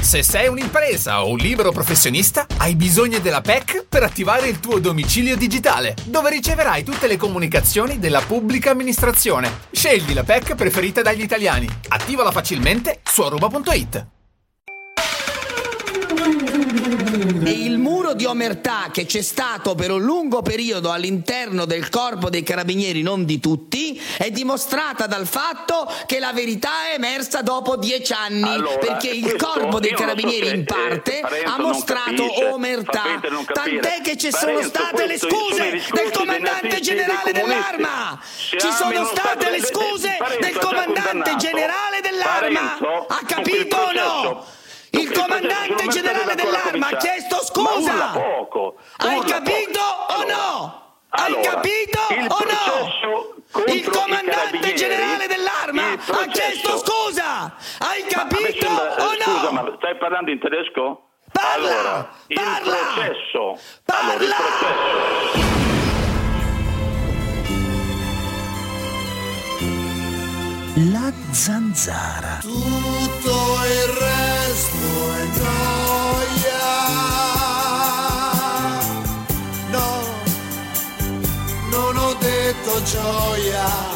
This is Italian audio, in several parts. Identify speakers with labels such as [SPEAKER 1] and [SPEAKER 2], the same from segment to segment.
[SPEAKER 1] Se sei un'impresa o un libero professionista, hai bisogno della PEC per attivare il tuo domicilio digitale, dove riceverai tutte le comunicazioni della pubblica amministrazione. Scegli la PEC preferita dagli italiani. Attivala facilmente su aruba.it.
[SPEAKER 2] E il muro di omertà che c'è stato per un lungo periodo all'interno del corpo dei carabinieri, non di tutti, è dimostrata dal fatto che la verità è emersa dopo 10 anni, perché il corpo dei carabinieri in parte ha mostrato omertà, tant'è che ci sono state le scuse del comandante generale dell'Arma, ci sono state le scuse del comandante generale dell'Arma, ha capito o no? Il comandante generale dell'Arma ha chiesto scusa! Hai capito o no? Hai capito o no? Il comandante generale dell'Arma ha chiesto scusa! Hai capito o no?
[SPEAKER 3] Scusa, ma stai parlando in tedesco?
[SPEAKER 2] Parla!
[SPEAKER 3] Allora,
[SPEAKER 2] Parla!
[SPEAKER 3] Il processo.
[SPEAKER 2] La zanzara.
[SPEAKER 4] Tutto il resto è gioia. No, non ho detto gioia.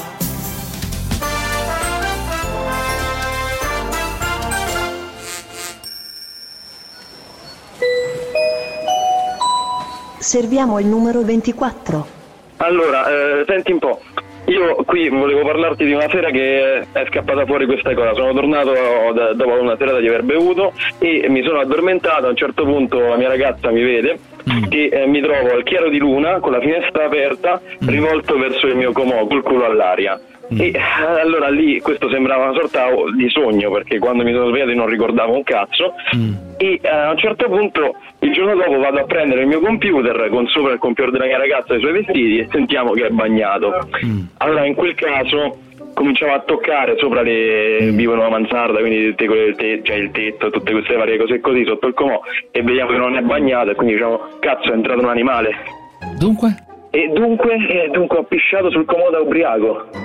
[SPEAKER 5] Serviamo il numero 24.
[SPEAKER 6] Allora, senti un po'. Io qui volevo parlarti di una sera che è scappata fuori questa cosa. Sono tornato dopo una serata di aver bevuto e mi sono addormentato. A un certo punto la mia ragazza mi vede che mi trovo al chiaro di luna con la finestra aperta rivolto verso il mio comò col culo all'aria. E allora lì questo sembrava una sorta di sogno, perché quando mi sono svegliato non ricordavo un cazzo. E a un certo punto il giorno dopo vado a prendere il mio computer con sopra il computer della mia ragazza e i suoi vestiti e sentiamo che è bagnato. Allora in quel caso cominciamo a toccare sopra vivo in una mansarda, quindi c'è il tetto, tutte queste varie cose così sotto il comò, e vediamo che non è bagnato e quindi diciamo cazzo, è entrato un animale.
[SPEAKER 7] Dunque
[SPEAKER 6] Ho pisciato sul comò da ubriaco.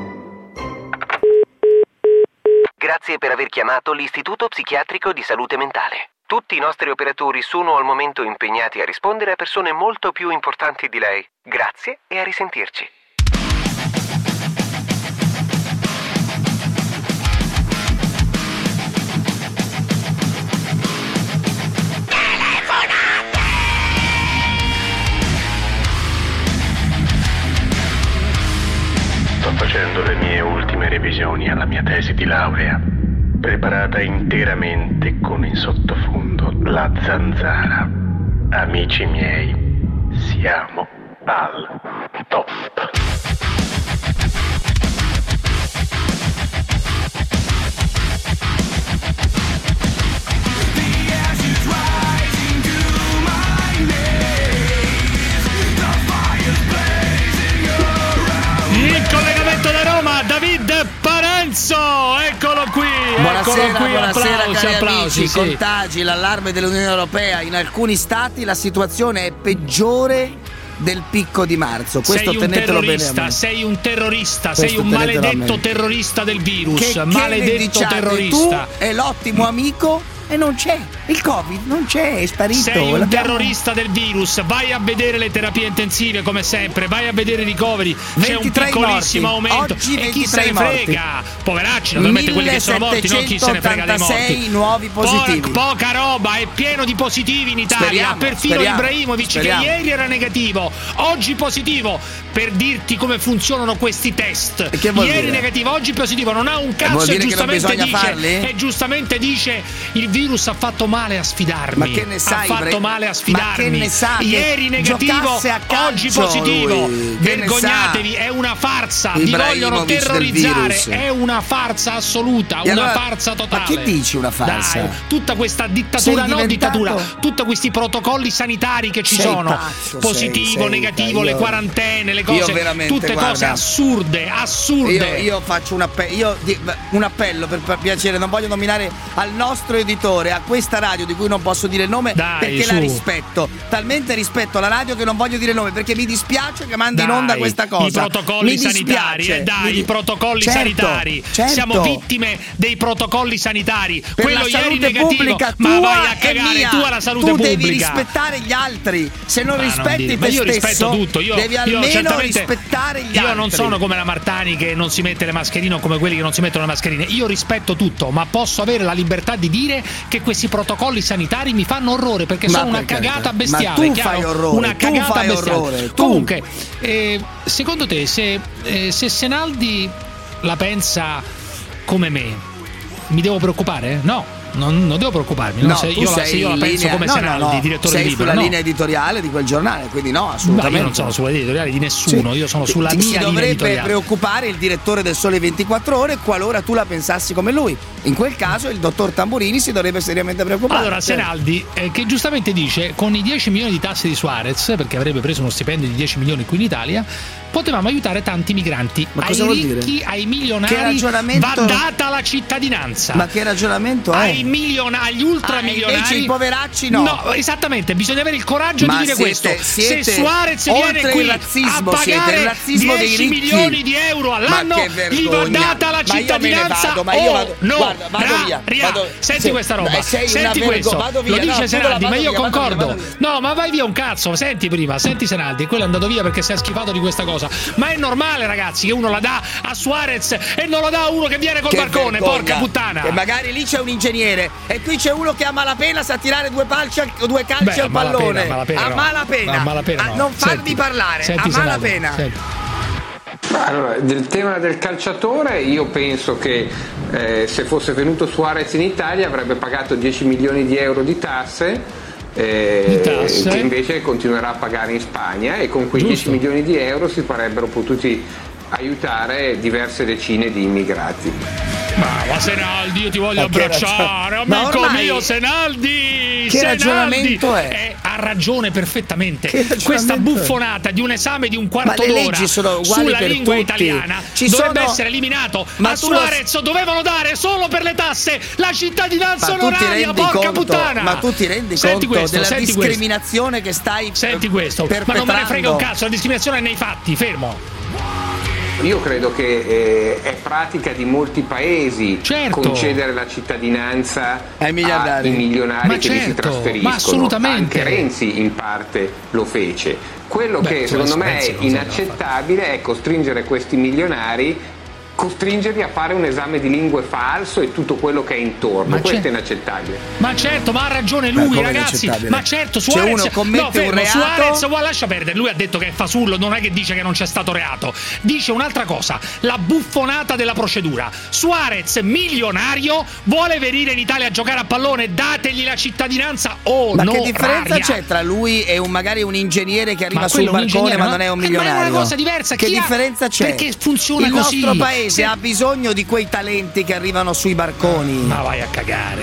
[SPEAKER 8] Grazie per aver chiamato l'Istituto Psichiatrico di Salute Mentale. Tutti i nostri operatori sono al momento impegnati a rispondere a persone molto più importanti di lei. Grazie e a risentirci.
[SPEAKER 9] Sto facendo le mie ultime revisioni alla mia tesi di laurea, preparata interamente con in sottofondo la zanzara. Amici miei, siamo al top.
[SPEAKER 7] Il collegamento da Roma, David Parenzo, eccolo qui.
[SPEAKER 2] Buonasera cari
[SPEAKER 7] applausi,
[SPEAKER 2] amici,
[SPEAKER 7] sì.
[SPEAKER 2] contagi, l'allarme dell'Unione Europea, in alcuni stati la situazione è peggiore del picco di marzo. Questo
[SPEAKER 7] sei un
[SPEAKER 2] tenetelo
[SPEAKER 7] terrorista,
[SPEAKER 2] bene.
[SPEAKER 7] sei un terrorista,
[SPEAKER 2] Questo
[SPEAKER 7] sei un
[SPEAKER 2] tenetelo a
[SPEAKER 7] maledetto
[SPEAKER 2] mente.
[SPEAKER 7] terrorista del virus,
[SPEAKER 2] Che ne
[SPEAKER 7] maledetto
[SPEAKER 2] diciate?
[SPEAKER 7] terrorista.
[SPEAKER 2] Tu è l'ottimo amico e non c'è. Il Covid non c'è, è sparito.
[SPEAKER 7] Sei un
[SPEAKER 2] L'abbiamo-
[SPEAKER 7] terrorista del virus, vai a vedere le terapie intensive come sempre, vai a vedere i ricoveri, c'è un
[SPEAKER 2] 23
[SPEAKER 7] piccolissimo
[SPEAKER 2] morti.
[SPEAKER 7] aumento.
[SPEAKER 2] Oggi
[SPEAKER 7] E chi se ne
[SPEAKER 2] 23 morti.
[SPEAKER 7] frega? Poveracci, naturalmente quelli che sono morti, non chi se ne frega dei morti.
[SPEAKER 2] 1786 nuovi positivi.
[SPEAKER 7] Poca roba, è pieno di positivi in Italia. Perfino Ibrahimovic che ieri era negativo, oggi positivo, per dirti come funzionano questi test.
[SPEAKER 2] Che vuol
[SPEAKER 7] Ieri
[SPEAKER 2] dire?
[SPEAKER 7] negativo, oggi positivo, non ha un
[SPEAKER 2] Vuol
[SPEAKER 7] cazzo
[SPEAKER 2] dire che non bisogna farli?
[SPEAKER 7] e giustamente dice il virus ha fatto male a sfidarmi.
[SPEAKER 2] Ma che ne sai,
[SPEAKER 7] ha fatto male a sfidarmi.
[SPEAKER 2] Ma che ne sa?
[SPEAKER 7] Ieri negativo,
[SPEAKER 2] Giocasse a calcio
[SPEAKER 7] oggi positivo.
[SPEAKER 2] lui. Che ne
[SPEAKER 7] Vergognatevi,
[SPEAKER 2] sa?
[SPEAKER 7] è una farsa. Vi
[SPEAKER 2] Ibrahimovic
[SPEAKER 7] vogliono
[SPEAKER 2] del
[SPEAKER 7] terrorizzare.
[SPEAKER 2] virus.
[SPEAKER 7] È una farsa assoluta,
[SPEAKER 2] E
[SPEAKER 7] una
[SPEAKER 2] allora,
[SPEAKER 7] farsa totale.
[SPEAKER 2] ma che dici una farsa?
[SPEAKER 7] Dai, tutta questa dittatura,
[SPEAKER 2] Sei
[SPEAKER 7] non
[SPEAKER 2] diventato-
[SPEAKER 7] dittatura, tutti questi protocolli sanitari che ci
[SPEAKER 2] Sei
[SPEAKER 7] sono.
[SPEAKER 2] pazzo,
[SPEAKER 7] Positivo,
[SPEAKER 2] sei,
[SPEAKER 7] negativo,
[SPEAKER 2] io-
[SPEAKER 7] le quarantene, le
[SPEAKER 2] io
[SPEAKER 7] cose,
[SPEAKER 2] veramente,
[SPEAKER 7] tutte cose
[SPEAKER 2] guarda,
[SPEAKER 7] assurde.
[SPEAKER 2] Io faccio un appello per piacere, non voglio nominare al nostro editore direttore a questa radio di cui non posso dire il nome perché la rispetto, talmente rispetto la radio che non voglio dire il nome perché mi dispiace che mandi in onda questa cosa.
[SPEAKER 7] I protocolli sanitari, i protocolli sanitari.
[SPEAKER 2] Certo.
[SPEAKER 7] Siamo vittime dei protocolli sanitari.
[SPEAKER 2] Per
[SPEAKER 7] quello
[SPEAKER 2] la
[SPEAKER 7] ieri
[SPEAKER 2] salute
[SPEAKER 7] negativo,
[SPEAKER 2] pubblica
[SPEAKER 7] ma
[SPEAKER 2] tua
[SPEAKER 7] vai a cagare
[SPEAKER 2] mia.
[SPEAKER 7] tu alla salute
[SPEAKER 2] tu
[SPEAKER 7] pubblica.
[SPEAKER 2] Devi rispettare gli altri. Se non rispetti te
[SPEAKER 7] io
[SPEAKER 2] stesso,
[SPEAKER 7] rispetto tutto.
[SPEAKER 2] devi almeno rispettare gli altri.
[SPEAKER 7] Io non sono come la Martani che non si mette le mascherine o come quelli che non si mettono le mascherine. Io rispetto tutto, ma posso avere la libertà di dire che questi protocolli sanitari mi fanno orrore perché sono una cagata bestiale.
[SPEAKER 2] Ma tu fai orrore.
[SPEAKER 7] Una cagata bestiale.
[SPEAKER 2] Orrore.
[SPEAKER 7] Comunque, secondo te se Senaldi la pensa come me, mi devo preoccupare? No. Non devo preoccuparmi.
[SPEAKER 2] Se
[SPEAKER 7] io la penso come Senaldi, direttore del Libero.
[SPEAKER 2] Sei sulla linea editoriale di quel giornale, quindi no, assolutamente.
[SPEAKER 7] Ma io non sono sulla linea editoriale di nessuno, io sono sulla mia linea editoriale.
[SPEAKER 2] Si dovrebbe preoccupare il direttore del Sole 24 Ore qualora tu la pensassi come lui. In quel caso il dottor Tamburini si dovrebbe seriamente preoccupare.
[SPEAKER 7] Allora Senaldi, che giustamente dice, con i 10 milioni di tasse di Suarez, perché avrebbe preso uno stipendio di 10 milioni qui in Italia, potevamo aiutare tanti migranti.
[SPEAKER 2] Ma cosa vuol dire?
[SPEAKER 7] Ai milionari va data la cittadinanza.
[SPEAKER 2] Ma che ragionamento è?
[SPEAKER 7] Agli ultramilionari.
[SPEAKER 2] Invece i poveracci no.
[SPEAKER 7] No, esattamente, bisogna avere il coraggio di dire questo.
[SPEAKER 2] Se
[SPEAKER 7] Suarez viene qui a pagare 10 milioni di euro all'anno, gli va data la cittadinanza. Senti questa roba. Senti questo. Lo dice Senaldi, ma io concordo. No, ma vai via un cazzo. Senti Senaldi, quello è andato via perché si è schifato di questa cosa. Ma è normale, ragazzi, che uno la dà a Suarez e non lo dà a uno che viene col barcone, porca puttana.
[SPEAKER 2] E magari lì c'è un ingegnere e qui c'è uno che a malapena sa tirare due calci al pallone. A malapena. Non farmi parlare. A malapena.
[SPEAKER 10] Allora, del tema del calciatore, io penso che se fosse venuto Suarez in Italia avrebbe pagato 10 milioni di euro di tasse. Che invece continuerà a pagare in Spagna, e con quei 10 milioni di euro si sarebbero potuti aiutare diverse decine di immigrati.
[SPEAKER 7] Ma Senaldi, io ti voglio abbracciare, amico mio Senaldi.
[SPEAKER 2] Che ragionamento è?
[SPEAKER 7] Ha ragione perfettamente. Questa buffonata di un esame di un quarto d'ora sulla lingua italiana dovrebbe essere eliminato. A Suarez dovevano dare solo per le tasse la cittadinanza onoraria, porca puttana.
[SPEAKER 2] Ma tu ti rendi conto della discriminazione che stai perpetrando?
[SPEAKER 7] Ma non me ne frega un cazzo, la discriminazione è nei fatti, fermo.
[SPEAKER 10] Io credo che è pratica di molti paesi concedere la cittadinanza ai milionari che si trasferiscono.
[SPEAKER 7] Ma assolutamente.
[SPEAKER 10] Anche Renzi in parte lo fece. Quello che secondo me è inaccettabile è costringere questi milionari, costringerli a fare un esame di lingue falso e tutto quello che è intorno. Questo è inaccettabile.
[SPEAKER 7] Ma ha ragione lui, ragazzi. Ma certo, Suarez,
[SPEAKER 2] uno commette un reato.
[SPEAKER 7] Suarez, lascia perdere, lui ha detto che è fasullo, non è che dice che non c'è stato reato. Dice un'altra cosa, la buffonata della procedura. Suarez, milionario, vuole venire in Italia a giocare a pallone, dategli la cittadinanza onoraria.
[SPEAKER 2] Ma che differenza c'è tra lui e magari un ingegnere che arriva sul barcone ma non è un milionario?
[SPEAKER 7] Ma è una cosa diversa.
[SPEAKER 2] Che differenza c'è?
[SPEAKER 7] Perché funziona così.
[SPEAKER 2] Il nostro paese ha bisogno di quei talenti che arrivano sui barconi.
[SPEAKER 7] Ma vai a cagare,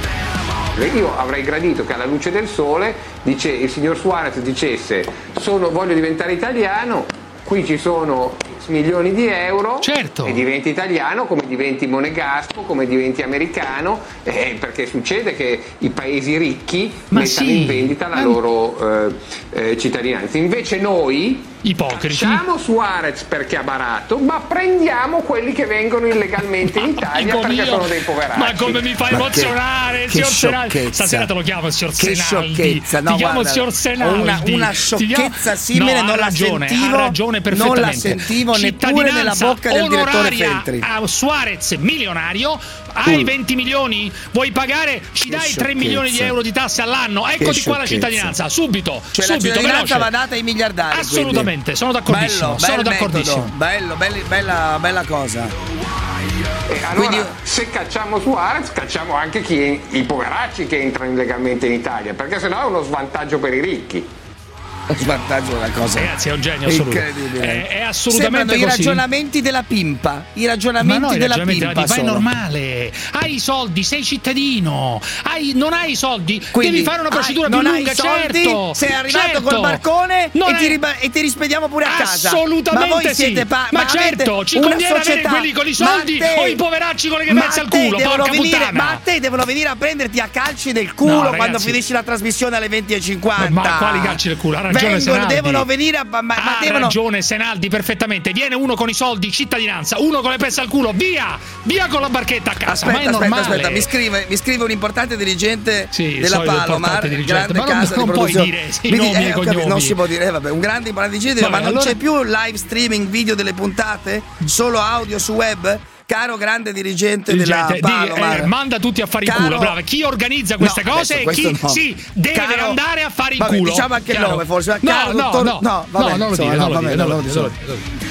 [SPEAKER 7] vai.
[SPEAKER 10] Io avrei gradito che alla luce del sole il signor Suarez dicesse: voglio diventare italiano, qui ci sono milioni di euro, e diventi italiano, come diventi monegasco, come diventi americano, perché succede che i paesi ricchi mettano in vendita la loro cittadinanza. Invece noi facciamo Suarez perché ha barato, ma prendiamo quelli che vengono illegalmente in Italia perché sono dei poveracci.
[SPEAKER 7] Ma come mi fa emozionare il signor Senaldi. Stasera te lo chiamo il signor Senaldi. Ti chiamo il signor Senaldi.
[SPEAKER 2] Una sciocchezza simile non la sentivo.
[SPEAKER 7] Ha ragione perfettamente.
[SPEAKER 2] Non la sentivo neppure nella bocca del direttore Feltri.
[SPEAKER 7] A Suarez milionario, hai 20 milioni, vuoi pagare? Ci dai 3 milioni di euro di tasse all'anno. Eccoti qua la cittadinanza, subito.
[SPEAKER 2] Cioè la cittadinanza va data ai miliardari.
[SPEAKER 7] Assolutamente. Sono d'accordissimo.
[SPEAKER 2] Bella cosa.
[SPEAKER 10] E allora, quindi, se cacciamo Suarez, cacciamo anche i poveracci che entrano illegalmente in Italia, perché sennò è uno svantaggio per i ricchi.
[SPEAKER 2] svantaggio della cosa.
[SPEAKER 7] Ragazzi, è un genio assoluto.
[SPEAKER 2] Incredibile.
[SPEAKER 7] È assolutamente
[SPEAKER 2] sembrano
[SPEAKER 7] così.
[SPEAKER 2] I ragionamenti della pimpa. I ragionamenti della pimpa.
[SPEAKER 7] Vai normale. Hai i soldi, sei cittadino. Non hai i soldi,
[SPEAKER 2] quindi,
[SPEAKER 7] devi fare una procedura più lunga,
[SPEAKER 2] soldi,
[SPEAKER 7] certo.
[SPEAKER 2] Sei arrivato col barcone e ti rispediamo pure a casa.
[SPEAKER 7] Assolutamente
[SPEAKER 2] ma voi siete
[SPEAKER 7] ma certo, ci conviene avere quelli con i soldi o i poveracci con le pezze al culo, porca puttana.
[SPEAKER 2] Ma a te devono venire a prenderti a calci del culo quando finisci la trasmissione alle 20:50.
[SPEAKER 7] Ma quali calci del culo? Ha ragione Senaldi.
[SPEAKER 2] Devono venire
[SPEAKER 7] ha ragione Senaldi perfettamente. Viene uno con i soldi, cittadinanza, uno con le pezze al culo, via con la barchetta a casa.
[SPEAKER 2] Aspetta, mi scrive un importante dirigente della Palomar, grande
[SPEAKER 7] ma
[SPEAKER 2] casa
[SPEAKER 7] non
[SPEAKER 2] di
[SPEAKER 7] puoi dire i nomi e cognomi.
[SPEAKER 2] Non si può dire, vabbè, un grande importante dirigente, ma non c'è più live streaming video delle puntate, solo audio su web. Caro grande dirigente della Palomar,
[SPEAKER 7] manda tutti a fare il culo, bravo. Chi organizza queste cose deve andare a fare il culo.
[SPEAKER 2] Diciamo anche il nome, forse.
[SPEAKER 7] Non lo dire.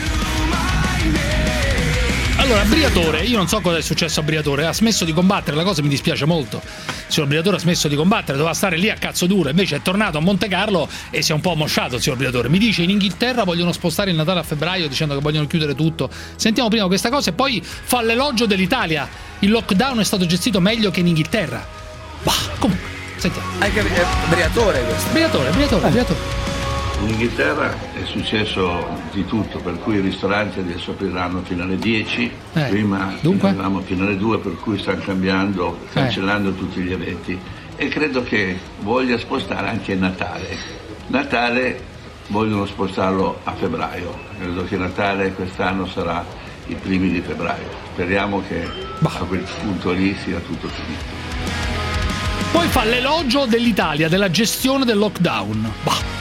[SPEAKER 7] Allora, Briatore, io non so cosa è successo a Briatore, ha smesso di combattere, la cosa mi dispiace molto. Il signor Briatore ha smesso di combattere, doveva stare lì a cazzo duro, invece è tornato a Monte Carlo e si è un po' ammosciato il signor Briatore. Mi dice in Inghilterra vogliono spostare il Natale a febbraio dicendo che vogliono chiudere tutto. Sentiamo prima questa cosa e poi fa l'elogio dell'Italia. Il lockdown è stato gestito meglio che in Inghilterra. Bah, comunque, sentiamo.
[SPEAKER 2] Anche Briatore questo.
[SPEAKER 7] Briatore.
[SPEAKER 11] In Inghilterra è successo di tutto, per cui i ristoranti adesso apriranno fino alle 10, prima avevamo fino alle 2, per cui stanno cambiando, cancellando tutti gli eventi e credo che voglia spostare anche Natale. Natale vogliono spostarlo a febbraio, credo che Natale quest'anno sarà i primi di febbraio. Speriamo che a quel punto lì sia tutto finito.
[SPEAKER 7] Poi fa l'elogio dell'Italia, della gestione del lockdown.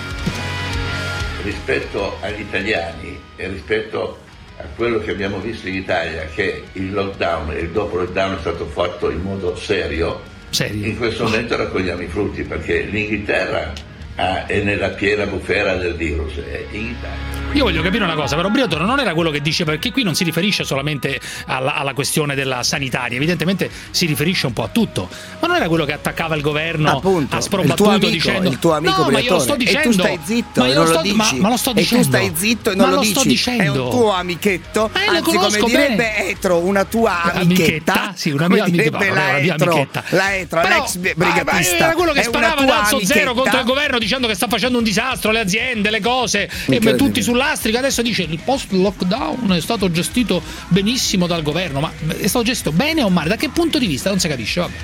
[SPEAKER 11] Rispetto agli italiani e rispetto a quello che abbiamo visto in Italia, che il lockdown e il dopo lockdown è stato fatto in modo serio. In questo momento raccogliamo i frutti, perché l'Inghilterra è nella piena bufera del virus, è in Italia.
[SPEAKER 7] Io voglio capire una cosa, però Briatore non era quello che dice, perché qui non si riferisce solamente alla questione della sanitaria, evidentemente si riferisce un po' a tutto, ma non era quello che attaccava il governo,
[SPEAKER 2] appunto,
[SPEAKER 7] a sprombattuto dicendo
[SPEAKER 2] il tuo amico Briatore,
[SPEAKER 7] ma io lo sto dicendo,
[SPEAKER 2] e tu stai zitto e non lo dici,
[SPEAKER 7] ma lo sto dicendo,
[SPEAKER 2] e tu stai zitto e non lo dici, è un tuo amichetto, anzi come direbbe Etro, una tua amichetta,
[SPEAKER 7] sì, una mia amichetta,
[SPEAKER 2] la Etro, l'ex brigatista,
[SPEAKER 7] era quello che sparava ad alzo zero contro il governo dicendo che sta facendo un disastro, le aziende, le cose, e tutti sull'astrica. Adesso dice il post lockdown è stato gestito benissimo dal governo, ma è stato gestito bene o male? Da che punto di vista? Non si capisce, vabbè.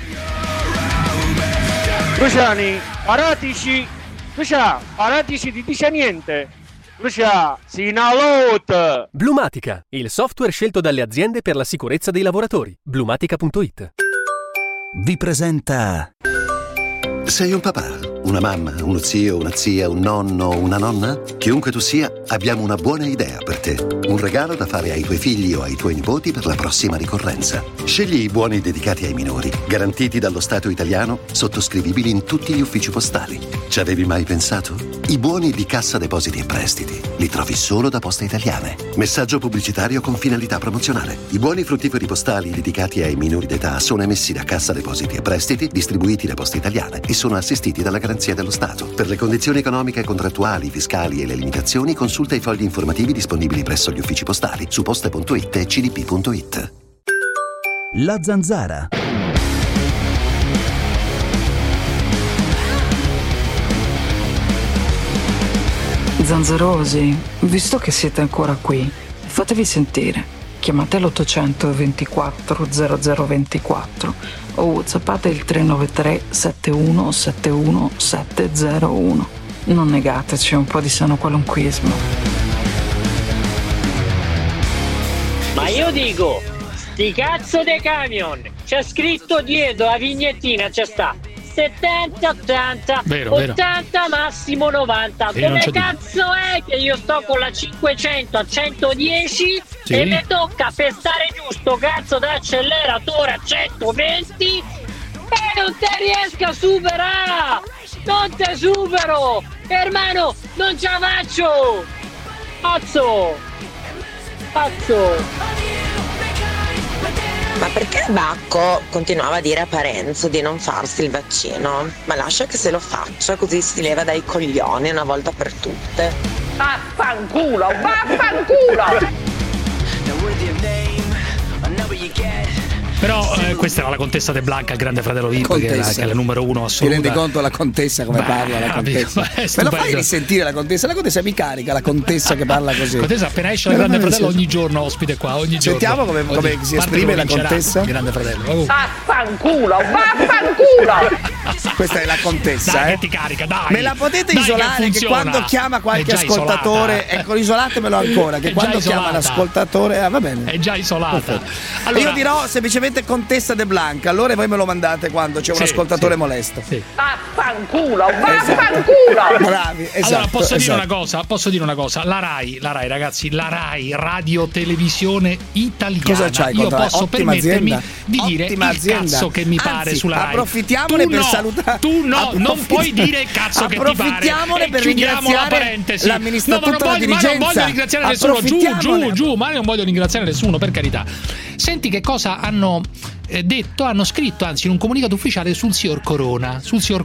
[SPEAKER 12] Luciani, Aratici ti dice niente. Lucia, Sinalot.
[SPEAKER 13] Blumatica, il software scelto dalle aziende per la sicurezza dei lavoratori. Blumatica.it
[SPEAKER 14] vi presenta. Sei un papà, una mamma, uno zio, una zia, un nonno, una nonna? Chiunque tu sia, abbiamo una buona idea per te. Un regalo da fare ai tuoi figli o ai tuoi nipoti per la prossima ricorrenza. Scegli i buoni dedicati ai minori, garantiti dallo Stato italiano, sottoscrivibili in tutti gli uffici postali. Ci avevi mai pensato? I buoni di Cassa Depositi e Prestiti li trovi solo da Poste Italiane. Messaggio pubblicitario con finalità promozionale. I buoni fruttiferi postali dedicati ai minori d'età sono emessi da Cassa Depositi e Prestiti, distribuiti da Poste Italiane e sono assistiti dalla garanzia dello Stato. Per le condizioni economiche, contrattuali, fiscali e le limitazioni, consulta i fogli informativi disponibili presso gli uffici postali su poste.it e cdp.it.
[SPEAKER 15] La Zanzara.
[SPEAKER 16] Zanzarosi, visto che siete ancora qui, fatevi sentire. Chiamate l'800 24 0024 o whatsappate il 393 71 71 701. Non negateci un po' di sano qualunquismo.
[SPEAKER 17] Ma io dico, sti cazzo dei camion, c'è scritto dietro la vignettina, c'è sta 70, 80,
[SPEAKER 7] vero,
[SPEAKER 17] 80, massimo 90. Come cazzo è che io sto con la 500 a 110 e mi tocca per stare giusto cazzo d'acceleratore a 120 e non te riesco a superare? Non te supero, hermano, non ce la faccio. Pazzo.
[SPEAKER 18] Ma perché Bacco continuava a dire a Parenzo di non farsi il vaccino? Ma lascia che se lo faccia, così si leva dai coglioni una volta per tutte.
[SPEAKER 17] Vaffanculo, vaffanculo!
[SPEAKER 7] Però questa era la contessa De Blanca, il grande fratello VIP, che è la numero 1 assoluta.
[SPEAKER 2] Ti rendi conto la contessa come parla? La contessa. Me lo fai risentire la contessa? La contessa mi carica, la contessa che parla così.
[SPEAKER 7] La contessa appena esce il grande fratello ogni giorno ospite qua, ogni giorno.
[SPEAKER 2] Sentiamo come si esprime la contessa.
[SPEAKER 7] Il grande fratello.
[SPEAKER 17] Vaffanculo, vaffanculo!
[SPEAKER 2] Questa è la contessa.
[SPEAKER 7] Dai, che ti carica, dai.
[SPEAKER 2] Me la potete isolare che quando chiama qualche ascoltatore, ecco, isolatemelo ancora, che quando chiama l'ascoltatore, va bene.
[SPEAKER 7] È già isolata.
[SPEAKER 2] Allora, io dirò semplicemente contessa De Blanca, allora voi me lo mandate quando c'è un ascoltatore molesto.
[SPEAKER 17] Vaffanculo, vaffanculo!
[SPEAKER 2] Bravi, esatto.
[SPEAKER 7] Allora posso dire una cosa, la Rai ragazzi, la Rai, Radio Televisione Italiana.
[SPEAKER 2] Cosa c'hai?
[SPEAKER 7] Io posso permettermi
[SPEAKER 2] azienda.
[SPEAKER 7] Di dire il cazzo che mi pare sulla Rai.
[SPEAKER 2] Approfittiamone per salutare.
[SPEAKER 7] Tu non puoi dire il cazzo che ti pare.
[SPEAKER 2] Approfittiamone per ringraziare l'amministratore della dirigenza.
[SPEAKER 7] Ma non voglio ringraziare nessuno. Ma non voglio ringraziare nessuno, per carità. Senti che cosa hanno hanno scritto anzi in un comunicato ufficiale sul signor Corona.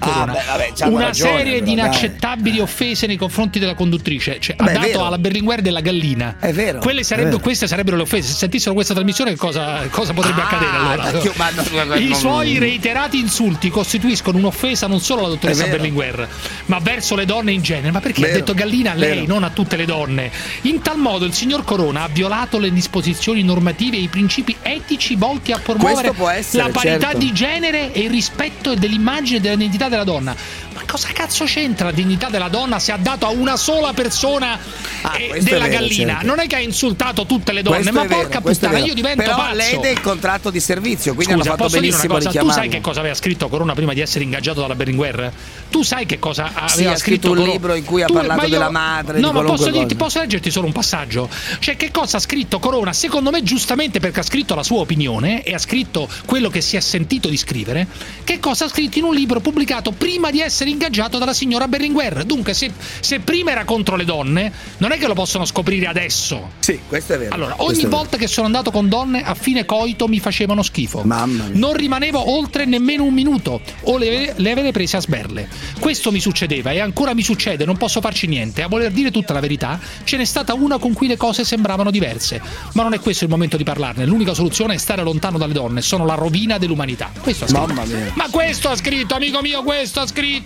[SPEAKER 7] Una serie di inaccettabili offese nei confronti della conduttrice. Cioè, ha dato alla Berlinguer della gallina.
[SPEAKER 2] È vero.
[SPEAKER 7] Queste sarebbero le offese. Se sentissero questa trasmissione, cosa potrebbe accadere allora? I suoi reiterati insulti costituiscono un'offesa non solo alla dottoressa Berlinguer, ma verso le donne in genere. Ma perché ha detto gallina a lei, non a tutte le donne? In tal modo il signor Corona ha violato le disposizioni normative e i principi etici volti a promuovere la parità di genere e il rispetto dell'immagine e dell'identità della donna. Ma cosa cazzo c'entra la dignità della donna se ha dato a una sola persona della gallina? Certo. Non è che ha insultato tutte le donne, ma porca puttana, io divento pazzo.
[SPEAKER 2] Però lei è il contratto di servizio, quindi hanno fatto benissimo a richiamarlo.
[SPEAKER 7] Tu sai che cosa aveva scritto Corona prima di essere ingaggiato dalla Berlinguer? Tu sai che cosa aveva scritto
[SPEAKER 2] un libro in cui ha parlato della madre.
[SPEAKER 7] No, ma posso leggerti solo un passaggio? Cioè, che cosa ha scritto Corona? Secondo me, giustamente, perché ha scritto la sua opinione e ha scritto quello che si è sentito di scrivere. Che cosa ha scritto in un libro pubblicato prima di essere ingaggiato dalla signora Berlinguer? Dunque, se prima era contro le donne, non è che lo possono scoprire adesso.
[SPEAKER 2] Sì, questo è vero.
[SPEAKER 7] Allora, ogni volta che sono andato con donne a fine coito mi facevano schifo.
[SPEAKER 2] Mamma mia.
[SPEAKER 7] Non rimanevo oltre nemmeno un minuto o le avete prese a sberle. Questo mi succedeva e ancora mi succede, non posso farci niente. A voler dire tutta la verità, ce n'è stata una con cui le cose sembravano diverse, ma non è questo il momento di parlarne. L'unica soluzione è stare lontano dalle donne, sono la rovina dell'umanità. Questo ha scritto.
[SPEAKER 2] Mamma mia.
[SPEAKER 7] Ma questo ha scritto, amico mio, questo ha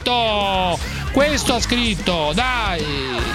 [SPEAKER 7] scritto, dai.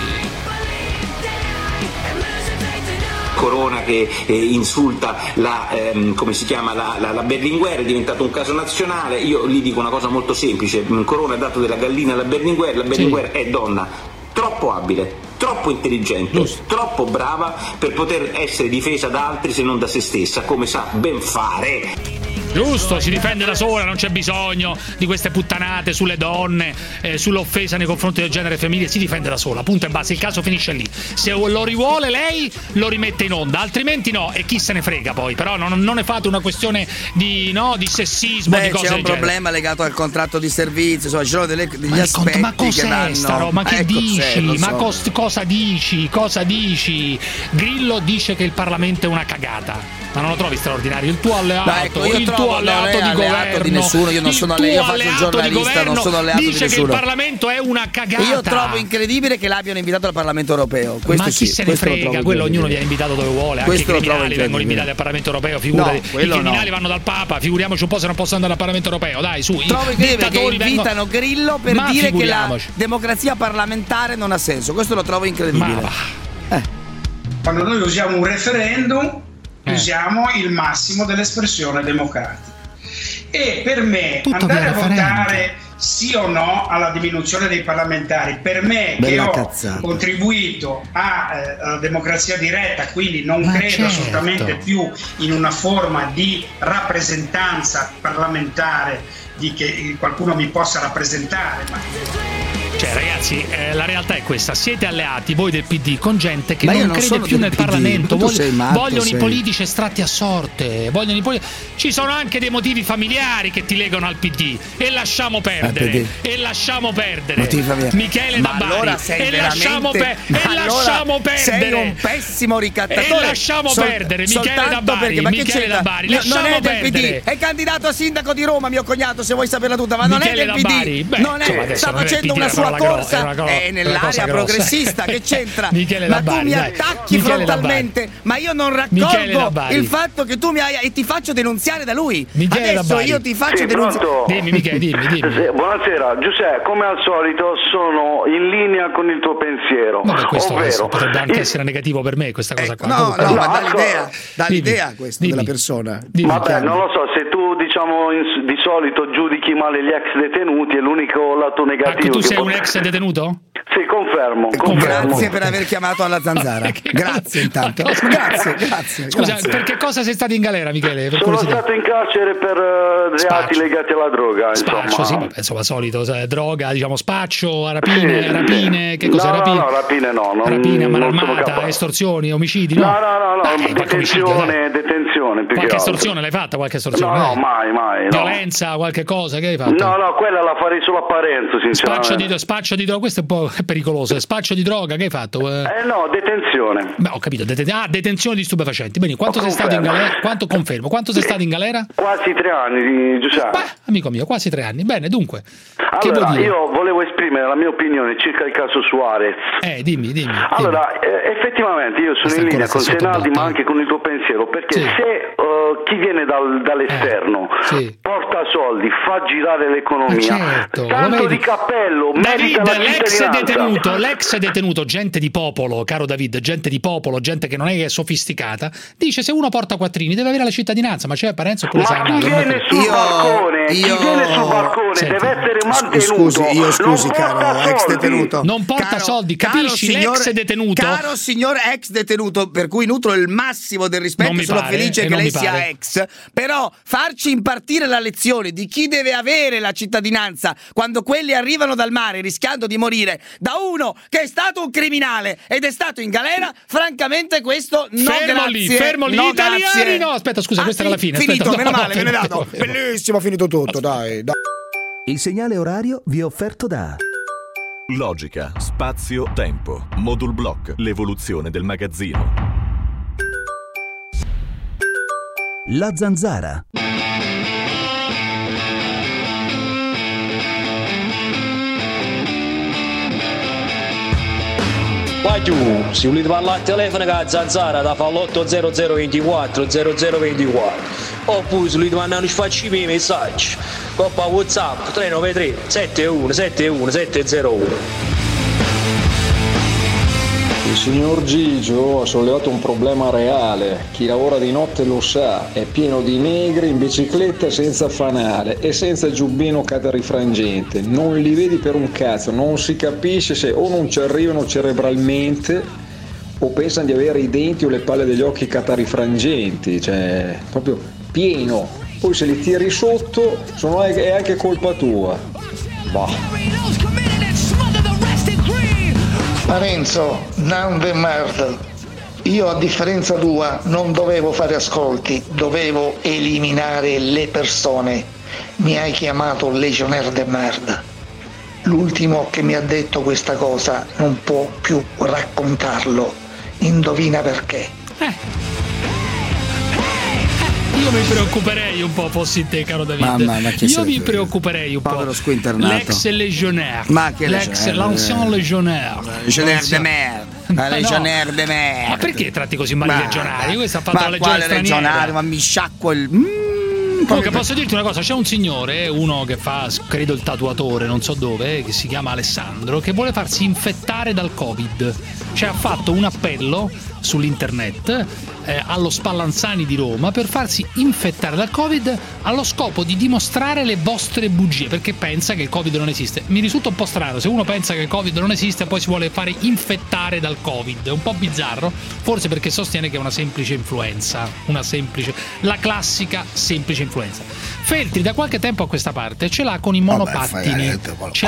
[SPEAKER 19] Corona che insulta la Berlinguer, è diventato un caso nazionale. Io gli dico una cosa molto semplice: Corona ha dato della gallina alla Berlinguer, la Berlinguer è donna troppo abile, troppo intelligente, troppo brava per poter essere difesa da altri se non da se stessa, come sa ben fare.
[SPEAKER 7] Giusto, si difende da sola, non c'è bisogno di queste puttanate sulle donne, sull'offesa nei confronti del genere femminile, si difende da sola, punto e basta, il caso finisce lì. Se lo rivuole lei lo rimette in onda, altrimenti no, e chi se ne frega poi, però non ne fate una questione di sessismo, di cose
[SPEAKER 2] c'è un
[SPEAKER 7] del genere.
[SPEAKER 2] problema legato al contratto di servizio, insomma, ci sono degli aspetti
[SPEAKER 7] ma cos'è sta roba? Ma che dici?
[SPEAKER 2] Ma
[SPEAKER 7] cosa dici? Grillo dice che il Parlamento è una cagata. Ma non lo trovi straordinario? Il tuo alleato, il tuo alleato di governo
[SPEAKER 2] di nessuno, io non sono alleato, io faccio il giornalista, non sono alleato di nessuno.
[SPEAKER 7] Dice che il Parlamento è una cagata.
[SPEAKER 2] Io trovo incredibile che l'abbiano invitato al Parlamento europeo. Questo
[SPEAKER 7] ma chi se ne frega? Quello ognuno viene invitato dove vuole, anche i criminali vengono invitati al Parlamento europeo, figurati. I criminali vanno dal Papa, figuriamoci un po' se non possono andare al Parlamento europeo. Dai, su.
[SPEAKER 2] Trovo incredibile che invitano Grillo per dire che la democrazia parlamentare non ha senso. Questo lo trovo incredibile.
[SPEAKER 20] Quando noi usiamo un referendum usiamo il massimo dell'espressione democratica e per me andare a votare sì o no alla diminuzione dei parlamentari, per me che ho contribuito alla democrazia diretta, quindi non credo assolutamente più in una forma di rappresentanza parlamentare, di che qualcuno mi possa rappresentare,
[SPEAKER 7] Cioè, ragazzi, la realtà è questa: siete alleati voi del PD con gente che non crede più nel Parlamento, vogliono i politici estratti a sorte, ci sono anche dei motivi familiari che ti legano al PD e lasciamo perdere. Michele da Bari,
[SPEAKER 2] allora lasciamo perdere. Sei un pessimo ricattatore.
[SPEAKER 7] E lasciamo perdere Michele da Bari,
[SPEAKER 2] non è del PD, è candidato a sindaco di Roma, mio cognato, se vuoi saperla tutta, ma non è del PD. Sta facendo una sua corsa nell'area progressista, che c'entra? Ma tu mi attacchi frontalmente, ma io non raccolgo il fatto che tu mi hai e ti faccio denunziare da lui. Adesso io ti faccio denunziare.
[SPEAKER 7] Dimmi Michele, dimmi.
[SPEAKER 3] Buonasera Giuseppe, come al solito sono in linea con il tuo pensiero.
[SPEAKER 7] Questo potrebbe anche essere negativo per me, questa cosa qua.
[SPEAKER 2] No, ma dall'idea questa della persona.
[SPEAKER 3] Vabbè, non lo so, se tu diciamo di solito giudichi male gli ex detenuti, è l'unico lato negativo.
[SPEAKER 7] Tu sei un ex detenuto?
[SPEAKER 3] Sì, confermo.
[SPEAKER 2] Grazie per aver chiamato alla Zanzara. Grazie intanto. Grazie.
[SPEAKER 7] Scusa, per che cosa sei stato in galera, Michele?
[SPEAKER 3] Sono stato in carcere per reati legati alla droga,
[SPEAKER 7] spaccio,
[SPEAKER 3] insomma.
[SPEAKER 7] Insomma, solito, droga, diciamo spaccio, rapine, che cos'è?
[SPEAKER 3] No, rapine no.
[SPEAKER 7] Rapine, mano armata, estorsioni, omicidi, no?
[SPEAKER 3] Detenzione.
[SPEAKER 7] Qualche estorsione l'hai fatta?
[SPEAKER 3] No, mai.
[SPEAKER 7] Violenza, qualche cosa che hai fatto?
[SPEAKER 3] No, quella la farei solo a Parenzo, sinceramente.
[SPEAKER 7] Spaccio di droga, questo è un po' pericoloso. Spaccio di droga che hai fatto?
[SPEAKER 3] No, detenzione.
[SPEAKER 7] Beh, ho capito, detenzione di stupefacenti. Bene, quanto sei stato in galera? Quanto sei stato in galera?
[SPEAKER 3] Quasi 3 anni, Giuseppe.
[SPEAKER 7] Amico mio, quasi 3 anni. Bene, dunque.
[SPEAKER 3] Allora, io volevo esprimere la mia opinione circa il caso Suarez.
[SPEAKER 7] Dimmi.
[SPEAKER 3] Allora, effettivamente io sono in linea con Senaldi, ma anche con il tuo pensiero, perché se chi viene dall'esterno porta soldi, fa girare l'economia, tanto di cappello, merita la cittadinanza.
[SPEAKER 7] L'ex detenuto, gente di popolo, caro David, gente di popolo, gente che non è sofisticata, dice: se uno porta quattrini deve avere la cittadinanza, ma c'è Parenzo oppure
[SPEAKER 3] chi viene sul balcone deve essere mantenuto.
[SPEAKER 2] Scusi, caro ex detenuto,
[SPEAKER 7] non porta soldi, capisci? L'ex detenuto,
[SPEAKER 2] caro signor ex detenuto, per cui nutro il massimo del rispetto, sono felice che lei sia ex, però farci impartire la lezione di chi deve avere la cittadinanza quando quelli arrivano dal mare rischiando di morire da uno che è stato un criminale ed è stato in galera, francamente questo
[SPEAKER 7] fermo lì,
[SPEAKER 2] no,
[SPEAKER 7] italiani
[SPEAKER 2] grazie.
[SPEAKER 7] No, aspetta, scusa, questa era la fine.
[SPEAKER 2] Finito, meno male, me ne dato. Bellissimo, finito tutto, dai.
[SPEAKER 15] Il segnale orario vi è offerto da
[SPEAKER 21] Logica, spazio, tempo. Modul Block, l'evoluzione del magazzino.
[SPEAKER 15] La Zanzara.
[SPEAKER 12] Vai tu, se volete parlare al telefono con la Zanzara da fa l'80024 0024 oppure se volete mandare un sfacci per i messaggi coppa WhatsApp 393 71 71 701.
[SPEAKER 22] Il signor Gigio ha sollevato un problema reale, chi lavora di notte lo sa, è pieno di negri in bicicletta senza fanale e senza giubbino catarifrangente, non li vedi per un cazzo, non si capisce se o non ci arrivano cerebralmente o pensano di avere i denti o le palle degli occhi catarifrangenti, cioè proprio pieno, poi se li tiri sotto è anche colpa tua. Bah.
[SPEAKER 23] Parenzo, non de merda. Io a differenza tua non dovevo fare ascolti, dovevo eliminare le persone. Mi hai chiamato legionnaire de merda. L'ultimo che mi ha detto questa cosa non può più raccontarlo. Indovina perché.
[SPEAKER 7] Io mi preoccuperei un po', fossi te, caro Davide. Io mi preoccuperei un po'. L'ex legionnaire.
[SPEAKER 2] Ma che
[SPEAKER 7] l'ancien legionnaire.
[SPEAKER 2] Legionnaire de merde. La legionnaire de merde.
[SPEAKER 7] Ma perché tratti così male i legionari? Questo ha fatto la legione straniera.
[SPEAKER 2] Legionario, ma mi sciacquo il.
[SPEAKER 7] Comunque posso dirti una cosa, c'è un signore, uno che fa, credo il tatuatore, non so dove, che si chiama Alessandro, che vuole farsi infettare dal Covid. Cioè ha fatto un appello sull'internet allo Spallanzani di Roma per farsi infettare dal Covid allo scopo di dimostrare le vostre bugie, perché pensa che il Covid non esiste. Mi risulta un po' strano, se uno pensa che il Covid non esiste e poi si vuole fare infettare dal Covid, è un po' bizzarro, forse perché sostiene che è una semplice influenza, la classica semplice influenza. Feltri da qualche tempo a questa parte ce l'ha con i monopattini.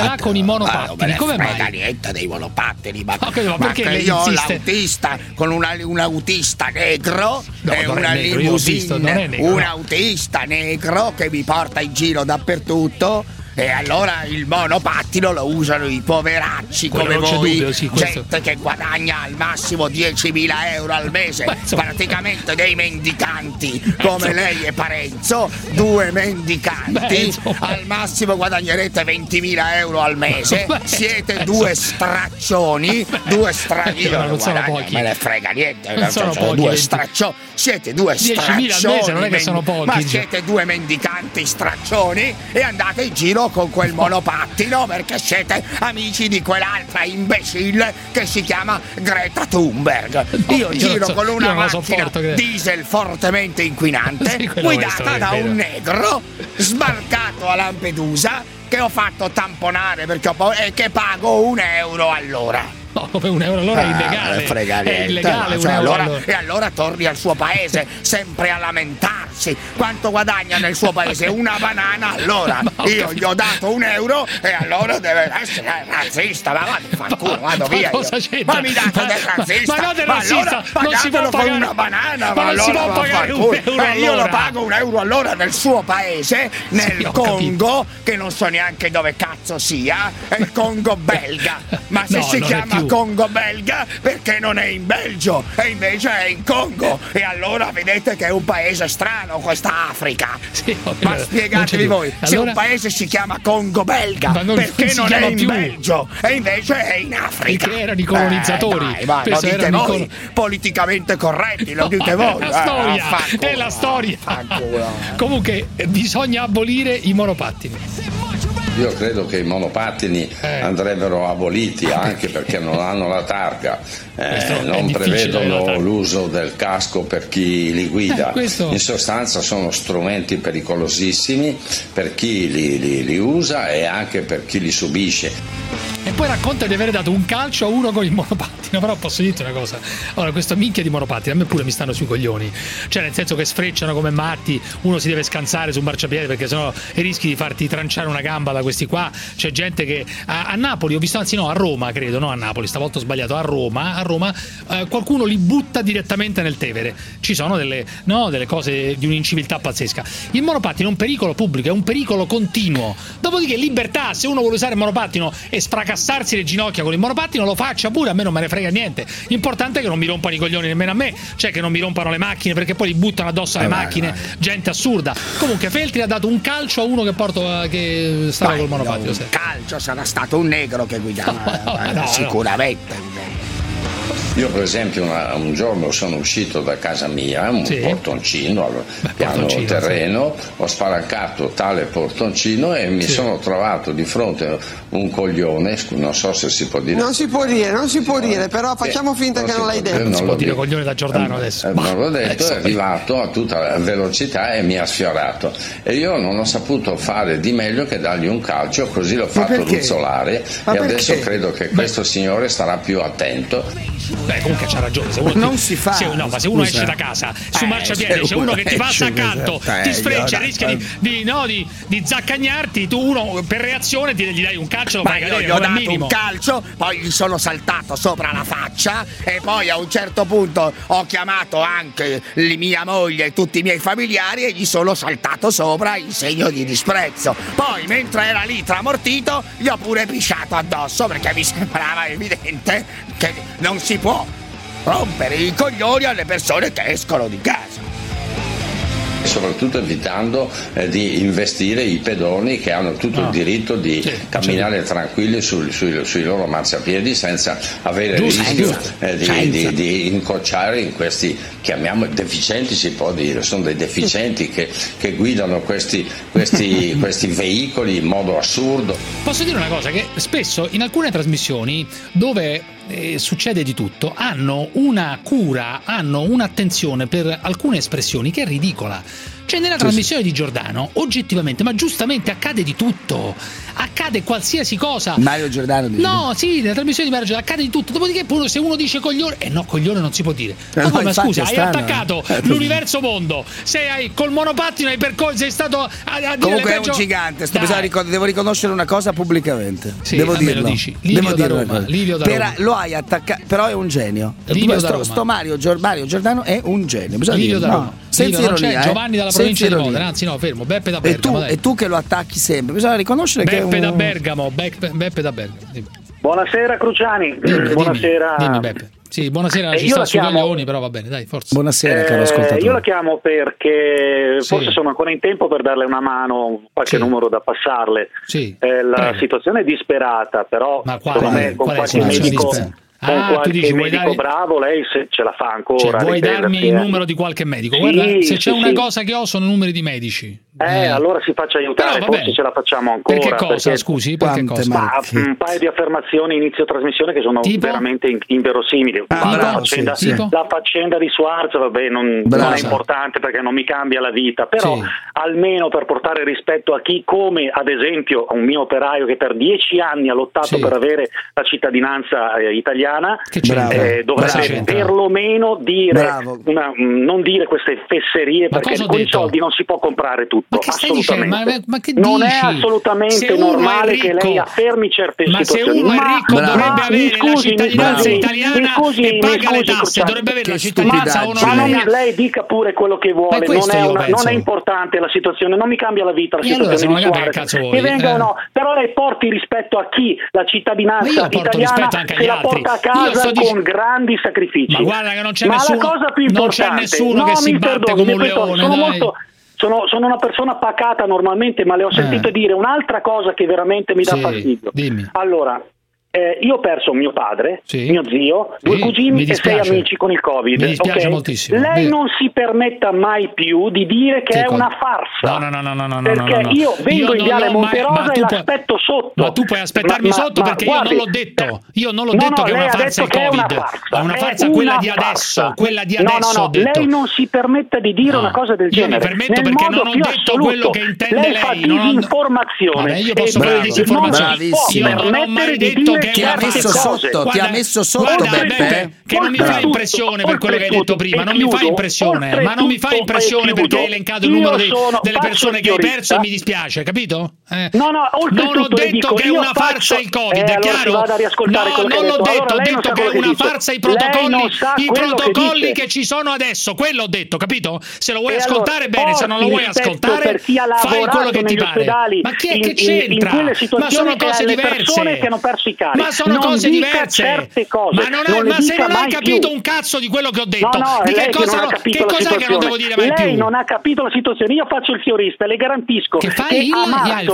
[SPEAKER 7] Come mai?
[SPEAKER 2] Niente dei monopattini, ma
[SPEAKER 7] perché lei
[SPEAKER 2] io ho
[SPEAKER 7] insiste?
[SPEAKER 2] l'autista con un autista negro e una limousine, un autista negro che mi porta in giro dappertutto. E allora il monopattino lo usano i poveracci come voi, gente che guadagna al massimo 10.000 euro al mese, praticamente dei mendicanti come lei e Parenzo, 2 mendicanti, al massimo guadagnerete 20.000 euro al mese, siete 2 straccioni, 2 straccioni, non me ne frega niente, sono 2 straccioni, siete 2 straccioni, al mese, non è che sono pochi, ma siete 2 mendicanti straccioni e andate in giro con quel monopattino perché siete amici di quell'altra imbecille che si chiama Greta Thunberg. Io giro con una macchina diesel fortemente inquinante guidata da un negro sbarcato a Lampedusa che ho fatto tamponare e che pago €1 all'ora.
[SPEAKER 7] No, come €1 all'ora è illegale. È illegale,
[SPEAKER 2] E allora torni al suo paese sempre a lamentarsi. Quanto guadagna nel suo paese? Una banana all'ora. Io gli ho dato €1 e allora deve essere razzista. Ma vado via. Ma mi date del razzista?
[SPEAKER 7] Ma non del razzista, non si può pagare
[SPEAKER 2] una banana.
[SPEAKER 7] Ma non si può pagare €1 all'ora.
[SPEAKER 2] Io lo pago €1 all'ora nel suo paese, nel Congo, che non so neanche dove cazzo sia, è il Congo belga. Ma se si chiama Congo belga perché non è in Belgio e invece è in Congo, e allora vedete che è un paese strano questa Africa. Ma spiegatevi voi, se un paese si chiama Congo belga perché non è in Belgio e invece è in Africa?
[SPEAKER 7] Perché erano i colonizzatori,
[SPEAKER 2] lo dite voi, politicamente corretti, lo dite voi.
[SPEAKER 7] È la storia. Comunque bisogna abolire i monopattini.
[SPEAKER 1] Io credo che i monopattini andrebbero aboliti, anche perché non hanno la targa, non prevedono l'uso del casco per chi li guida. In sostanza sono strumenti pericolosissimi per chi li usa e anche per chi li subisce.
[SPEAKER 7] E poi racconta di aver dato un calcio a uno con il monopattino. Però posso dirti una cosa, allora questa minchia di monopattini a me pure mi stanno sui coglioni, cioè nel senso che sfrecciano come matti, uno si deve scansare su un marciapiede perché sennò rischi di farti tranciare una gamba da questi qua. C'è gente che a Napoli ho visto, anzi no, a Roma credo, no a Napoli, stavolta ho sbagliato, a Roma qualcuno li butta direttamente nel Tevere. Ci sono delle cose di un'inciviltà pazzesca. Il monopattino è un pericolo pubblico, è un pericolo continuo. Dopodiché libertà, se uno vuole usare il monopattino e fracassarsi le ginocchia con il monopattino lo faccia pure, a me non me ne frega niente. L'importante è che non mi rompano i coglioni nemmeno a me, cioè che non mi rompano le macchine, perché poi li buttano addosso alle macchine, gente assurda. Comunque Feltri ha dato un calcio a uno che stava col monopattino.
[SPEAKER 2] Calcio sarà stato un negro che guidava, sicuramente.
[SPEAKER 1] Io per esempio un giorno sono uscito da casa mia, un portoncino, piano terreno, ho spalancato tale portoncino e mi sono trovato di fronte a un coglione, non so se si può dire.
[SPEAKER 4] Non si può dire, però facciamo finta che non l'hai detto.
[SPEAKER 7] Non si può dire coglione da Giordano adesso.
[SPEAKER 1] Non l'ho detto, è arrivato a tutta velocità e mi ha sfiorato. E io non ho saputo fare di meglio che dargli un calcio, così l'ho fatto ruzzolare e adesso credo che questo signore starà più attento.
[SPEAKER 7] Beh, comunque c'ha ragione, se uno
[SPEAKER 2] non si fa.
[SPEAKER 7] Ma se uno esce da casa su marciapiede, c'è uno che ti passa accanto, ti sfreccia, rischia di zaccagnarti, tu uno per reazione gli dai un calcio, lo fai cadere.
[SPEAKER 2] Io gli ho dato un calcio, poi gli sono saltato sopra la faccia e poi a un certo punto ho chiamato anche mia moglie e tutti i miei familiari e gli sono saltato sopra in segno di disprezzo. Poi mentre era lì tramortito gli ho pure pisciato addosso perché mi sembrava evidente che non si può rompere i coglioni alle persone che escono di casa.
[SPEAKER 1] Soprattutto evitando di investire i pedoni che hanno tutto il diritto di camminare tranquilli sui loro marciapiedi senza avere il rischio di incrociare in questi, chiamiamo deficienti, si può dire, sono dei deficienti che guidano questi veicoli in modo assurdo.
[SPEAKER 7] Posso dire una cosa, che spesso in alcune trasmissioni dove succede di tutto, hanno una cura, hanno un'attenzione per alcune espressioni che è ridicola. Cioè nella trasmissione di Giordano oggettivamente, ma giustamente, accade di tutto, accade qualsiasi cosa.
[SPEAKER 2] Mario Giordano dice.
[SPEAKER 7] No, sì, nella trasmissione di Mario Giordano accade di tutto. Dopodiché pure se uno dice coglione, no, coglione non si può dire. Ma scusa, hai attaccato l'universo mondo, sei col monopattino, hai percorso, sei stato a dire
[SPEAKER 2] comunque è un gigante, devo riconoscere una cosa pubblicamente. Sì, devo dirlo.
[SPEAKER 7] Lo dici. Livio da Roma.
[SPEAKER 2] Lo hai attaccato, però è un genio. Sto Mario Giordano è un genio.
[SPEAKER 7] Livio da Roma.
[SPEAKER 2] Senza ironia,
[SPEAKER 7] Giovanni dalla provincia di Modena, anzi no, fermo, Beppe da Bergamo.
[SPEAKER 2] E tu che lo attacchi sempre, bisogna riconoscere che
[SPEAKER 7] Beppe da Bergamo, Beppe da Bergamo.
[SPEAKER 5] Buonasera Cruciani.
[SPEAKER 7] Buonasera. Dimmi Beppe. Sì, buonasera, ci sta sui coglioni, però va bene, dai, forza.
[SPEAKER 2] Buonasera, caro ascoltatore.
[SPEAKER 5] Io la chiamo perché forse sono ancora in tempo per darle una mano, qualche numero da passarle.
[SPEAKER 7] Sì.
[SPEAKER 5] La situazione è disperata, però secondo me con qualche medico...
[SPEAKER 7] tu dici,
[SPEAKER 5] medico bravo, lei se ce la fa ancora.
[SPEAKER 7] Cioè, vuoi darmi il numero di qualche medico? Guarda, se c'è una cosa che ho sono numeri di medici.
[SPEAKER 5] Allora si faccia aiutare, forse ce la facciamo ancora.
[SPEAKER 7] Perché cosa? Scusi, perché cosa?
[SPEAKER 5] Ma un paio di affermazioni inizio trasmissione che sono veramente inverosimili. La faccenda di Schwarz, vabbè, non è importante perché non mi cambia la vita, però almeno per portare rispetto a chi, come ad esempio un mio operaio che per 10 anni ha lottato per avere la cittadinanza italiana, dovrebbe perlomeno dire non dire queste fesserie, perché con i soldi non si può comprare tutto.
[SPEAKER 7] Ma che stai dicendo? Ma che
[SPEAKER 5] non
[SPEAKER 7] dici?
[SPEAKER 5] è assolutamente normale che lei affermi certe situazioni.
[SPEAKER 7] Ma se uno è ricco dovrebbe avere la cittadinanza italiana e paga le tasse, dovrebbe avere la cittadinanza onoraria.
[SPEAKER 5] Lei dica pure quello che vuole, non è importante la situazione, non mi cambia la vita la situazione di Suarez. Però lei porti rispetto a chi la cittadinanza italiana se la porta a casa con grandi sacrifici.
[SPEAKER 7] Ma guarda che non c'è nessuno che si batte come un leone.
[SPEAKER 5] Sono una persona pacata normalmente, ma le ho sentito dire un'altra cosa che veramente mi dà fastidio.
[SPEAKER 7] Dimmi.
[SPEAKER 5] Allora, io ho perso mio padre, mio zio, 2 cugini e 6 amici con il Covid.
[SPEAKER 7] Mi dispiace moltissimo.
[SPEAKER 5] Lei non si permetta mai più di dire che è una farsa.
[SPEAKER 7] No.
[SPEAKER 5] Perché io vengo in Viale Monterosa e l'aspetto sotto.
[SPEAKER 7] Ma tu puoi aspettarmi sotto perché io non l'ho detto. Io non l'ho detto che è una farsa il Covid. È una farsa quella di adesso. Quella di adesso ho detto.
[SPEAKER 5] Lei non si permetta di dire una cosa del genere.
[SPEAKER 7] Io mi permetto perché non ho detto quello che intende lei.
[SPEAKER 5] Lei fa disinformazione.
[SPEAKER 7] Io posso fare disinformazione. Io non ho mai detto
[SPEAKER 2] ti ha messo sotto Beppe,
[SPEAKER 7] che non mi fa impressione per quello che hai detto prima, non mi fa impressione, ma non mi fa impressione perché hai elencato il numero delle persone che hai perso e mi dispiace, capito?
[SPEAKER 5] Non
[SPEAKER 7] ho detto che è una farsa il Covid, è chiaro? No, non l'ho detto, ho detto che è una farsa i protocolli che ci sono adesso, quello ho detto, capito? Se lo vuoi ascoltare bene, se non lo vuoi ascoltare fai quello che ti pare. Ma chi è che c'entra? Ma sono cose diverse.
[SPEAKER 5] Che hanno perso i cari.
[SPEAKER 7] Ma sono cose diverse. Ma se non hai capito un cazzo di quello che ho detto, di che cos'è che non devo dire mai più?
[SPEAKER 5] Lei non ha capito la situazione. Io faccio il fiorista, le garantisco
[SPEAKER 7] che fai
[SPEAKER 5] a marzo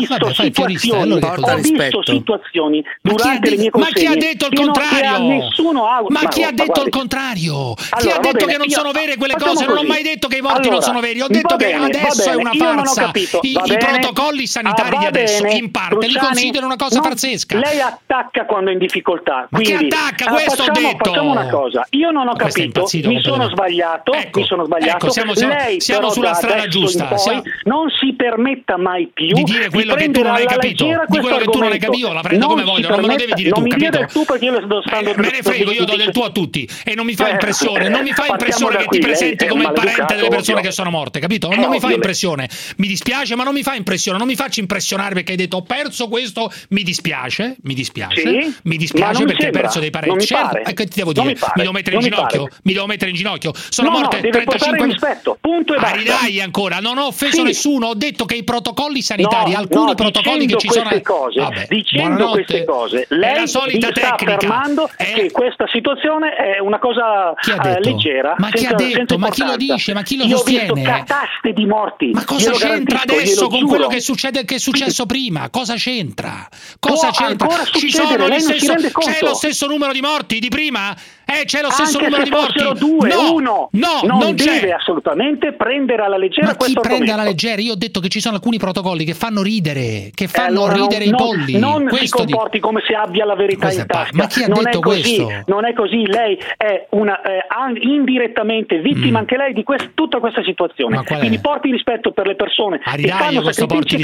[SPEAKER 5] ho visto situazioni durante le mie consegne.
[SPEAKER 7] Ma chi ha detto il contrario? Ma chi ha detto il contrario? Chi ha detto che non sono vere quelle cose? Non ho mai detto che i morti non sono veri. Ho detto che adesso è una farsa. I protocolli sanitari di adesso in parte li considero una cosa pazzesca.
[SPEAKER 5] Lei attacca quando è in difficoltà.
[SPEAKER 7] Ma chi attacca? Questo ho detto.
[SPEAKER 5] Facciamo una cosa. Io non ho capito. Mi sono sbagliato.
[SPEAKER 7] Ecco, siamo sulla strada giusta.
[SPEAKER 5] Non si permetta mai più
[SPEAKER 7] di dire quello che tu non hai capito. Di quello che tu non hai capito, la prendo come voglio. Non me lo devi dire tu, capito? Me ne frego, io do del tu a tutti e non mi fa impressione. Non mi fa impressione che ti presenti come il parente delle persone che sono morte, capito? Non mi fa impressione. Mi dispiace, ma non mi fa impressione. Non mi faccio impressionare perché hai detto ho perso questo. Mi dispiace perché hai perso dei parenti. Certo, che ti devo dire? Mi devo mettere in ginocchio? Sono morte 35
[SPEAKER 5] punto e basta.
[SPEAKER 7] Ridai ancora, non ho offeso nessuno, ho detto che i protocolli sanitari, alcuni protocolli che ci sono
[SPEAKER 5] dicendo queste cose, lei
[SPEAKER 7] è la solita
[SPEAKER 5] sta affermando che questa situazione è una cosa leggera.
[SPEAKER 7] Ma chi ha detto? Ma chi lo dice? Ma chi lo sostiene?
[SPEAKER 5] Io ho visto cataste di morti.
[SPEAKER 7] Ma cosa c'entra adesso con quello che è successo prima? Cosa c'entra? Cosa c'entra? C'è lo stesso numero di morti di prima? c'è lo stesso numero di morti.
[SPEAKER 5] Anche se fossero 2, no, non deve
[SPEAKER 7] c'è.
[SPEAKER 5] assolutamente prendere alla leggera questo argomento.
[SPEAKER 7] Ma chi prende alla leggera? Io ho detto che ci sono alcuni protocolli che fanno ridere, che fanno ridere i polli.
[SPEAKER 5] Non si comporti come se abbia la verità in tasca.
[SPEAKER 7] Ma chi ha detto questo?
[SPEAKER 5] Non è così, lei è una indirettamente vittima anche lei di tutta questa situazione. Quindi porti rispetto per le persone che fanno sacrifici.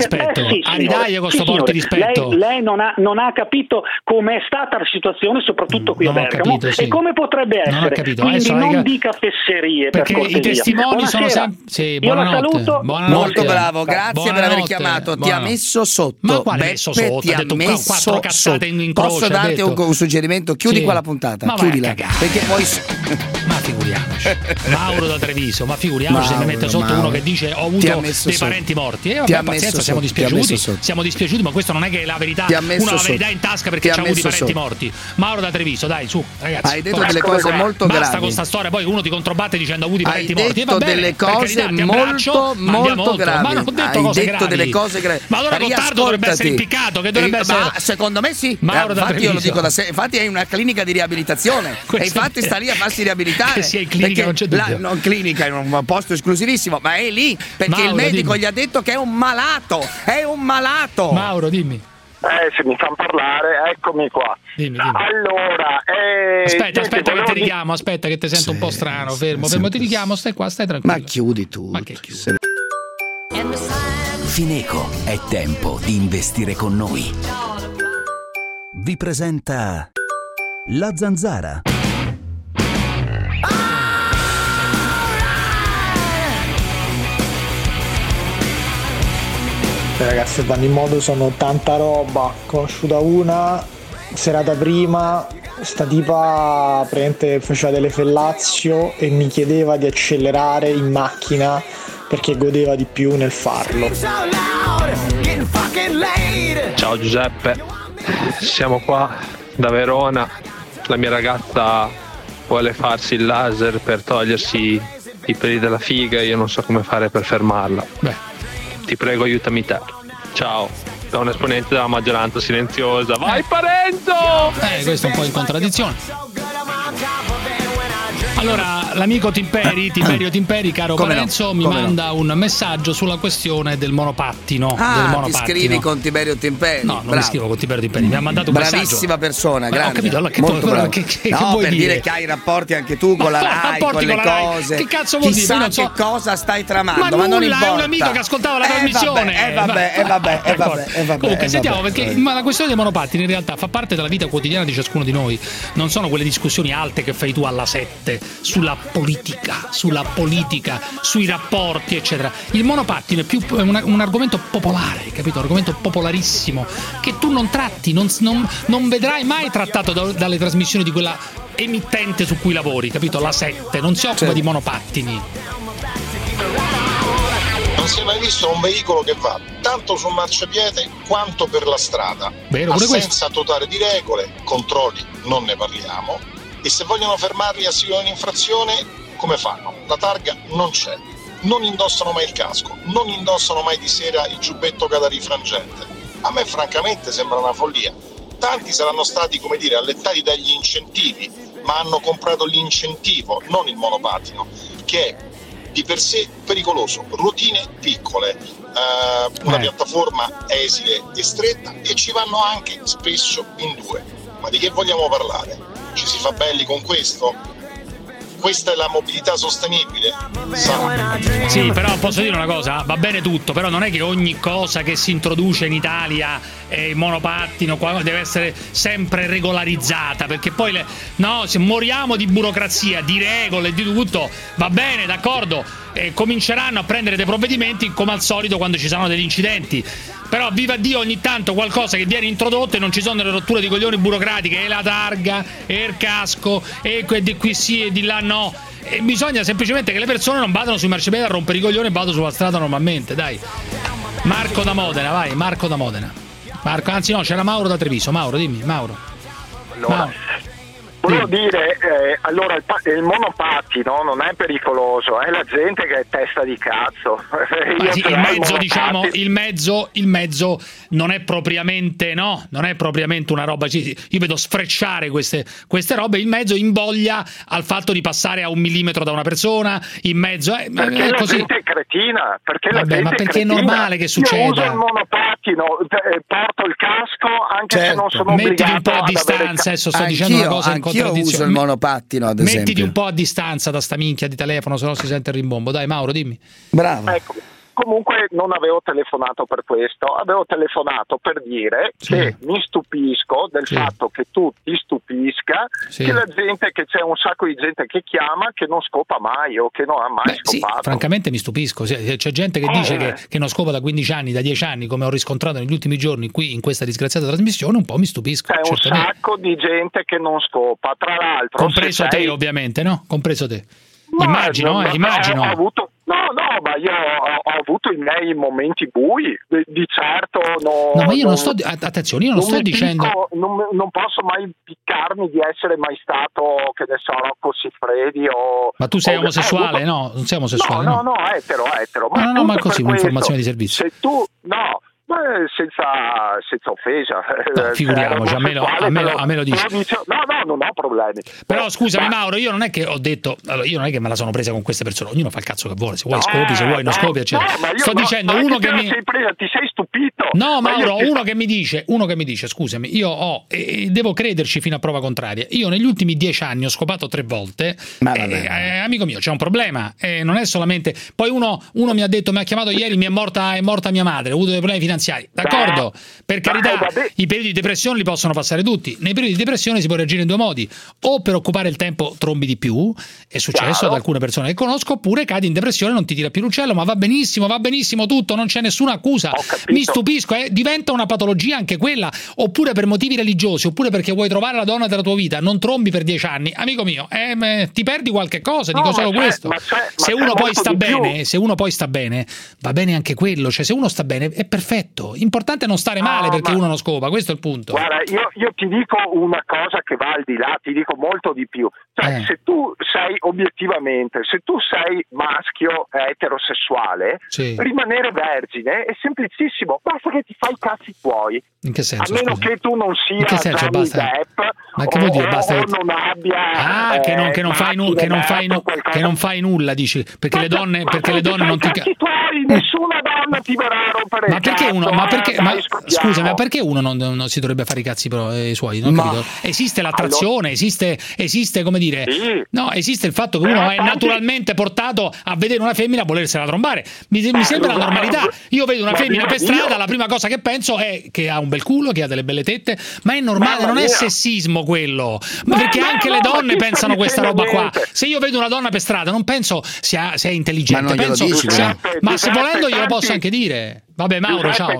[SPEAKER 5] Lei non ha capito com'è stata la situazione, soprattutto qui a Bergamo, e come potrebbe essere. Quindi non dica fesserie,
[SPEAKER 7] perché
[SPEAKER 5] per cortesia.
[SPEAKER 7] I testimoni sono sempre.
[SPEAKER 5] Io la saluto.
[SPEAKER 2] Molto bravo, grazie per aver chiamato. Ti ha messo sotto.
[SPEAKER 7] Ma quale messo sotto?
[SPEAKER 2] Ti ha messo 4 cazzate in croce. Posso darti un suggerimento? Chiudi quella puntata. Chiudila. Perché poi.
[SPEAKER 7] Ma figuriamoci. Mauro da Treviso, ma figuriamoci se mi mette sotto uno che dice ho avuto dei parenti morti. Pazienza, siamo dispiaciuti, ma questo non è che la verità, uno ha la verità in tasca perché ci ha avuto i parenti morti. Mauro da Treviso, dai, su, ragazzi.
[SPEAKER 2] Hai detto delle cose molto gravi.
[SPEAKER 7] Basta con sta storia, poi uno ti controbatte dicendo avuto i parenti morti.
[SPEAKER 2] Hai detto delle cose molto gravi.
[SPEAKER 7] Ma non ho detto cose gravi.
[SPEAKER 2] Delle cose gravi.
[SPEAKER 7] Ma allora Gottardo dovrebbe essere impiccato, che dovrebbe essere.
[SPEAKER 2] Ma secondo me sì. Infatti io lo dico da sé. Infatti è una clinica di riabilitazione. E infatti sta lì a farsi riabilitare.
[SPEAKER 7] Che sia in clinica non c'è dubbio.
[SPEAKER 2] Non clinica, in un posto esclusivissimo, ma è lì perché il medico gli ha detto che è un malato. È un malato.
[SPEAKER 7] Mauro, dimmi.
[SPEAKER 6] Se mi fanno parlare, eccomi qua.
[SPEAKER 7] Dimmi.
[SPEAKER 6] Allora,
[SPEAKER 7] aspetta che ti richiamo, aspetta che ti sento un po' strano, fermo, ti richiamo, stai qua, stai tranquillo.
[SPEAKER 2] Ma chiudi tu.
[SPEAKER 7] Ma che chiudi?
[SPEAKER 15] Fineco, è tempo di investire con noi. Vi presenta La Zanzara.
[SPEAKER 8] Ragazzi, vanno in modo, sono tanta roba. Conosciuta una serata prima, sta tipa praticamente faceva delle fellazio e mi chiedeva di accelerare in macchina perché godeva di più nel farlo.
[SPEAKER 9] Ciao Giuseppe, siamo qua da Verona. La mia ragazza vuole farsi il laser per togliersi i peli della figa e io non so come fare per fermarla. Ti prego, aiutami te. Ciao, da un esponente della maggioranza silenziosa. Vai Parenzo!
[SPEAKER 7] Questo è un po' in contraddizione. Allora, l'amico Tiberio Timperi, caro Parenzo, mi manda un messaggio sulla questione del monopattino.
[SPEAKER 2] Ti scrivi con Tiberio Timperi?
[SPEAKER 7] No, non mi scrivo con Tiberio Timperi, mi ha mandato un messaggio.
[SPEAKER 2] Bravissima persona, grande.
[SPEAKER 7] Ho capito, allora,
[SPEAKER 2] molto bravo.
[SPEAKER 7] Che
[SPEAKER 2] no,
[SPEAKER 7] vuoi
[SPEAKER 2] per dire che hai rapporti anche tu con la Rai, con le cose.
[SPEAKER 7] Che cazzo vuol dire?
[SPEAKER 2] Chissà
[SPEAKER 7] non so
[SPEAKER 2] che cosa stai tramando,
[SPEAKER 7] ma
[SPEAKER 2] non importa.
[SPEAKER 7] È un amico che ascoltava la trasmissione.
[SPEAKER 2] Vabbè.
[SPEAKER 7] Comunque, sentiamo, perché la questione dei monopattini in realtà fa parte della vita quotidiana di ciascuno di noi. Non sono quelle discussioni alte che fai tu alla 7 sulla politica, sui rapporti, eccetera. Il monopattino è più un argomento popolare, capito? Un argomento popolarissimo che tu non tratti, non vedrai mai trattato dalle trasmissioni di quella emittente su cui lavori, capito? La 7 non si occupa di monopattini.
[SPEAKER 24] Non si è mai visto un veicolo che va tanto sul marciapiede quanto per la strada. Assenza totale di regole, controlli non ne parliamo, e se vogliono fermarli e assicurare un'infrazione, come fanno? La targa non c'è, non indossano mai il casco, non indossano mai di sera il giubbetto catarifrangente. A me francamente sembra una follia. Tanti saranno stati, come dire, allettati dagli incentivi, ma hanno comprato l'incentivo, non il monopattino, che è di per sé pericoloso. Ruotine piccole, una piattaforma esile e stretta, e ci vanno anche spesso in due. Ma di che vogliamo parlare? Ci si fa belli con questo? Questa è la mobilità sostenibile?
[SPEAKER 7] Sì, però posso dire una cosa, va bene tutto, però non è che ogni cosa che si introduce in Italia, il monopattino, deve essere sempre regolarizzata, perché poi se moriamo di burocrazia, di regole, di tutto, va bene, d'accordo, cominceranno a prendere dei provvedimenti come al solito quando ci saranno degli incidenti. Però viva Dio, ogni tanto qualcosa che viene introdotto e non ci sono delle rotture di coglioni burocratiche, e la targa, e il casco, e di qui sì e di là no. E bisogna semplicemente che le persone non vadano sui marciapiedi a rompere i coglioni e vadano sulla strada normalmente, dai. Marco da Modena, vai, Marco da Modena. Anzi no, c'era Mauro da Treviso. Mauro, dimmi, Mauro.
[SPEAKER 6] Allora, Volevo dire, allora il monopattino non è pericoloso, è la gente che è testa di cazzo.
[SPEAKER 7] Il mezzo, diciamo, il mezzo non è propriamente, no? Non è propriamente una roba. Io vedo sfrecciare queste robe, il mezzo invoglia al fatto di passare a 1 millimetro da una persona, in mezzo
[SPEAKER 6] perché
[SPEAKER 7] è così.
[SPEAKER 6] La gente è cretina, perché
[SPEAKER 7] vabbè,
[SPEAKER 6] la gente
[SPEAKER 7] ma perché
[SPEAKER 6] è
[SPEAKER 7] è normale che succeda?
[SPEAKER 6] Io uso il monopattino, porto il casco anche se non sono
[SPEAKER 7] mettiti
[SPEAKER 6] obbligato
[SPEAKER 7] un po' a distanza, adesso sto dicendo una cosa in contraddizione.
[SPEAKER 2] Io uso il monopattino, ad esempio.
[SPEAKER 7] Mettiti un po' a distanza da sta minchia di telefono, se no si sente il rimbombo. Dai Mauro, dimmi.
[SPEAKER 2] Bravo.
[SPEAKER 6] Ecco. Comunque non avevo telefonato per questo, avevo telefonato per dire che mi stupisco del fatto che tu ti stupisca che la gente, che c'è un sacco di gente che chiama che non scopa mai o che non ha mai scopato.
[SPEAKER 7] Sì, francamente mi stupisco, c'è gente che dice che non scopa da 15 anni, da 10 anni, come ho riscontrato negli ultimi giorni qui in questa disgraziata trasmissione, un po' mi stupisco.
[SPEAKER 6] C'è un sacco di gente che non scopa, tra l'altro.
[SPEAKER 7] Compreso te ovviamente, no? Compreso te. Immagino.
[SPEAKER 6] Ma io ho avuto i miei momenti bui, di certo.
[SPEAKER 7] No, ma io non sto. Attenzione, io non sto dicendo.
[SPEAKER 6] Non posso mai piccarmi di essere mai stato, che ne so, Rocco Siffredi o.
[SPEAKER 7] Ma tu sei omosessuale, no? Non sei omosessuale?
[SPEAKER 6] No, etero.
[SPEAKER 7] Ma così un'informazione di servizio.
[SPEAKER 6] Se tu. No. Senza offesa,
[SPEAKER 7] figuriamoci, a me lo dici.
[SPEAKER 6] No, non ho problemi.
[SPEAKER 7] Però scusami Mauro, io non è che ho detto, io non è che me la sono presa con queste persone, ognuno fa il cazzo che vuole, se vuoi scopi, se vuoi non scopi, eccetera. Sto dicendo uno che mi
[SPEAKER 6] ti sei stupito.
[SPEAKER 7] No, Mauro, uno che mi dice, scusami, io ho devo crederci fino a prova contraria. Io negli ultimi 10 anni ho scopato 3 volte. Amico mio, c'è un problema, non è solamente. Poi uno mi ha detto, mi ha chiamato ieri, mi è morta mia madre, ho avuto dei problemi finanziari. D'accordo, per carità, i periodi di depressione li possono passare tutti. Nei periodi di depressione si può reagire in 2 modi: o per occupare il tempo trombi di più, è successo ad alcune persone che conosco, oppure cadi in depressione, non ti tira più l'uccello, ma va benissimo tutto, non c'è nessuna accusa. Mi stupisco, diventa una patologia anche quella, oppure per motivi religiosi, oppure perché vuoi trovare la donna della tua vita, non trombi per 10 anni, amico mio, ti perdi qualche cosa, dico solo questo. Se uno poi sta bene, va bene anche quello, cioè se uno sta bene è perfetto. Importante è non stare male perché uno non scopa, questo è il punto.
[SPEAKER 6] Guarda, io ti dico una cosa che va al di là, ti dico molto di più. Cioè, se tu sei obiettivamente, se tu sei maschio eterosessuale, rimanere vergine è semplicissimo, basta che ti fai i cazzi tuoi.
[SPEAKER 7] In che senso?
[SPEAKER 6] A meno che tu non sia Johnny Depp,
[SPEAKER 7] ma che vuol dire basta
[SPEAKER 6] o non abbia
[SPEAKER 7] che non fai nulla, dici, perché le donne non ti
[SPEAKER 6] nessuna donna ti verrà a rompere il cazzo.
[SPEAKER 7] Scusami, ma perché uno non si dovrebbe fare i cazzi suoi? Non capito? Esiste l'attrazione, esiste come dire, no, esiste il fatto che uno è naturalmente portato a vedere una femmina a volersela trombare. Mi sembra la normalità. Io vedo una femmina per strada, la prima cosa che penso è che ha un bel culo, che ha delle belle tette, ma è normale, non è sessismo quello, perché anche le donne pensano questa roba qua. Se io vedo una donna per strada non penso sia intelligente, penso ma se volendo glielo posso anche dire. Vabbè Mauro, ciao.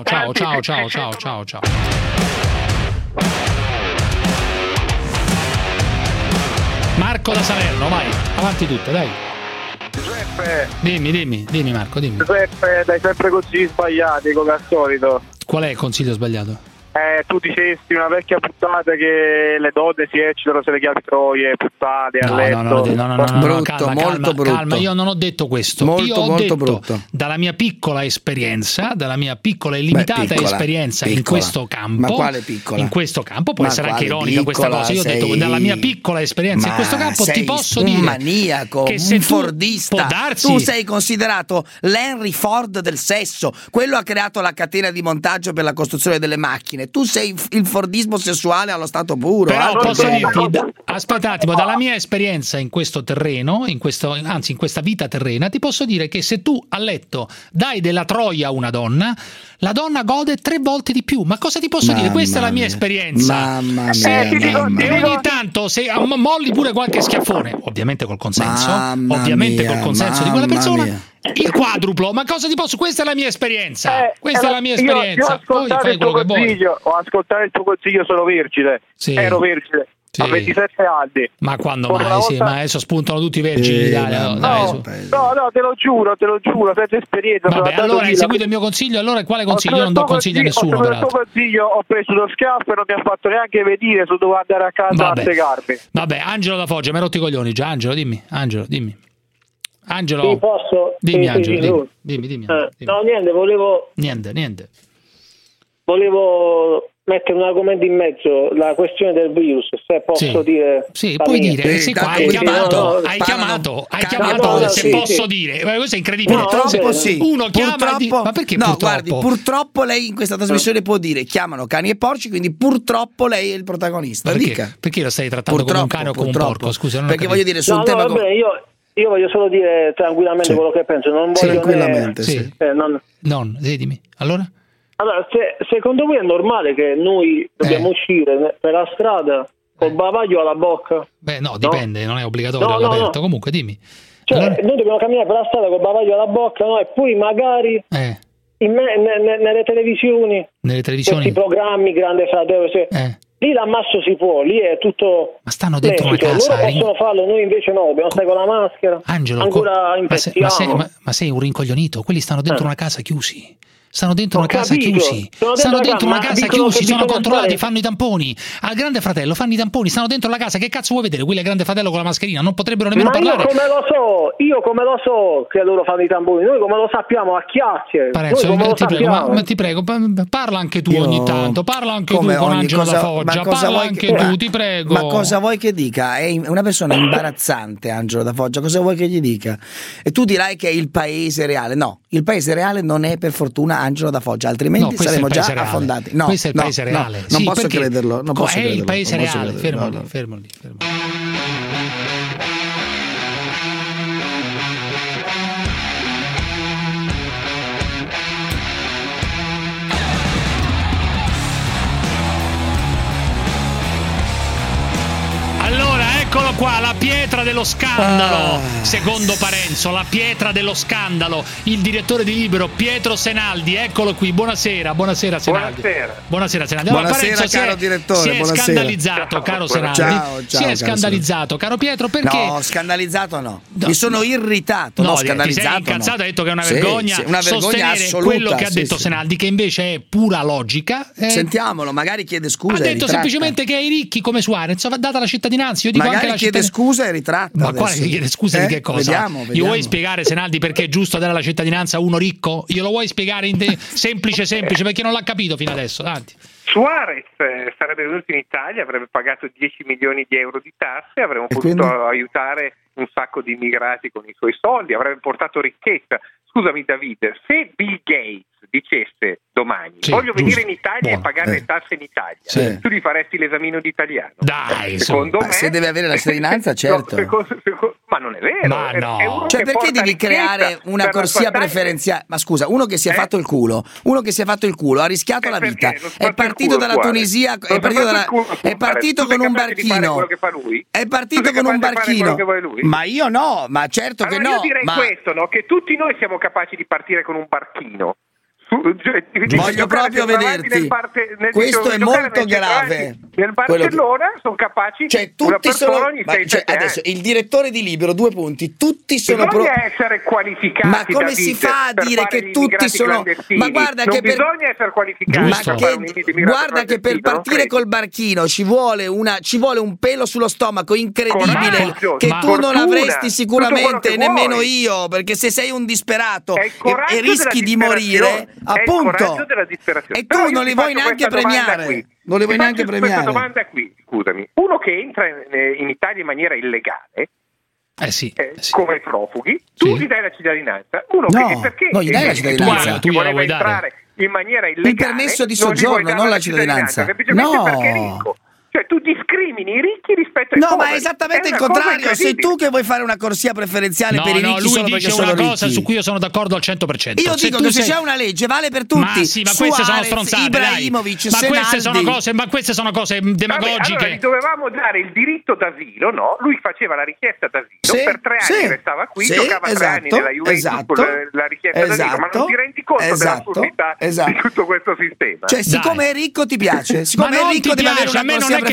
[SPEAKER 7] Marco da Salerno, vai, avanti tutto, dai.
[SPEAKER 6] Giuseppe.
[SPEAKER 7] Dimmi Marco, dimmi.
[SPEAKER 6] Giuseppe, dai sempre consigli sbagliati come al solito.
[SPEAKER 7] Qual è il consiglio sbagliato?
[SPEAKER 6] Tu dicesti una vecchia puttana che le donne si eccitano se le chiavi troie, puttane a letto.
[SPEAKER 7] No, calma, io non ho detto questo. Io ho detto brutto. Dalla mia piccola esperienza, dalla mia piccola e limitata esperienza in questo campo.
[SPEAKER 2] Ma quale piccola?
[SPEAKER 7] In questo campo può essere anche ironica questa cosa. Io ho detto dalla mia piccola esperienza in questo campo ti posso dire
[SPEAKER 2] un maniaco,
[SPEAKER 7] che se
[SPEAKER 2] un fordista. Tu sei considerato l'Henry Ford del sesso, quello ha creato la catena di montaggio per la costruzione delle macchine. Tu sei il fordismo sessuale allo stato puro.
[SPEAKER 7] Però posso dirti, aspetta un attimo, dalla mia esperienza in questo terreno, in questa vita terrena, ti posso dire che se tu a letto dai della troia a una donna, la donna gode 3 volte di più. Ma cosa ti posso dire? Questa è la mia esperienza. E ogni tanto se molli pure qualche schiaffone, ovviamente col consenso, di quella persona. Il quadruplo, ma cosa ti posso? Questa è la mia esperienza. Questa è la mia esperienza.
[SPEAKER 6] Poi fai quello che vuoi. Ho ascoltato il tuo consiglio, sono vergine. Ero vergine. a 27 anni.
[SPEAKER 7] Ma quando mai? Sì, ma adesso spuntano tutti i vergini in Italia.
[SPEAKER 6] No, te lo giuro, senza esperienza.
[SPEAKER 7] Vabbè, allora hai seguito il mio consiglio, allora quale consiglio? Io non do consigli a nessuno, peraltro.
[SPEAKER 6] Il tuo consiglio, ho preso lo schiaffo e non mi ha fatto neanche vedere su dove andare a casa a spiegarmi.
[SPEAKER 7] Vabbè, Angelo da Foggia, mi hai rotto i coglioni già. Angelo, dimmi. Angelo.
[SPEAKER 10] Sì, posso?
[SPEAKER 7] Dimmi,
[SPEAKER 10] sì,
[SPEAKER 7] Angelo, dimmi.
[SPEAKER 10] No, niente, volevo...
[SPEAKER 7] Niente.
[SPEAKER 10] Volevo mettere un argomento in mezzo, la questione del virus, se posso dire.
[SPEAKER 7] Sì, puoi dire, sei qua, hai chiamato, se posso dire. Questo è incredibile.
[SPEAKER 2] Purtroppo sì.
[SPEAKER 7] Uno chiama ma perché
[SPEAKER 2] no,
[SPEAKER 7] purtroppo?
[SPEAKER 2] Guardi, purtroppo lei in questa trasmissione può dire chiamano cani e porci, quindi purtroppo lei è il protagonista.
[SPEAKER 7] Perché lo stai trattando come un cane o come un porco? Scusa, non
[SPEAKER 2] perché voglio dire su un tema
[SPEAKER 10] vabbè, io voglio solo dire tranquillamente quello che penso, non voglio
[SPEAKER 2] tranquillamente,
[SPEAKER 7] dimmi.
[SPEAKER 10] Allora, secondo voi è normale che noi dobbiamo uscire per la strada col bavaglio alla bocca?
[SPEAKER 7] Beh, no, dipende, non è obbligatorio all'aperto. Comunque, dimmi.
[SPEAKER 10] Cioè, noi dobbiamo camminare per la strada col bavaglio alla bocca, no? E poi magari nelle televisioni, questi programmi, Grande Fratello, lì l'ammasso si può, lì è tutto.
[SPEAKER 7] Ma stanno dentro una casa.
[SPEAKER 10] Loro possono farlo, noi invece no, dobbiamo stare con la maschera.
[SPEAKER 7] Angelo,
[SPEAKER 10] ancora infettiamo.
[SPEAKER 7] Ma sei un rincoglionito? Quelli stanno dentro una casa chiusi. Stanno dentro una casa chiusi. Stanno dentro una casa chiusi, sono controllati, fanno i tamponi. Al Grande Fratello fanno i tamponi, stanno dentro la casa. Che cazzo vuoi vedere? Quelli al Grande Fratello con la mascherina non potrebbero nemmeno parlare.
[SPEAKER 10] Io come lo so che loro fanno i tamponi? Noi come lo sappiamo a chiacchiere?
[SPEAKER 7] Parenzo, ti prego, parla anche tu ogni tanto. Parla anche tu con Angelo da Foggia. Parla anche tu, ti prego.
[SPEAKER 2] Ma cosa vuoi che dica? È una persona imbarazzante, Angelo da Foggia. Cosa vuoi che gli dica? E tu dirai che è il paese reale. No, il paese reale non è per fortuna Angelo da Foggia, altrimenti saremmo già affondati. No,
[SPEAKER 7] questo è il paese reale.
[SPEAKER 2] Non posso crederlo.
[SPEAKER 7] È il paese reale. Fermo lì. Eccolo qua, la pietra dello scandalo, secondo Parenzo, la pietra dello scandalo, il direttore di Libero, Pietro Senaldi, eccolo qui, buonasera Senaldi. Buonasera Senaldi. Allora, Parenzo
[SPEAKER 2] caro direttore,
[SPEAKER 7] si è scandalizzato, caro Senaldi, si è scandalizzato, caro Pietro, perché?
[SPEAKER 2] No, scandalizzato no, mi sono irritato, no, scandalizzato.
[SPEAKER 7] Ti sei incazzato, ha detto che è una vergogna, sostenere
[SPEAKER 2] assoluta,
[SPEAKER 7] quello che ha detto Senaldi, che invece è pura logica.
[SPEAKER 2] Sentiamolo, magari chiede scusa.
[SPEAKER 7] Ha detto semplicemente che ai ricchi come Suarez va data la cittadinanza, io dico
[SPEAKER 2] magari chiede scusa e ritratta.
[SPEAKER 7] Ma quale chiede scusa di che cosa?
[SPEAKER 2] Vediamo.
[SPEAKER 7] Io vuoi spiegare, Senaldi, perché è giusto dare la cittadinanza a uno ricco? Glielo vuoi spiegare semplice perché non l'ha capito fino adesso? Tanti.
[SPEAKER 6] Suarez sarebbe venuto in Italia, avrebbe pagato 10 milioni di euro di tasse, avremmo potuto aiutare un sacco di immigrati con i suoi soldi, avrebbe portato ricchezza. Scusami Davide, se Bill Gates dicesse domani voglio venire in Italia e pagare le tasse in Italia, tu gli faresti l'esamino di italiano?
[SPEAKER 7] Dai,
[SPEAKER 2] secondo me se deve avere la cittadinanza, certo.
[SPEAKER 6] Ma non è vero.
[SPEAKER 7] Ma no.
[SPEAKER 2] Cioè perché devi creare una corsia preferenziale? Ma scusa, uno che si è fatto il culo, ha rischiato la vita, è partito dalla Tunisia, è partito con un barchino. È partito con un barchino. Ma io no, ma certo che no.
[SPEAKER 6] Io direi questo, no? Che tutti noi siamo capaci di partire con un barchino.
[SPEAKER 2] Voglio proprio vederti. Questo è molto grave.
[SPEAKER 6] Nel Barcellona sono capaci,
[SPEAKER 2] tutti sono adesso il direttore di Libero, 2 punti, tutti sono
[SPEAKER 6] bisogna essere qualificati.
[SPEAKER 2] Ma come si fa a dire che tutti sono? Ma guarda che
[SPEAKER 6] bisogna essere qualificati.
[SPEAKER 2] Guarda che per partire col barchino ci vuole un pelo sullo stomaco incredibile che tu non avresti sicuramente nemmeno io, perché se sei un disperato e rischi di morire, appunto, e tu non li vuoi neanche premiare. Non li vuoi neanche premiare.
[SPEAKER 6] Questa domanda qui, scusami, uno che entra in Italia in maniera illegale, come profughi, tu gli dai la cittadinanza. Uno che perché
[SPEAKER 2] non gli dai la cittadinanza,
[SPEAKER 6] tu voleva entrare in maniera illegale,
[SPEAKER 2] il permesso di soggiorno, non la cittadinanza.
[SPEAKER 6] Semplicemente perché è ricco. Cioè tu discrimini i ricchi rispetto ai poveri.
[SPEAKER 2] No, ma è esattamente il contrario. Sei tu che vuoi fare una corsia preferenziale per i ricchi solo perché sono ricchi.
[SPEAKER 7] Lui dice una cosa su cui io sono d'accordo al 100%.
[SPEAKER 2] Io dico che se c'è una legge vale per tutti.
[SPEAKER 7] Ma sì, ma queste sono stronzate,
[SPEAKER 2] Ibrahimovic,
[SPEAKER 7] ma queste sono cose demagogiche.
[SPEAKER 6] Allora gli dovevamo dare il diritto d'asilo, no? Lui faceva la richiesta d'asilo, per 3 anni restava qui, giocava 3 anni nella Juventus con la richiesta d'asilo, ma non ti rendi conto dell'assurdità di tutto questo sistema?
[SPEAKER 2] Cioè, siccome è ricco ti piace, siccome è ricco deve avere una corsia preferenziale.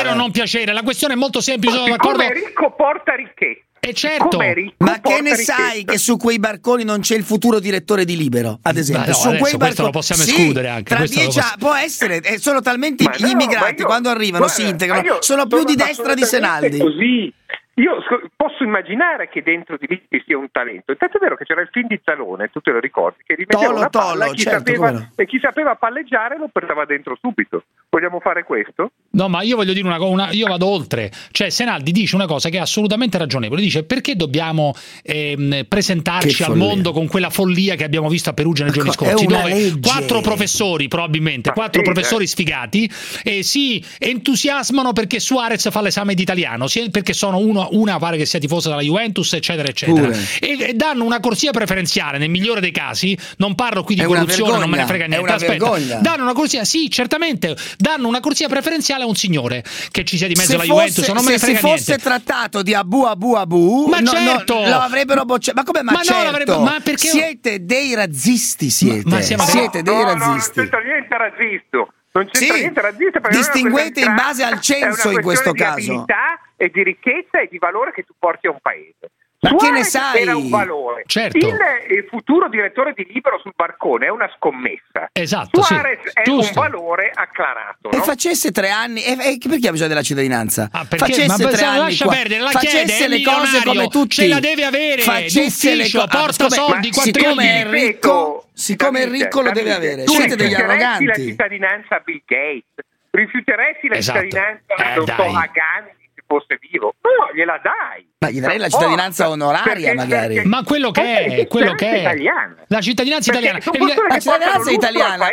[SPEAKER 7] piacere o non piacere, la questione è molto semplice, sono d'accordo.
[SPEAKER 6] Come ricco porta ricchezza.
[SPEAKER 7] Certo.
[SPEAKER 2] Ma che ne sai che su quei barconi non c'è il futuro direttore di Libero, ad esempio?
[SPEAKER 7] No,
[SPEAKER 2] su quei
[SPEAKER 7] questo lo possiamo escludere anche.
[SPEAKER 2] Tra 10 anni può essere, sono talmente gli immigrati quando arrivano, si integrano, sono più di destra di Senaldi.
[SPEAKER 6] Così. Io posso immaginare che dentro di lì ci sia un talento. E tanto è vero che c'era il film di Zalone, tu te lo ricordi, che rimetteva una palla e chi sapeva palleggiare lo portava dentro subito. Vogliamo fare questo?
[SPEAKER 7] No, ma io voglio dire una cosa, io vado oltre. Cioè, Senaldi dice una cosa che è assolutamente ragionevole. Dice: perché dobbiamo presentarci al mondo con quella follia che abbiamo visto a Perugia nei giorni scorsi, dove 4 professori, probabilmente 4 professori sfigati, si entusiasmano perché Suarez fa l'esame di italiano, perché sono una pare che sia tifosa della Juventus, eccetera eccetera, e danno una corsia preferenziale nel migliore dei casi. Non parlo qui di corruzione, non me ne frega niente. Aspetta, danno una corsia, sì, certamente danno una corsia preferenziale a un signore che ci sia di mezzo la Juventus, non me ne frega niente.
[SPEAKER 2] Se fosse trattato di Abu,
[SPEAKER 7] ma certo,
[SPEAKER 2] lo avrebbero bocciato. Ma come? Ma perché siete dei razzisti, siete dei razzisti.
[SPEAKER 6] Non c'entra niente razzista. Non c'entra niente razzista, perché
[SPEAKER 2] distinguete in base al censo in questo caso.
[SPEAKER 6] Di abilità e di ricchezza e di valore che tu porti a un paese.
[SPEAKER 2] Ma
[SPEAKER 6] Suarez
[SPEAKER 2] che ne sai?
[SPEAKER 6] Era un valore.
[SPEAKER 7] Certo.
[SPEAKER 6] Il futuro direttore di Libero sul barcone è una scommessa.
[SPEAKER 7] Esatto.
[SPEAKER 6] Suarez è un valore acclarato.
[SPEAKER 2] E facesse 3 anni. E perché ha bisogno della cittadinanza?
[SPEAKER 7] Facesse 3 anni. Lascia perdere, la
[SPEAKER 2] facesse le cose come tutti.
[SPEAKER 7] Ce la deve avere. Facesse le cose. Porta soldi,
[SPEAKER 2] siccome è ricco. Siccome è ricco lo deve avere. Siete degli arroganti.
[SPEAKER 6] La cittadinanza a Bill Gates. Rifiuteresti la cittadinanza a Gandhi se fosse vivo? No, gliela dai.
[SPEAKER 2] Ma gli darei la cittadinza onoraria, magari.
[SPEAKER 7] Ma quello che è la cittadinanza italiana.
[SPEAKER 2] La cittadinanza italiana.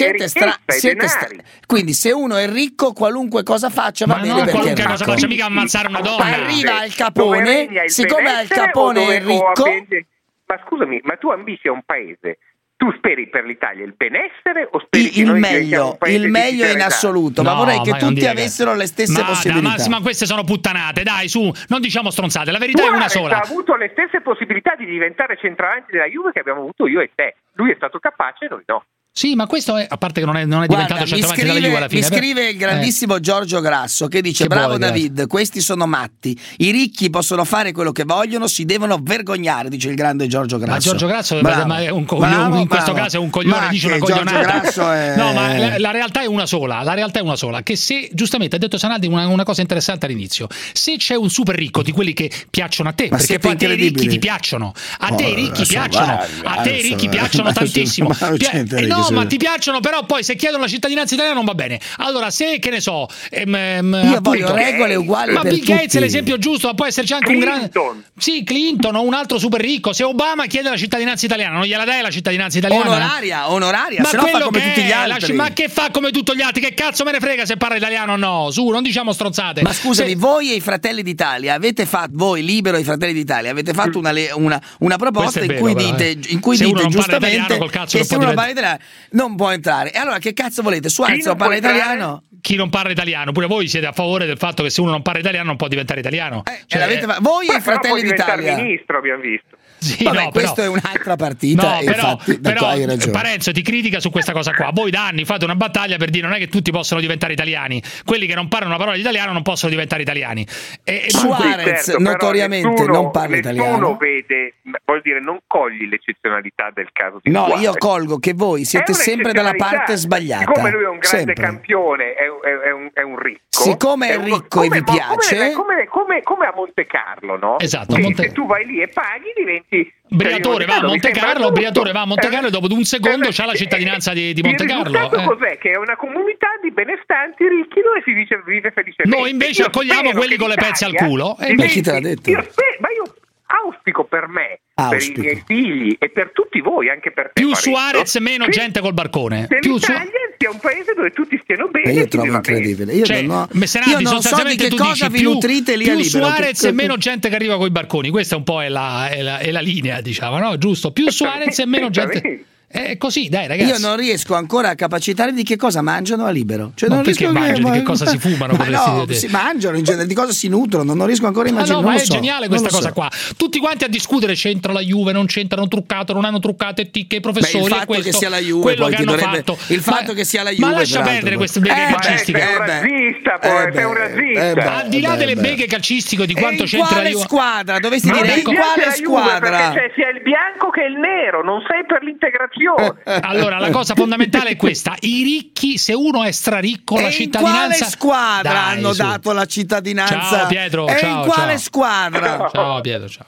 [SPEAKER 2] Quindi se uno è ricco, qualunque cosa faccia va bene, perché
[SPEAKER 7] qualunque cosa faccia, mica ammazzare una donna.
[SPEAKER 2] Arriva al Capone, siccome al Capone è ricco.
[SPEAKER 6] Ma scusami, ma tu ambisci a un paese. Tu speri per l'Italia il benessere o speri
[SPEAKER 2] il meglio in assoluto, ma vorrei che tutti avessero le stesse possibilità.
[SPEAKER 7] Ma queste sono puttanate, dai, su, non diciamo stronzate, la verità è una sola.
[SPEAKER 6] Ha avuto le stesse possibilità di diventare centravanti della Juve che abbiamo avuto io e te. Lui è stato capace, noi no.
[SPEAKER 7] Sì, ma questo è, a parte che non è diventato centravanti della Juve alla fine.
[SPEAKER 2] Mi scrive il grandissimo Giorgio Grasso che dice: bravo David, questi sono matti, i ricchi possono fare quello che vogliono, si devono vergognare, dice il grande Giorgio Grasso.
[SPEAKER 7] Ma Giorgio Grasso è un coglione, in questo caso è un coglione, dice una coglionata. No, ma la realtà è una sola, che se, giustamente ha detto Sanaldi una cosa interessante all'inizio, se c'è un super ricco di quelli che piacciono a te, perché poi a te i ricchi ti piacciono, a te i ricchi piacciono, a te i ricchi piacciono tantissimo. No, ma ti piacciono, però poi se chiedono la cittadinanza italiana non va bene. Allora, se, che ne so,
[SPEAKER 2] io voglio regole uguali
[SPEAKER 7] ma
[SPEAKER 2] per
[SPEAKER 7] Bill Gates
[SPEAKER 2] tutti.
[SPEAKER 7] è l'esempio giusto, ma può esserci anche un grande Clinton o un altro super ricco. Se Obama chiede la cittadinanza italiana, non gliela dai la cittadinanza italiana?
[SPEAKER 2] Onoraria, se no fa come tutti gli altri.
[SPEAKER 7] Ma che fa come tutti gli altri? Che cazzo me ne frega se parla italiano o no? Su, non diciamo stronzate.
[SPEAKER 2] Ma scusami, voi e i Fratelli d'Italia avete fatto, voi Libero e i Fratelli d'Italia avete fatto una proposta in cui dite giustamente che se uno parla italiano non può entrare. E allora che cazzo volete? Suarez non parla italiano?
[SPEAKER 7] Chi non parla italiano? Pure voi siete a favore del fatto che se uno non parla italiano non può diventare italiano?
[SPEAKER 2] Voi e i Fratelli d'Italia.
[SPEAKER 6] Ministro abbiamo visto.
[SPEAKER 7] Sì,
[SPEAKER 2] vabbè, questo è un'altra partita.
[SPEAKER 7] Però Parenzo ti critica su questa cosa qua. Voi da anni fate una battaglia per dire non è che tutti possono diventare italiani, quelli che non parlano una parola di italiano non possono diventare italiani.
[SPEAKER 2] Suarez notoriamente non parla italiano.
[SPEAKER 6] Nessuno vede, vuol dire non cogli l'eccezionalità del caso di Suarez.
[SPEAKER 2] Io colgo che voi siete sempre dalla parte sbagliata.
[SPEAKER 6] Siccome lui è un grande campione, è un ricco.
[SPEAKER 2] Siccome è ricco e vi piace,
[SPEAKER 6] come a Monte Carlo, no?
[SPEAKER 7] Esatto.
[SPEAKER 6] Se tu vai lì e paghi diventi
[SPEAKER 7] Briatore va a Monte Carlo, e dopo un secondo c'ha la cittadinanza di Monte Carlo.
[SPEAKER 6] Il risultato cos'è? Che è una comunità di benestanti ricchi dove si vive felicemente.
[SPEAKER 7] Noi invece accogliamo quelli con le pezze al culo.
[SPEAKER 2] Ma chi te l'ha detto?
[SPEAKER 6] Ma io auspico per me, per i miei figli e per tutti voi, anche per te.
[SPEAKER 7] Più Suarez, meno gente col barcone.
[SPEAKER 6] Più l'Italia sia un paese dove tutti stiano bene.
[SPEAKER 2] Io trovo incredibile. Io non so di che cosa vi nutrite lì a Libero.
[SPEAKER 7] Più Suarez e meno gente che arriva coi barconi. Questa un po' è la linea, diciamo, no? Giusto? Più Suarez e meno gente. È così, dai ragazzi.
[SPEAKER 2] Io non riesco ancora a capacitare di che cosa mangiano a libero. Cioè,
[SPEAKER 7] non perché mangiano, di che cosa si fumano?
[SPEAKER 2] Si mangiano in genere, di cosa si nutrono, non riesco ancora a immaginare.
[SPEAKER 7] Ma è geniale questa cosa qua. Tutti quanti a discutere, c'entra la Juve, non c'entra, hanno truccato, non hanno truccato, e i professori.
[SPEAKER 2] Il fatto che sia la Juve, poi che dovrebbe... Il fatto che sia la Juve.
[SPEAKER 7] Ma lascia perdere queste beghe calcistiche.
[SPEAKER 6] È un razzista, poi è un razzista.
[SPEAKER 7] Al di là delle beghe calcistiche, di quanto c'entra la Juve.
[SPEAKER 2] In quale squadra? Dovresti dire in quale squadra?
[SPEAKER 6] Perché c'è sia il bianco che il nero, non sei per l'integrazione.
[SPEAKER 7] Allora, la cosa fondamentale è questa: i ricchi, se uno è straricco, la cittadinanza.
[SPEAKER 2] In quale squadra hanno dato la cittadinanza?
[SPEAKER 7] Ciao Pietro,
[SPEAKER 2] e
[SPEAKER 7] ciao,
[SPEAKER 2] in quale squadra?
[SPEAKER 7] Ciao Pietro, ciao.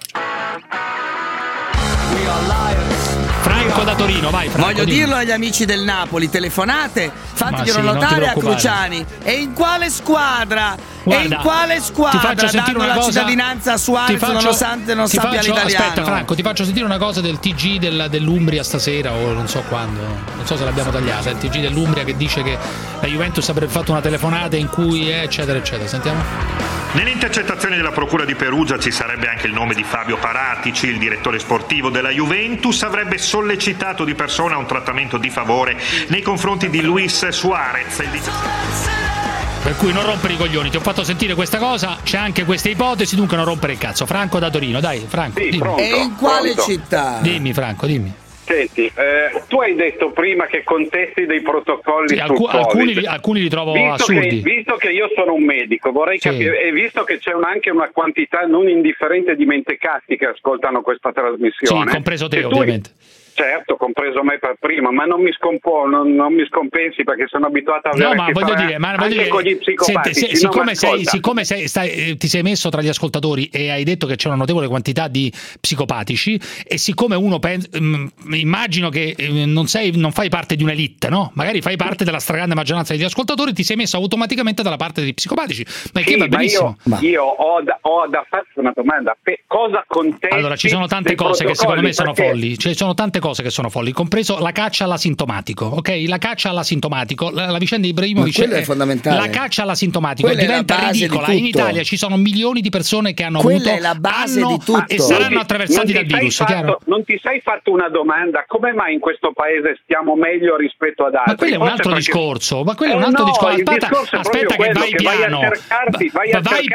[SPEAKER 7] Franco da Torino, vai Franco.
[SPEAKER 2] Voglio dirlo agli amici del Napoli, telefonate, fatiglielo notare a Cruciani. E in quale squadra?
[SPEAKER 7] Guarda,
[SPEAKER 2] e in quale squadra danno la cittadinanza a Suarez nonostante non sappia l'italiano?
[SPEAKER 7] Aspetta Franco, ti faccio sentire una cosa del TG dell'Umbria stasera, o non so quando, non so se l'abbiamo tagliata, il TG dell'Umbria che dice che la Juventus avrebbe fatto una telefonata in cui eccetera eccetera. Sentiamo.
[SPEAKER 11] Nelle intercettazioni della Procura di Perugia ci sarebbe anche il nome di Fabio Paratici, il direttore sportivo della Juventus, avrebbe sollecitato di persona un trattamento di favore nei confronti di Luis Suarez.
[SPEAKER 7] Per cui non rompere i coglioni, ti ho fatto sentire questa cosa, c'è anche questa ipotesi, dunque non rompere il cazzo. Franco da Torino, dai Franco,
[SPEAKER 6] sì,
[SPEAKER 7] dimmi.
[SPEAKER 6] Pronto,
[SPEAKER 2] e in quale città?
[SPEAKER 7] Dimmi Franco, dimmi.
[SPEAKER 6] Senti, tu hai detto prima che contesti dei protocolli sul Covid.
[SPEAKER 7] Alcuni li trovo assurdi.
[SPEAKER 6] Visto che io sono un medico, vorrei capire, e visto che c'è anche una quantità non indifferente di mentecatti che ascoltano questa trasmissione.
[SPEAKER 7] Sì, compreso te ovviamente.
[SPEAKER 6] Certo, compreso me per prima, ma non mi scompensi perché sono abituato a avere con gli psicopatici.
[SPEAKER 7] Siccome ti sei messo tra gli ascoltatori e hai detto che c'è una notevole quantità di psicopatici, e siccome uno immagino che non fai parte di un'elite, no? Magari fai parte della stragrande maggioranza degli ascoltatori, ti sei messo automaticamente dalla parte degli psicopatici. Ma che va benissimo.
[SPEAKER 6] Io ho da farti una domanda. Cosa contesti?
[SPEAKER 7] Allora, ci sono tante cose che secondo me sono folli. Ci sono tante cose che sono folli, compreso la caccia all'asintomatico, ok? La caccia all'asintomatico, la vicenda di Ibrahimovic
[SPEAKER 2] è fondamentale.
[SPEAKER 7] La caccia all'asintomatico
[SPEAKER 2] quella
[SPEAKER 7] diventa ridicola. In Italia ci sono milioni di persone che hanno
[SPEAKER 2] avuto, è la base di tutto,
[SPEAKER 7] e saranno attraversati dal virus.
[SPEAKER 6] Non ti sei fatto una domanda: come mai in questo paese stiamo meglio rispetto ad altri?
[SPEAKER 7] Ma quello è un altro discorso. Ma quello è un altro discorso. Aspetta che vai piano. Vai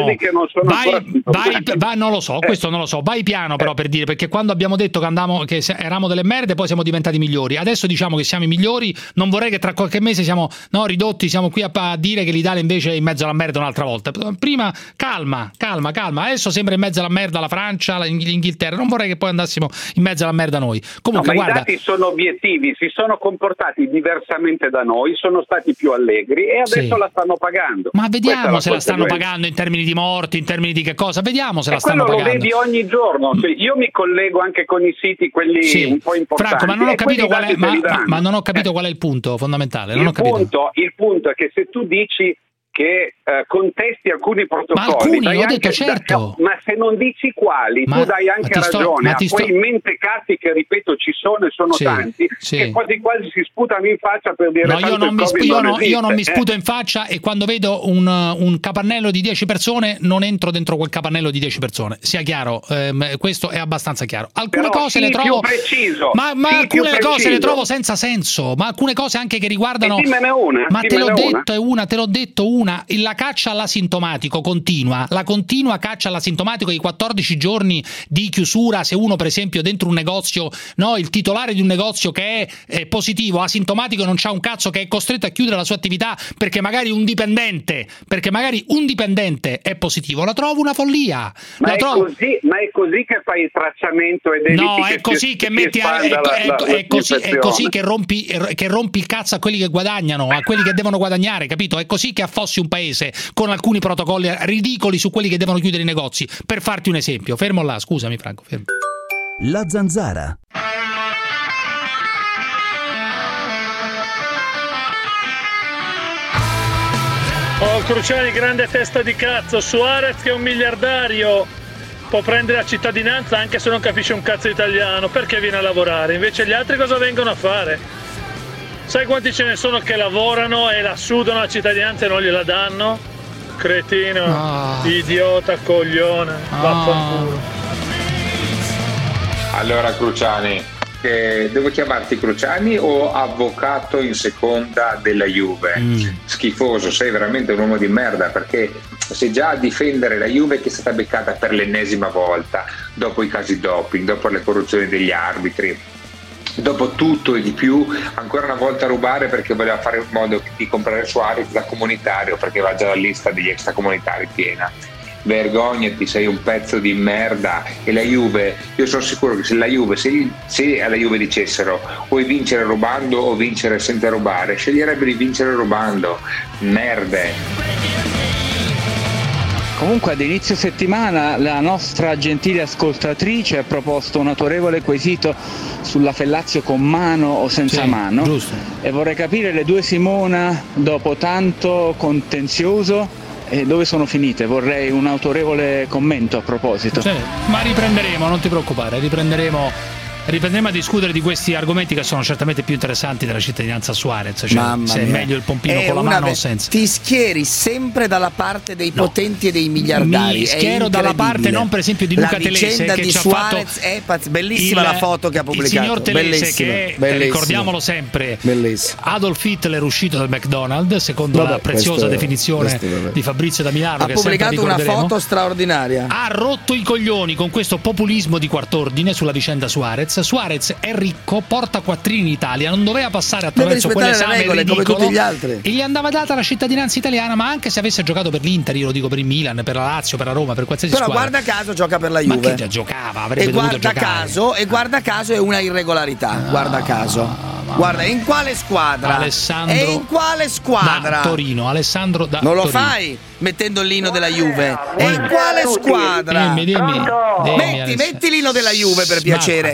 [SPEAKER 7] piano. Non lo so, questo non lo so. Vai piano però, per dire, perché quando abbiamo detto che eravamo delle merde, poi siamo diventati migliori. Adesso diciamo che siamo i migliori. Non vorrei che tra qualche mese siamo ridotti, siamo qui a dire che l'Italia invece è in mezzo alla merda un'altra volta. Prima calma. Adesso sembra in mezzo alla merda la Francia, l'Inghilterra. Non vorrei che poi andassimo in mezzo alla merda noi. Comunque,
[SPEAKER 6] ma
[SPEAKER 7] guarda,
[SPEAKER 6] i dati sono obiettivi, si sono comportati diversamente da noi, sono stati più allegri e adesso la stanno pagando.
[SPEAKER 7] Ma vediamo se la stanno pagando in termini di morti, in termini di che cosa. Vediamo se la stanno pagando.
[SPEAKER 6] Lo vedi ogni giorno. Cioè, io mi collego anche con i siti, quelli un po' importanti.
[SPEAKER 7] Franco, ma non ho capito non ho capito qual è il punto fondamentale.
[SPEAKER 6] Il punto è che se tu dici che contesti alcuni protocolli,
[SPEAKER 7] ma ho detto certo,
[SPEAKER 6] ma se non dici quali, tu dai anche ragione a quei mentecatti che, ripeto, ci sono e sono tanti, che quasi si sputano in faccia per dire
[SPEAKER 7] io non mi sputo in faccia, e quando vedo un capannello di 10 persone non entro dentro quel capannello di 10 persone, sia chiaro, questo è abbastanza chiaro. Alcune cose le trovo ma alcune cose le trovo senza senso, ma alcune cose anche che riguardano, ma te l'ho detto una. La caccia all'asintomatico continua, la continua caccia all'asintomatico, i 14 giorni di chiusura. Se uno per esempio dentro un negozio, il titolare di un negozio che è positivo, asintomatico, non c'ha un cazzo, che è costretto a chiudere la sua attività perché magari un dipendente è positivo, la trovo una follia.
[SPEAKER 6] Ma è così che fai il tracciamento ed eviti
[SPEAKER 7] è così che metti è così che rompi il cazzo a quelli che guadagnano, a quelli che devono guadagnare, capito? È così che affossi un paese con alcuni protocolli ridicoli su quelli che devono chiudere i negozi. Per farti un esempio, fermo là, scusami Franco, fermo.
[SPEAKER 15] La Zanzara.
[SPEAKER 13] Cruciani, grande testa di cazzo. Suarez, che è un miliardario, può prendere la cittadinanza anche se non capisce un cazzo italiano, perché viene a lavorare. Invece gli altri cosa vengono a fare? Sai quanti ce ne sono che lavorano e la sudano la cittadinanza e non gliela danno? Cretino, idiota, coglione, vaffanculo.
[SPEAKER 14] Allora Cruciani, devo chiamarti Cruciani o avvocato in seconda della Juve? Schifoso, sei veramente un uomo di merda, perché sei già a difendere la Juve che è stata beccata per l'ennesima volta dopo i casi doping, dopo le corruzioni degli arbitri, dopo tutto e di più, ancora una volta a rubare perché voleva fare in modo di comprare Suarez da comunitario, perché va già la lista degli extracomunitari piena. Vergognati, sei un pezzo di merda. E la Juve, io sono sicuro che se alla Juve dicessero vuoi vincere rubando o vincere senza rubare, sceglierebbero di vincere rubando. Merde.
[SPEAKER 16] Comunque ad inizio settimana la nostra gentile ascoltatrice ha proposto un autorevole quesito sulla Fellazio con mano o senza mano.
[SPEAKER 7] Giusto.
[SPEAKER 16] E vorrei capire le due Simona, dopo tanto contenzioso, dove sono finite? Vorrei un autorevole commento a proposito.
[SPEAKER 7] Ma riprenderemo, non ti preoccupare, riprenderemo a discutere di questi argomenti che sono certamente più interessanti della cittadinanza Suarez, se è meglio il pompino con la mano o senza.
[SPEAKER 2] Ti schieri sempre dalla parte dei potenti e dei miliardari.
[SPEAKER 7] Mi schiero dalla parte non per esempio di Luca Telese, che
[SPEAKER 2] di
[SPEAKER 7] ci
[SPEAKER 2] Suarez
[SPEAKER 7] ha fatto
[SPEAKER 2] bellissima la foto che ha pubblicato.
[SPEAKER 7] Il signor Telese, che è, ricordiamolo sempre, Adolf Hitler uscito dal McDonald's, secondo la preziosa definizione di Fabrizio da Milano,
[SPEAKER 2] ha
[SPEAKER 7] che
[SPEAKER 2] pubblicato una foto straordinaria.
[SPEAKER 7] Ha rotto i coglioni con questo populismo di quart'ordine sulla vicenda Suarez. Suarez è ricco, porta quattrini in Italia, non doveva passare attraverso quell'esame ridicolo,
[SPEAKER 2] come tutti gli altri.
[SPEAKER 7] E gli andava data la cittadinanza italiana, ma anche se avesse giocato per l'Inter, io lo dico per il Milan, per la Lazio, per la Roma, per qualsiasi squadra.
[SPEAKER 2] Però guarda caso gioca per la Juve.
[SPEAKER 7] Ma che già giocava, avrebbe dovuto giocare.
[SPEAKER 2] E guarda caso è una irregolarità, guarda caso. Guarda, in quale squadra?
[SPEAKER 7] Alessandro.
[SPEAKER 2] E in quale squadra?
[SPEAKER 7] Da Torino, Alessandro da
[SPEAKER 2] Non lo
[SPEAKER 7] Torino.
[SPEAKER 2] fai mettendo l'inno della Juve. E in quale squadra? Metti l'inno della Juve per piacere.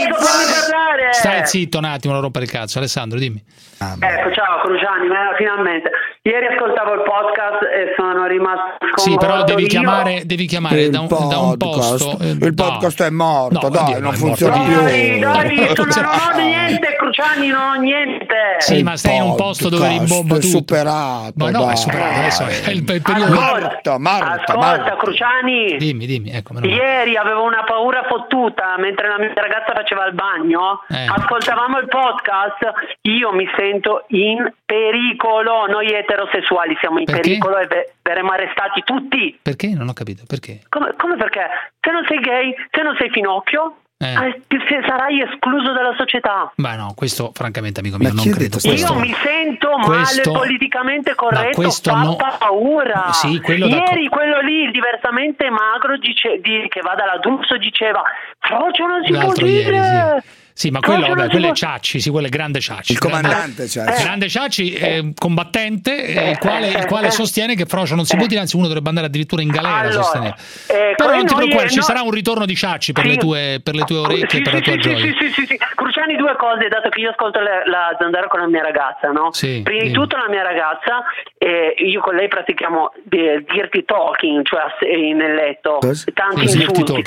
[SPEAKER 7] Stai zitto un attimo, non rompere il cazzo. Alessandro, dimmi.
[SPEAKER 10] Ecco, ciao Cruciani, finalmente. Ieri ascoltavo il podcast e sono rimasto sconvolto.
[SPEAKER 7] Sì, però devi chiamare da un posto.
[SPEAKER 2] Il podcast è morto, non funziona più.
[SPEAKER 10] Dai, non ho niente, Cruciani, non ho niente.
[SPEAKER 7] Sì, ma stai in un posto dove rimbomba tutto.
[SPEAKER 2] È superato.
[SPEAKER 7] Ma no, è superato, adesso è il periodo.
[SPEAKER 10] Ascolta, Cruciani.
[SPEAKER 7] Dimmi, ecco.
[SPEAKER 10] Ieri avevo una paura fottuta mentre la mia ragazza faceva il bagno. Ascoltavamo il podcast, io mi sento in pericolo. Noi eterosessuali siamo in pericolo e verremo arrestati tutti.
[SPEAKER 7] Perché? Non ho capito, perché?
[SPEAKER 10] Come perché? Se non sei gay, se non sei finocchio, sarai escluso dalla società.
[SPEAKER 7] Ma no, questo francamente, amico mio, non credo.
[SPEAKER 10] Io mi sento male, politicamente corretto, fa paura.
[SPEAKER 7] Sì,
[SPEAKER 10] ieri quello lì, il diversamente magro, che va dalla D'Urso, diceva Frocio non si può dire.
[SPEAKER 7] Sì, ma quello è Ciacci, quello è grande Ciacci.
[SPEAKER 2] Il comandante Ciacci.
[SPEAKER 7] Grande Ciacci, combattente, il quale sostiene che Frocio non si può dire, anzi uno dovrebbe andare addirittura in galera a sostenere. Però non ti preoccupare, ci sarà un ritorno di Ciacci per le tue orecchie e per la tua gioia.
[SPEAKER 10] Sì. Cruciani, due cose, dato che io ascolto la Zanzara con la mia ragazza, no?
[SPEAKER 7] Sì,
[SPEAKER 10] prima di tutto la mia ragazza, io con lei pratichiamo dirty talking, cioè nel letto. Tanti insulti,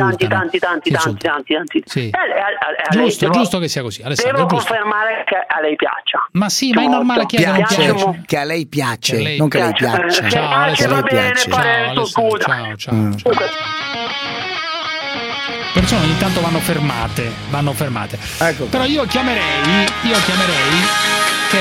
[SPEAKER 10] tanti.
[SPEAKER 7] Sì. Giusto che sia così, Alessandro.
[SPEAKER 10] Devo confermare che a lei piaccia.
[SPEAKER 7] Ma sì, ma è normale che a lei piace.
[SPEAKER 2] Che a lei piace, non che a lei piaccia.
[SPEAKER 7] Ciao, Alessandro.
[SPEAKER 10] Va bene,
[SPEAKER 7] ciao. Persone ogni tanto vanno fermate.
[SPEAKER 2] Ecco.
[SPEAKER 7] Però io chiamerei che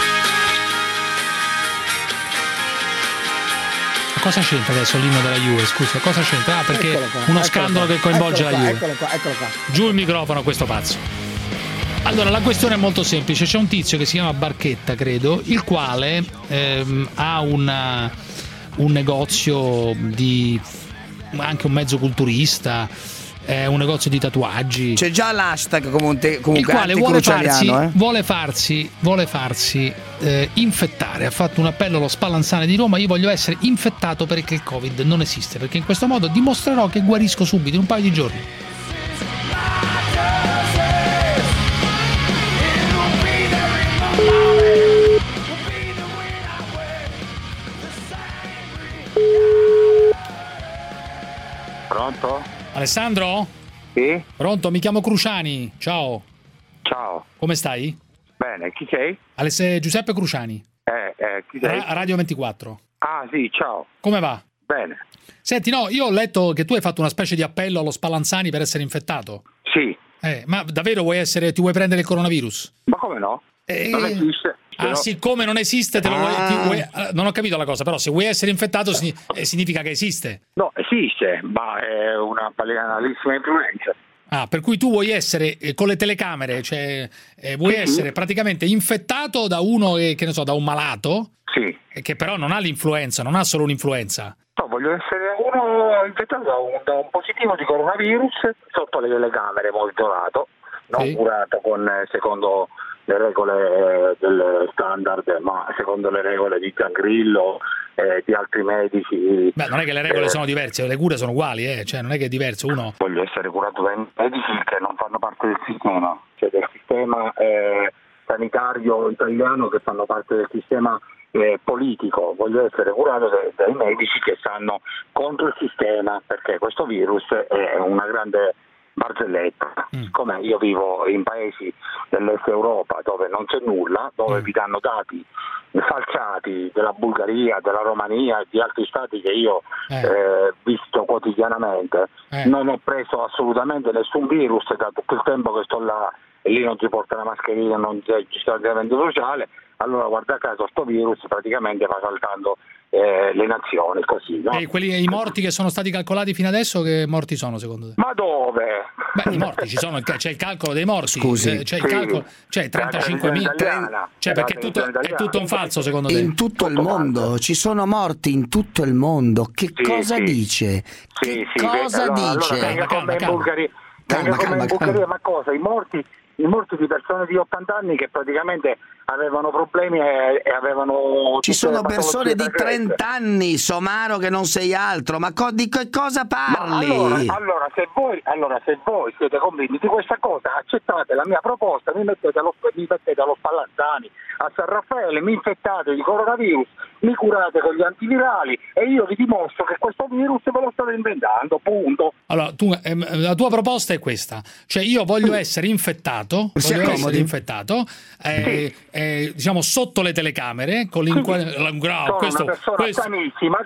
[SPEAKER 7] cosa c'entra adesso l'inno della Juve? Scusa, cosa c'entra? Perché uno scandalo che coinvolge la Juve.
[SPEAKER 2] Eccolo qua.
[SPEAKER 7] Giù il microfono a questo pazzo. Allora, la questione è molto semplice. C'è un tizio che si chiama Barchetta, credo, il quale ha un negozio di anche un mezzo culturista, un negozio di tatuaggi.
[SPEAKER 2] C'è già l'hashtag comunque
[SPEAKER 7] il quale vuole farsi infettare. Ha fatto un appello allo Spallanzane di Roma: io voglio essere infettato perché il Covid non esiste, perché in questo modo dimostrerò che guarisco subito in un paio di giorni.
[SPEAKER 6] Pronto?
[SPEAKER 7] Alessandro?
[SPEAKER 6] Sì?
[SPEAKER 7] Pronto, mi chiamo Cruciani. Ciao. Come stai?
[SPEAKER 6] Bene, chi sei?
[SPEAKER 7] Giuseppe Cruciani.
[SPEAKER 6] Chi sei?
[SPEAKER 7] Radio 24.
[SPEAKER 6] Ah sì, ciao.
[SPEAKER 7] Come va?
[SPEAKER 6] Bene.
[SPEAKER 7] Senti, no, io ho letto che tu hai fatto una specie di appello allo Spallanzani per essere infettato.
[SPEAKER 6] Sì.
[SPEAKER 7] Ma davvero ti vuoi prendere il coronavirus?
[SPEAKER 6] Ma come no? Non esiste.
[SPEAKER 7] Siccome non esiste, non ho capito la cosa, però se vuoi essere infettato significa che esiste.
[SPEAKER 6] No, esiste, ma è una banalissima influenza.
[SPEAKER 7] Per cui tu vuoi essere con le telecamere, cioè vuoi essere praticamente infettato da uno che ne so, da un malato, che però non ha l'influenza, non ha solo un'influenza.
[SPEAKER 6] No, voglio essere uno infettato da un positivo di coronavirus sotto le telecamere, monitorato, non curato secondo le regole del standard, ma secondo le regole di Zangrillo e di altri medici.
[SPEAKER 7] Beh, non è che le regole sono diverse, le cure sono uguali, cioè non è che è diverso uno.
[SPEAKER 6] Voglio essere curato dai medici che non fanno parte del sistema, cioè del sistema sanitario italiano, che fanno parte del sistema politico. Voglio essere curato dai medici che stanno contro il sistema, perché questo virus è una grande barzelletta. Come io vivo in paesi dell'est Europa dove non c'è nulla, dove vi danno dati falsati della Bulgaria, della Romania e di altri stati che io visto quotidianamente, non ho preso assolutamente nessun virus da tutto il tempo che sto là, e lì non si porta la mascherina, non c'è distanziamento sociale. Allora, guarda caso, sto virus praticamente va saltando le nazioni, così, no?
[SPEAKER 7] E i morti che sono stati calcolati fino adesso, che morti sono secondo te?
[SPEAKER 6] Ma dove?
[SPEAKER 7] Beh, i morti ci sono, c'è il calcolo dei morti.
[SPEAKER 2] Scusi,
[SPEAKER 7] c'è il calcolo, cioè 35.000, cioè perché è tutto un falso secondo te?
[SPEAKER 2] In tutto il mondo ci sono morti, in tutto il mondo. Che cosa dice? Che cosa dice?
[SPEAKER 6] Venga come in Bulgaria, ma cosa? I morti di persone di 80 anni che praticamente avevano problemi e avevano...
[SPEAKER 2] Ci sono persone di 30 anni, Somaro, che non sei altro, ma di che cosa parli?
[SPEAKER 6] Allora, se voi siete convinti di questa cosa, accettate la mia proposta, mi mettete allo Spallanzani, a San Raffaele, mi infettate di coronavirus, mi curate con gli antivirali e io vi dimostro che questo virus ve lo state inventando, punto.
[SPEAKER 7] Allora, la tua proposta è questa, cioè io voglio essere infettato, diciamo sotto le telecamere con
[SPEAKER 6] questo sanissima,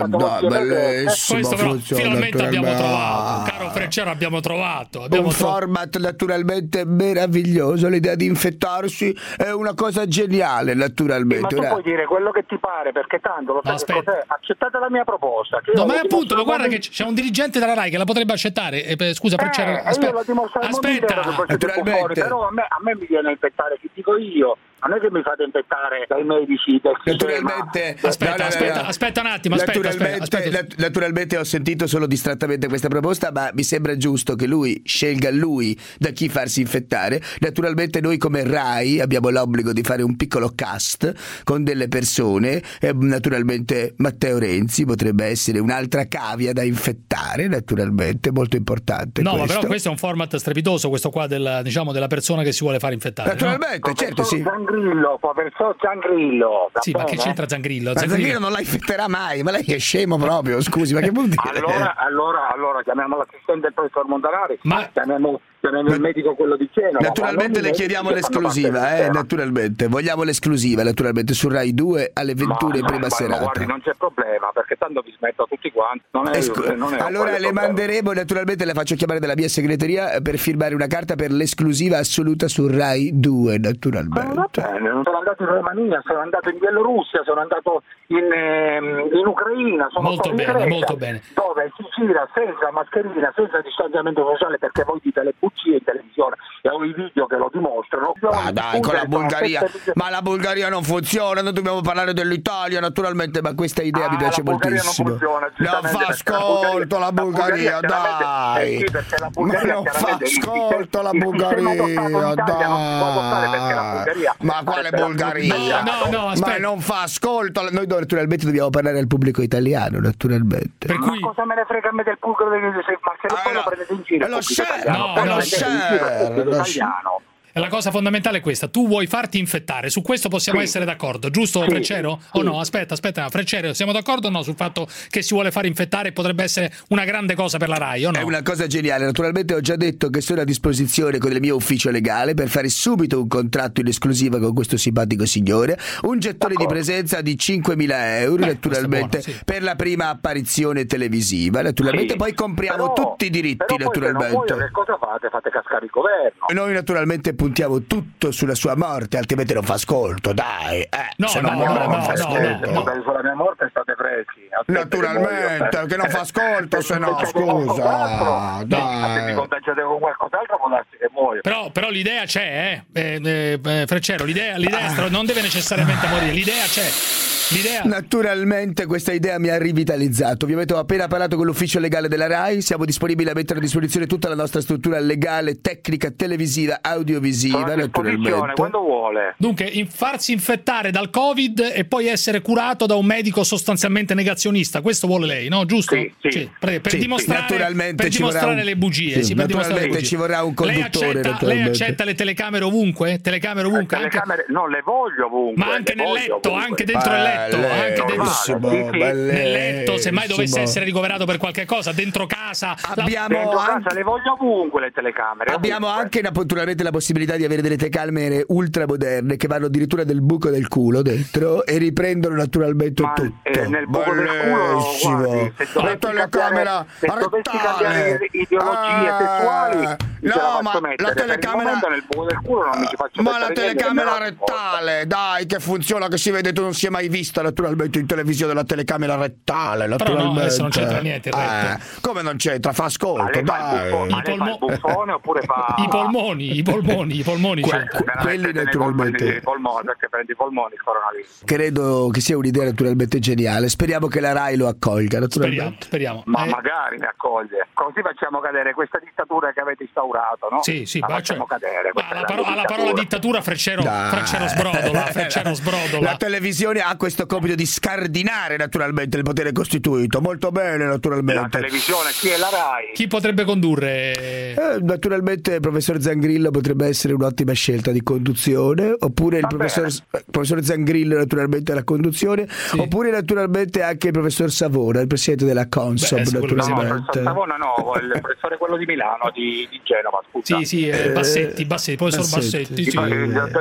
[SPEAKER 2] questo
[SPEAKER 7] però finalmente abbiamo trovato, caro Freccero, abbiamo trovato
[SPEAKER 2] un format naturalmente meraviglioso. L'idea di infettarsi è una cosa geniale, naturalmente.
[SPEAKER 6] Ma tu puoi dire quello che ti pare, perché tanto lo sai che cos'è. Accettate la mia proposta.
[SPEAKER 7] No, ma appunto, ma guarda che c'è un dirigente della RAI che la potrebbe accettare. Scusa, Freccero, aspetta.
[SPEAKER 2] Naturalmente.
[SPEAKER 6] Però a me mi viene a infettare, chi dico io. Non è che mi fate infettare dai medici del sistema.
[SPEAKER 7] Aspetta un attimo,
[SPEAKER 2] naturalmente ho sentito solo distrattamente questa proposta, ma mi sembra giusto che lui scelga da chi farsi infettare. Naturalmente noi come RAI abbiamo l'obbligo di fare un piccolo cast con delle persone, naturalmente Matteo Renzi potrebbe essere un'altra cavia da infettare, naturalmente, molto importante.
[SPEAKER 7] No, ma però questo è un format strepitoso, questo qua della persona che si vuole fare infettare.
[SPEAKER 2] Naturalmente, certo, sì.
[SPEAKER 6] Zangrillo.
[SPEAKER 7] Sì, ma che c'entra Zangrillo?
[SPEAKER 2] Zangrillo non la infetterà mai, ma lei è scemo proprio, scusi, ma che vuol dire?
[SPEAKER 6] Allora chiamiamo l'assistente del professor Montanari, chiamiamo il medico, quello di Genova.
[SPEAKER 2] Naturalmente le chiediamo l'esclusiva, naturalmente. Vogliamo l'esclusiva, naturalmente, su Rai 2 alle 21 in prima serata.
[SPEAKER 6] Guardi, non c'è problema, perché tanto vi smetto a tutti quanti.
[SPEAKER 2] Allora le manderemo, naturalmente le faccio chiamare dalla mia segreteria per firmare una carta per l'esclusiva assoluta su Rai 2, naturalmente.
[SPEAKER 6] Non sono andato in Romania, sono andato in Bielorussia, sono andato in Ucraina, sono
[SPEAKER 7] molto bene, molto bene.
[SPEAKER 6] Dove si gira senza mascherina, senza distanziamento sociale, perché voi dite le bugie in televisione e ho i video che lo dimostrano.
[SPEAKER 2] Ma dai, con la Bulgaria, ma la Bulgaria non funziona, noi dobbiamo parlare dell'Italia, naturalmente, ma questa idea mi piace moltissimo. Non fa ascolto la Bulgaria, dai. Ma non fa ascolto la Bulgaria, dai. Ma quale Bulgaria?
[SPEAKER 7] No,
[SPEAKER 2] ma non fa ascolto. Noi naturalmente dobbiamo parlare al pubblico italiano, naturalmente.
[SPEAKER 7] Per cui...
[SPEAKER 6] Ma cosa me ne frega a me del pubblico? Ma se poi lo prendete in giro,
[SPEAKER 2] lo share.
[SPEAKER 7] La cosa fondamentale è questa: tu vuoi farti infettare, su questo possiamo essere d'accordo, giusto Freccero? O no? Aspetta, Freccero, siamo d'accordo o no sul fatto che si vuole fare infettare e potrebbe essere una grande cosa per la Rai, o no?
[SPEAKER 2] È una cosa geniale, naturalmente ho già detto che sono a disposizione con il mio ufficio legale per fare subito un contratto in esclusiva con questo simpatico signore, un gettone di presenza di 5.000 euro, naturalmente, buono, per la prima apparizione televisiva, naturalmente poi compriamo tutti i diritti, naturalmente.
[SPEAKER 6] Che cosa fate? Fate cascare il governo.
[SPEAKER 2] E noi naturalmente puntiamo tutto sulla sua morte, altrimenti non fa ascolto, dai.
[SPEAKER 6] Sulla mia morte state freschi.
[SPEAKER 2] Naturalmente, che non fa ascolto, se no, scusa.
[SPEAKER 6] Se mi contagiate con qualcos'altro può darsi che muoio.
[SPEAKER 7] Però l'idea c'è, Freccero, l'idea non deve necessariamente morire, l'idea c'è.
[SPEAKER 2] Naturalmente questa idea mi ha rivitalizzato. Ovviamente ho appena parlato con l'ufficio legale della Rai, siamo disponibili a mettere a disposizione tutta la nostra struttura legale, tecnica, televisiva, audiovisiva, naturalmente.
[SPEAKER 6] Quando vuole.
[SPEAKER 7] Dunque, farsi infettare dal Covid e poi essere curato da un medico sostanzialmente negazionista, questo vuole lei, no? Giusto?
[SPEAKER 6] Sì.
[SPEAKER 7] Per dimostrare le bugie.
[SPEAKER 2] Naturalmente ci vorrà un conduttore.
[SPEAKER 7] Lei accetta le telecamere ovunque?
[SPEAKER 6] Non le voglio ovunque.
[SPEAKER 7] Ma anche nel letto, anche dentro il letto. Nel letto, se mai dovesse essere ricoverato per qualche cosa, dentro casa.
[SPEAKER 6] Le voglio ovunque le telecamere.
[SPEAKER 2] Abbiamo anche naturalmente la possibilità di avere delle telecamere ultra moderne che vanno addirittura del buco del culo dentro e riprendono naturalmente tutto.
[SPEAKER 6] Nel buco del culo, guardi,
[SPEAKER 2] la telecamera
[SPEAKER 6] dovessi cambiare ideologie sessuali,
[SPEAKER 2] la telecamera
[SPEAKER 6] nel buco del culo non mi ci faccio.
[SPEAKER 2] Ma la telecamera rettale, dai, che funziona, che si vede, tu non si è mai vista naturalmente in televisione la telecamera rettale, naturalmente.
[SPEAKER 7] Però no, adesso non c'entra niente.
[SPEAKER 2] Come non c'entra? Fa ascolto, dai.
[SPEAKER 6] Il buffone oppure fa
[SPEAKER 7] i polmoni.
[SPEAKER 2] Quelli naturalmente.
[SPEAKER 6] Perché prendi i polmoni il coronavirus.
[SPEAKER 2] Credo che sia un'idea naturalmente geniale. Speriamo che la Rai lo accolga, naturalmente.
[SPEAKER 7] Speriamo.
[SPEAKER 6] Ma magari mi accoglie. Così facciamo cadere questa dittatura che avete instaurato, no?
[SPEAKER 7] Sì,
[SPEAKER 6] facciamo cadere.
[SPEAKER 7] Alla parola dittatura Freccero sbrodola.
[SPEAKER 2] La televisione ha questo compito di scardinare naturalmente il potere costituito. Molto bene, naturalmente.
[SPEAKER 6] La televisione, chi è la Rai?
[SPEAKER 7] Chi potrebbe condurre?
[SPEAKER 2] Naturalmente il professor Zangrillo potrebbe essere un'ottima scelta di conduzione, oppure il professor Zangrillo naturalmente alla conduzione, oppure naturalmente anche il professor Savona, il presidente della Consob, naturalmente.
[SPEAKER 6] No, il professor Savona no, il professore quello di Milano, di Genova, scusa.
[SPEAKER 7] Sì, Bassetti, professor Bassetti.
[SPEAKER 6] Mi fido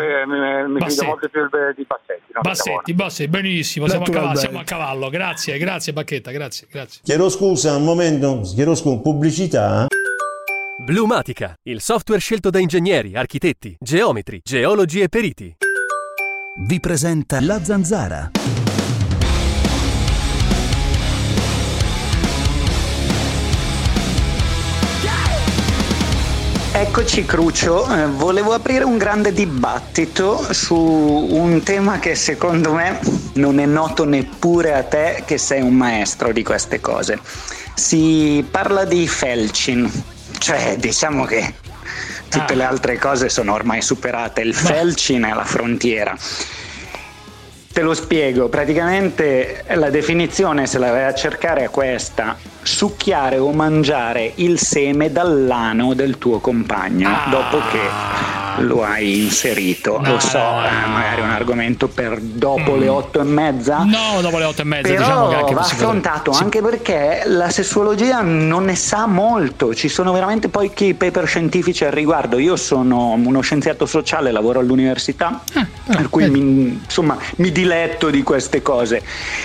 [SPEAKER 6] molto più di Bassetti.
[SPEAKER 7] Bassetti, benissimo, siamo a cavallo. Grazie Bacchetta, grazie.
[SPEAKER 17] Chiedo scusa un momento, pubblicità.
[SPEAKER 18] Blumatica, il software scelto da ingegneri, architetti, geometri, geologi e periti.
[SPEAKER 15] Vi presenta La Zanzara.
[SPEAKER 19] Eccoci Crucio, volevo aprire un grande dibattito su un tema che secondo me non è noto neppure a te che sei un maestro di queste cose. Si parla di felching, cioè diciamo che tutte le altre cose sono ormai superate, il felching è la frontiera. Te lo spiego, praticamente la definizione, se la vai a cercare, è questa: succhiare o mangiare il seme dall'ano del tuo compagno dopo che lo hai inserito. Lo so, magari è un argomento per dopo le 8:30.
[SPEAKER 7] No, dopo le 8:30.
[SPEAKER 19] Però
[SPEAKER 7] diciamo che anche
[SPEAKER 19] va affrontato anche perché la sessuologia non ne sa molto. Ci sono veramente pochi paper scientifici al riguardo. Io sono uno scienziato sociale, lavoro all'università, per cui mi diletto di queste cose.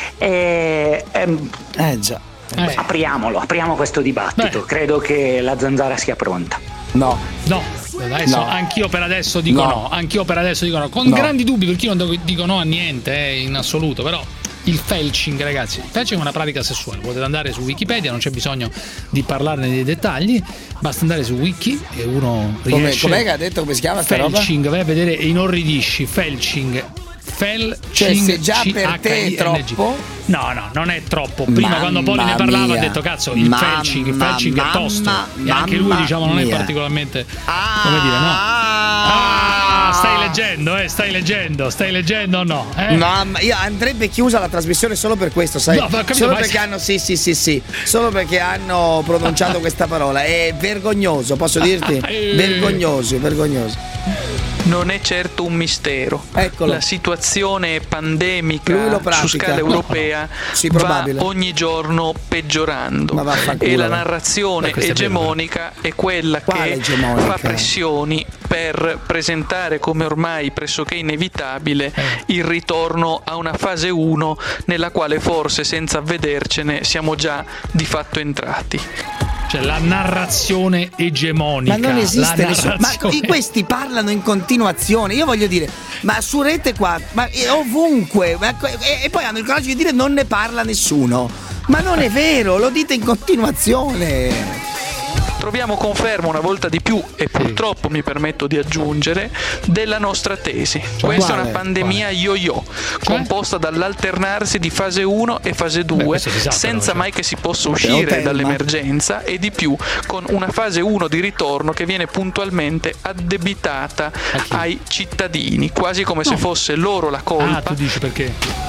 [SPEAKER 19] Apriamo questo dibattito. Credo che la Zanzara sia pronta.
[SPEAKER 2] No.
[SPEAKER 7] Adesso anch'io per adesso dico no. Con grandi dubbi, perché io non dico no a niente in assoluto, però il felching, ragazzi, il felching è una pratica sessuale. Potete andare su Wikipedia, non c'è bisogno di parlarne nei dettagli, basta andare su Wiki e uno riesce.
[SPEAKER 2] Com'è che ha detto, come si chiama sta roba?
[SPEAKER 7] Felching, vai a vedere e inorridisci. Felching,
[SPEAKER 2] cioè se già per te è troppo?
[SPEAKER 7] No, non è troppo. Prima quando Poli ne parlava ha detto cazzo, il felching è tosto. E anche lui diciamo non è particolarmente come dire, no? stai leggendo o no?
[SPEAKER 2] No, ma andrebbe chiusa la trasmissione solo per questo, sai?
[SPEAKER 7] No, capito,
[SPEAKER 2] solo perché hanno solo perché hanno pronunciato questa parola. È vergognoso, posso dirti? Vergognoso.
[SPEAKER 3] Non è certo un mistero.
[SPEAKER 2] Eccolo.
[SPEAKER 3] La situazione pandemica su scala europea va ogni giorno peggiorando e la narrazione egemonica è quella che fa pressioni per presentare come ormai pressoché inevitabile il ritorno a una fase 1 nella quale forse senza avvedercene siamo già di fatto entrati.
[SPEAKER 7] Cioè la narrazione egemonica.
[SPEAKER 2] Ma non esiste nessuno. Ma questi parlano in continuazione. Io voglio dire, ma su Rete 4, ma ovunque. E poi hanno il coraggio di dire non ne parla nessuno. Ma non è vero, lo dite in continuazione.
[SPEAKER 3] Troviamo conferma una volta di più, e purtroppo mi permetto di aggiungere, della nostra tesi. Questa è una pandemia yo-yo, composta dall'alternarsi di fase 1 e fase 2, senza mai che si possa uscire dall'emergenza, e di più con una fase 1 di ritorno che viene puntualmente addebitata ai cittadini, quasi come se fosse loro la colpa.
[SPEAKER 7] Tu dici perché?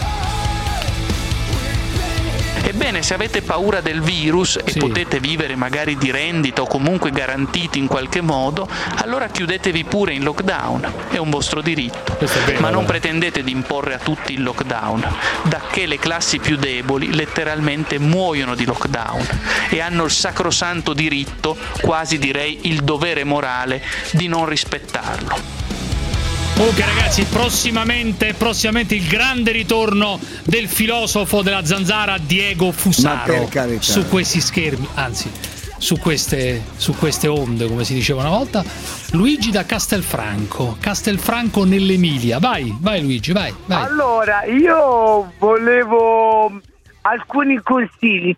[SPEAKER 3] Ebbene, se avete paura del virus e potete vivere magari di rendita o comunque garantiti in qualche modo, allora chiudetevi pure in lockdown, è un vostro diritto. Ma non pretendete di imporre a tutti il lockdown, dacché le classi più deboli letteralmente muoiono di lockdown e hanno il sacrosanto diritto, quasi direi il dovere morale, di non rispettarlo.
[SPEAKER 7] Ok ragazzi, prossimamente il grande ritorno del filosofo della Zanzara Diego Fusaro su questi schermi, anzi su queste onde, come si diceva una volta. Luigi da Castelfranco nell'Emilia. Vai Luigi, vai.
[SPEAKER 12] Allora, io volevo alcuni consigli.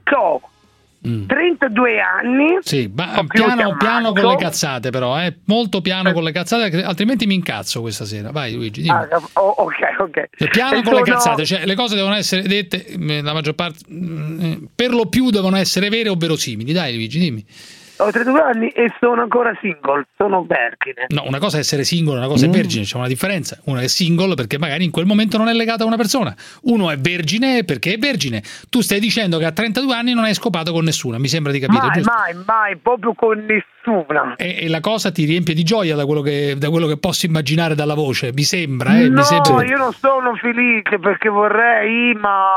[SPEAKER 12] 32 anni.
[SPEAKER 7] Sì, piano con le cazzate però, molto piano con le cazzate, altrimenti mi incazzo questa sera. Vai Luigi, dimmi.
[SPEAKER 12] Ok.
[SPEAKER 7] Piano con le cazzate, cioè le cose devono essere dette, la maggior parte, per lo più devono essere vere o verosimili. Dai Luigi, dimmi.
[SPEAKER 12] Ho 32 anni e sono ancora single, sono vergine.
[SPEAKER 7] No, una cosa è essere single, una cosa è vergine, c'è una differenza. Uno è single perché magari in quel momento non è legato a una persona. Uno è vergine perché è vergine. Tu stai dicendo che a 32 anni non hai scopato con nessuna, mi sembra di capire, giusto?
[SPEAKER 12] Mai, proprio con nessuna.
[SPEAKER 7] E la cosa ti riempie di gioia da quello che posso immaginare dalla voce, mi sembra,
[SPEAKER 12] No,
[SPEAKER 7] mi sembra...
[SPEAKER 12] io non sono felice perché vorrei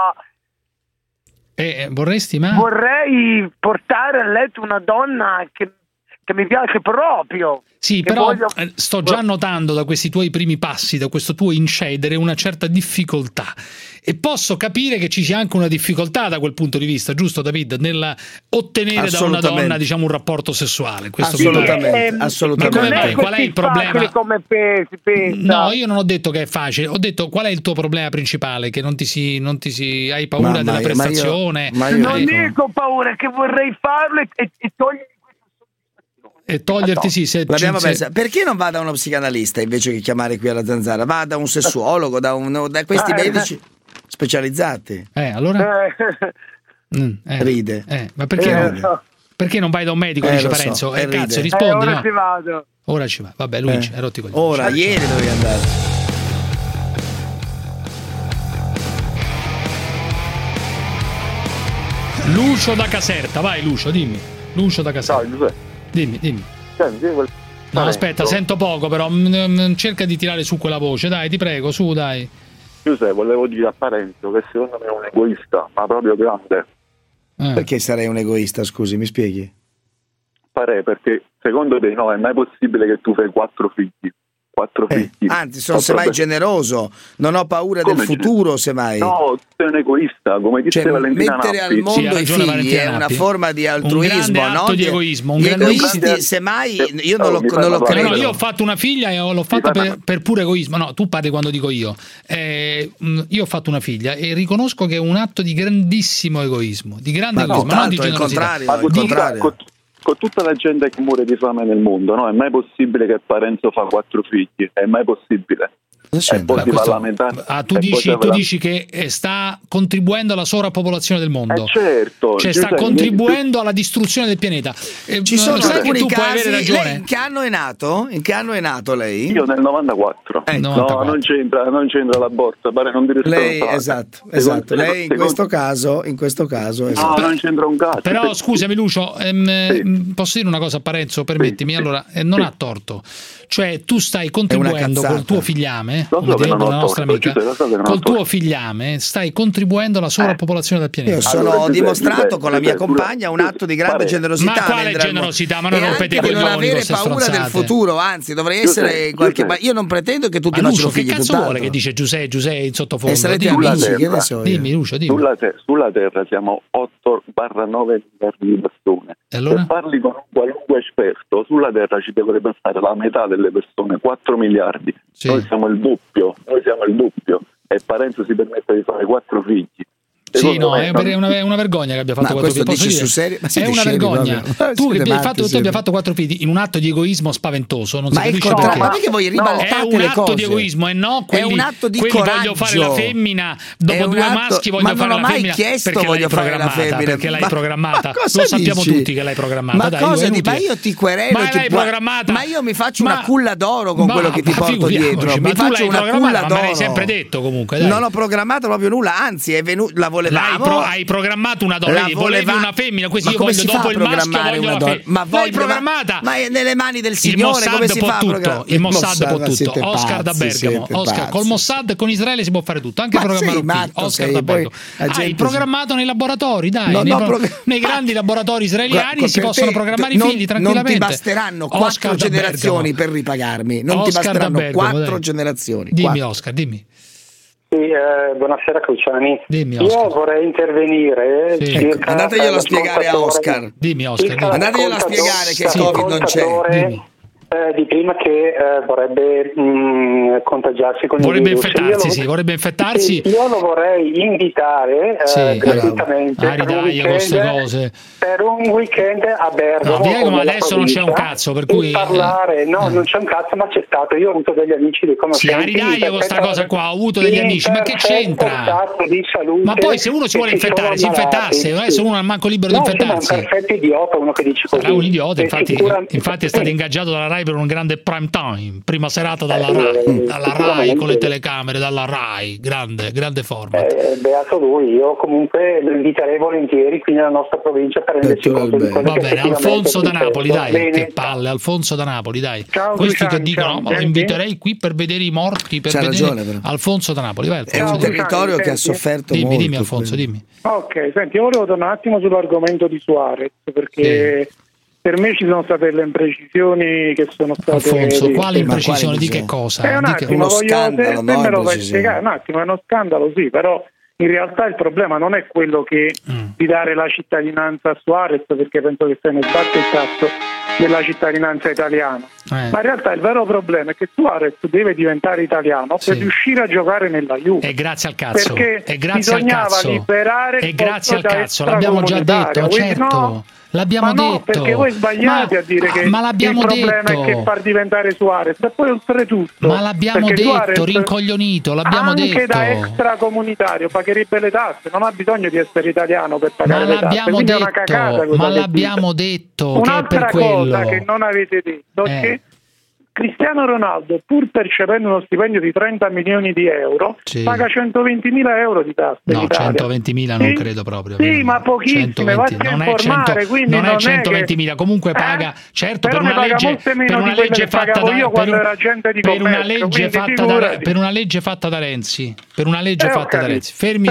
[SPEAKER 12] Vorrei portare a letto una donna che mi piace proprio.
[SPEAKER 7] Sì, però sto già notando da questi tuoi primi passi, da questo tuo incedere, una certa difficoltà. E posso capire che ci sia anche una difficoltà da quel punto di vista, giusto David? Nella ottenere da una donna, diciamo, un rapporto sessuale. Questo
[SPEAKER 12] assolutamente.
[SPEAKER 7] Qual è il problema?
[SPEAKER 12] Come si pensa.
[SPEAKER 7] No, io non ho detto che è facile, ho detto qual è il tuo problema principale, che non ti si hai paura della prestazione.
[SPEAKER 12] Non dico paura, che vorrei farlo e togliere.
[SPEAKER 7] E toglierti
[SPEAKER 2] perché non va da uno psicanalista invece che chiamare qui alla Zanzara? Va da un sessuologo, da questi medici specializzati.
[SPEAKER 7] Allora?
[SPEAKER 2] Ride.
[SPEAKER 7] Ma perché non vai da un medico, dice Parenzo? Cazzo, rispondi.
[SPEAKER 12] Ora ci vado.
[SPEAKER 7] Ora ci va. Vabbè, Luigi, rotti coglioni.
[SPEAKER 2] Ora, ieri dovevi andare.
[SPEAKER 7] Lucio da Caserta, vai Lucio, dimmi. Lucio da Caserta. Dimmi. No, aspetta, sento poco, però cerca di tirare su quella voce, dai, ti prego, su, dai.
[SPEAKER 20] Giuseppe, volevo dire a Parenzo che secondo me è un egoista, ma proprio grande.
[SPEAKER 2] Perché sarei un egoista, scusi, mi spieghi?
[SPEAKER 20] Perché secondo te no, è mai possibile che tu fai 4 figli? 4 figli.
[SPEAKER 2] Anzi, sono semmai generoso, non ho paura del futuro, semmai.
[SPEAKER 20] No, sei un egoista, come disse Valentina
[SPEAKER 2] mettere
[SPEAKER 20] Nappi.
[SPEAKER 2] al mondo i figli è una forma di altruismo,
[SPEAKER 7] un atto di egoismo.
[SPEAKER 2] Gli egoisti, semmai, io non lo credo.
[SPEAKER 7] No, io ho fatto una figlia e l'ho fatta per pure egoismo. No, tu parli quando dico io. Io ho fatto una figlia e riconosco che è un atto di grandissimo egoismo, di grande egoismo, non di generosità.
[SPEAKER 20] Il contrario. Con tutta la gente che muore di fame nel mondo, no? È mai possibile che Parenzo fa 4 figli? È mai possibile?
[SPEAKER 7] Tu dici che sta contribuendo alla sovrappopolazione del mondo,
[SPEAKER 20] certo,
[SPEAKER 7] cioè sta contribuendo alla distruzione del pianeta.
[SPEAKER 2] Ci sono alcuni
[SPEAKER 7] tu
[SPEAKER 2] casi.
[SPEAKER 7] Puoi avere ragione.
[SPEAKER 2] Lei in che anno è nato? In che anno è nato lei?
[SPEAKER 20] Io nel 94. No, non c'entra la borsa, pare non dire
[SPEAKER 2] lei, esatto. Lei in questo caso esatto.
[SPEAKER 20] No, non c'entra un cazzo.
[SPEAKER 7] Però scusami Lucio, posso dire una cosa a Parenzo, permettimi? Allora, non ha torto. Cioè tu stai contribuendo col tuo figliame, come direbbe la nostra amica, col tuo figliame stai contribuendo alla sovrapopolazione del pianeta.
[SPEAKER 2] Io ho dimostrato con la mia compagna un atto di grande generosità.
[SPEAKER 7] Ma quale generosità? Ma non rompete i coglioni,
[SPEAKER 2] non avere paura del futuro, anzi dovrei essere qualche. Io non pretendo che tutti facciano figli.
[SPEAKER 7] Che cazzo vuole che dice Giuseppe in sottofondo?
[SPEAKER 2] Sarete amici, che ne so.
[SPEAKER 7] Dimmi Lucio, dimmi.
[SPEAKER 20] Sulla Terra siamo 8/9 miliardi di persone.
[SPEAKER 7] E allora?
[SPEAKER 20] Se parli con un qualunque esperto, sulla Terra ci dovrebbe stare la metà delle persone, 4 miliardi. Sì. Noi siamo il doppio e Parenzo si permette di fare 4 figli.
[SPEAKER 7] Sì, no, è una vergogna che abbia fatto 4 figli. Posso dire?
[SPEAKER 2] Serio?
[SPEAKER 7] È una vergogna. Tu abbia fatto 4 figli in un atto di egoismo spaventoso. Non si capisce perché.
[SPEAKER 2] Ma perché voi ribaltate le cose?
[SPEAKER 7] È un atto di egoismo e no quelli,
[SPEAKER 2] è un atto di
[SPEAKER 7] quelli
[SPEAKER 2] coraggio.
[SPEAKER 7] Voglio fare la femmina dopo 2 maschi, voglio fare la femmina perché l'hai programmata. Perché l'hai programmata. Lo sappiamo tutti che l'hai programmata.
[SPEAKER 2] Ma io ti querelo.
[SPEAKER 7] Ma l'hai programmata.
[SPEAKER 2] Ma io mi faccio una culla d'oro con quello che ti porto dietro. Mi faccio una culla d'oro.
[SPEAKER 7] Ma l'hai sempre detto comunque.
[SPEAKER 2] Non ho programmato proprio nulla, anzi è venuto, la volevamo.
[SPEAKER 7] Hai programmato una donna, volevi una femmina, così io voglio dopo il maschio voglio la femmina.
[SPEAKER 2] Ma
[SPEAKER 7] l'hai programmata.
[SPEAKER 2] Ma è nelle mani del Signore, come si fa a programmare?
[SPEAKER 7] Il Mossad può tutto. Oscar da Bergamo. Oscar col Mossad, con Israele si può fare tutto, anche programmare un figlio. Oscar da Bergamo. Hai programmato nei laboratori, dai, nei grandi laboratori israeliani si possono programmare i figli tranquillamente.
[SPEAKER 2] Non ti basteranno 4 generazioni per ripagarmi. Non ti basteranno 4 generazioni.
[SPEAKER 7] Dimmi Oscar, dimmi.
[SPEAKER 10] Sì, buonasera Cruciani.
[SPEAKER 7] Dimmi,
[SPEAKER 10] io vorrei intervenire.
[SPEAKER 7] Sì.
[SPEAKER 2] Andateglielo a spiegare a Oscar.
[SPEAKER 7] Dimmi Oscar.
[SPEAKER 2] Andateglielo a spiegare che il Covid non c'è.
[SPEAKER 10] Di prima che vorrebbe contagiarsi con
[SPEAKER 7] vorrebbe
[SPEAKER 10] il virus.
[SPEAKER 7] Vorrebbe infettarsi.
[SPEAKER 10] Io lo vorrei invitare gratuitamente per un weekend a Bergamo.
[SPEAKER 7] No, Diego, ma adesso non c'è un cazzo, per cui
[SPEAKER 10] parlare. Non c'è un cazzo, ma c'è stato. Io ho avuto degli amici di conoscenza.
[SPEAKER 7] Sì, con questa cosa qua, ho avuto degli amici, ma che c'entra?
[SPEAKER 10] Ma
[SPEAKER 7] poi se uno si vuole infettare, si infettasse, adesso uno non è manco libero di infettarsi.
[SPEAKER 10] È un perfetto idiota uno che dice così.
[SPEAKER 7] Sarà un idiota, infatti è stato ingaggiato dalla Rai per un grande prime time, prima serata dalla Rai con le telecamere, dalla Rai, grande format.
[SPEAKER 10] Beato lui, io comunque lo inviterei volentieri qui nella nostra provincia per renderci conto di quello.
[SPEAKER 7] Va bene, Alfonso da Napoli, dai, che palle, Alfonso da Napoli, dai. Questi che dicono, ma lo inviterei qui per vedere i morti, per vedere Alfonso da Napoli, vai Alfonso.
[SPEAKER 2] È un territorio che ha sofferto molto.
[SPEAKER 7] Dimmi Alfonso, dimmi.
[SPEAKER 10] Ok, senti, io volevo tornare un attimo sull'argomento di Suarez, perché per me ci sono state delle imprecisioni che sono state.
[SPEAKER 7] Alfonso, quale imprecisione? Di che cosa?
[SPEAKER 10] Un attimo, se me lo fai spiegare, un attimo, è uno scandalo, sì, però in realtà il problema non è quello che di dare la cittadinanza a Suarez, perché penso che se ne sbatte il cazzo della cittadinanza italiana, ma in realtà il vero problema è che Suarez deve diventare italiano per riuscire a giocare nella Juve.
[SPEAKER 7] E grazie al cazzo,
[SPEAKER 10] perché
[SPEAKER 7] bisognava
[SPEAKER 10] liberare
[SPEAKER 7] e grazie al cazzo, l'abbiamo già detto, certo. L'abbiamo detto.
[SPEAKER 10] Perché voi sbagliate a dire che il problema è che far diventare Suarez e poi oltretutto.
[SPEAKER 7] Ma l'abbiamo detto, Suarez, rincoglionito, l'abbiamo
[SPEAKER 10] anche
[SPEAKER 7] detto.
[SPEAKER 10] Anche da extracomunitario pagherebbe le tasse, non ha bisogno di essere italiano per pagare le tasse. Quindi è una cagata.
[SPEAKER 7] Ma l'abbiamo detto che è per quello.
[SPEAKER 10] Un'altra cosa che non avete detto è che Cristiano Ronaldo, pur percependo uno stipendio di 30 milioni di euro, paga 120.000 euro di tasse.
[SPEAKER 7] No, 120.000 non credo proprio.
[SPEAKER 10] Sì, ma pochissime, vatti a informare, quindi
[SPEAKER 7] non è 120.000, comunque paga, certo, per una legge fatta da
[SPEAKER 10] io quando era agente di commercio,
[SPEAKER 7] per una legge fatta da Renzi, fermi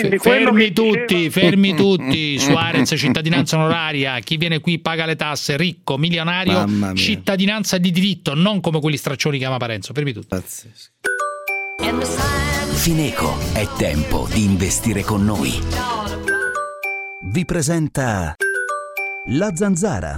[SPEAKER 7] tutti, Suarez cittadinanza onoraria, chi viene qui paga le tasse, ricco, milionario, cittadinanza di diritto, non come quelli straccioni che ama Parenzo. Fermi tutti.
[SPEAKER 15] Fineco, è tempo di investire con noi. Vi presenta La Zanzara.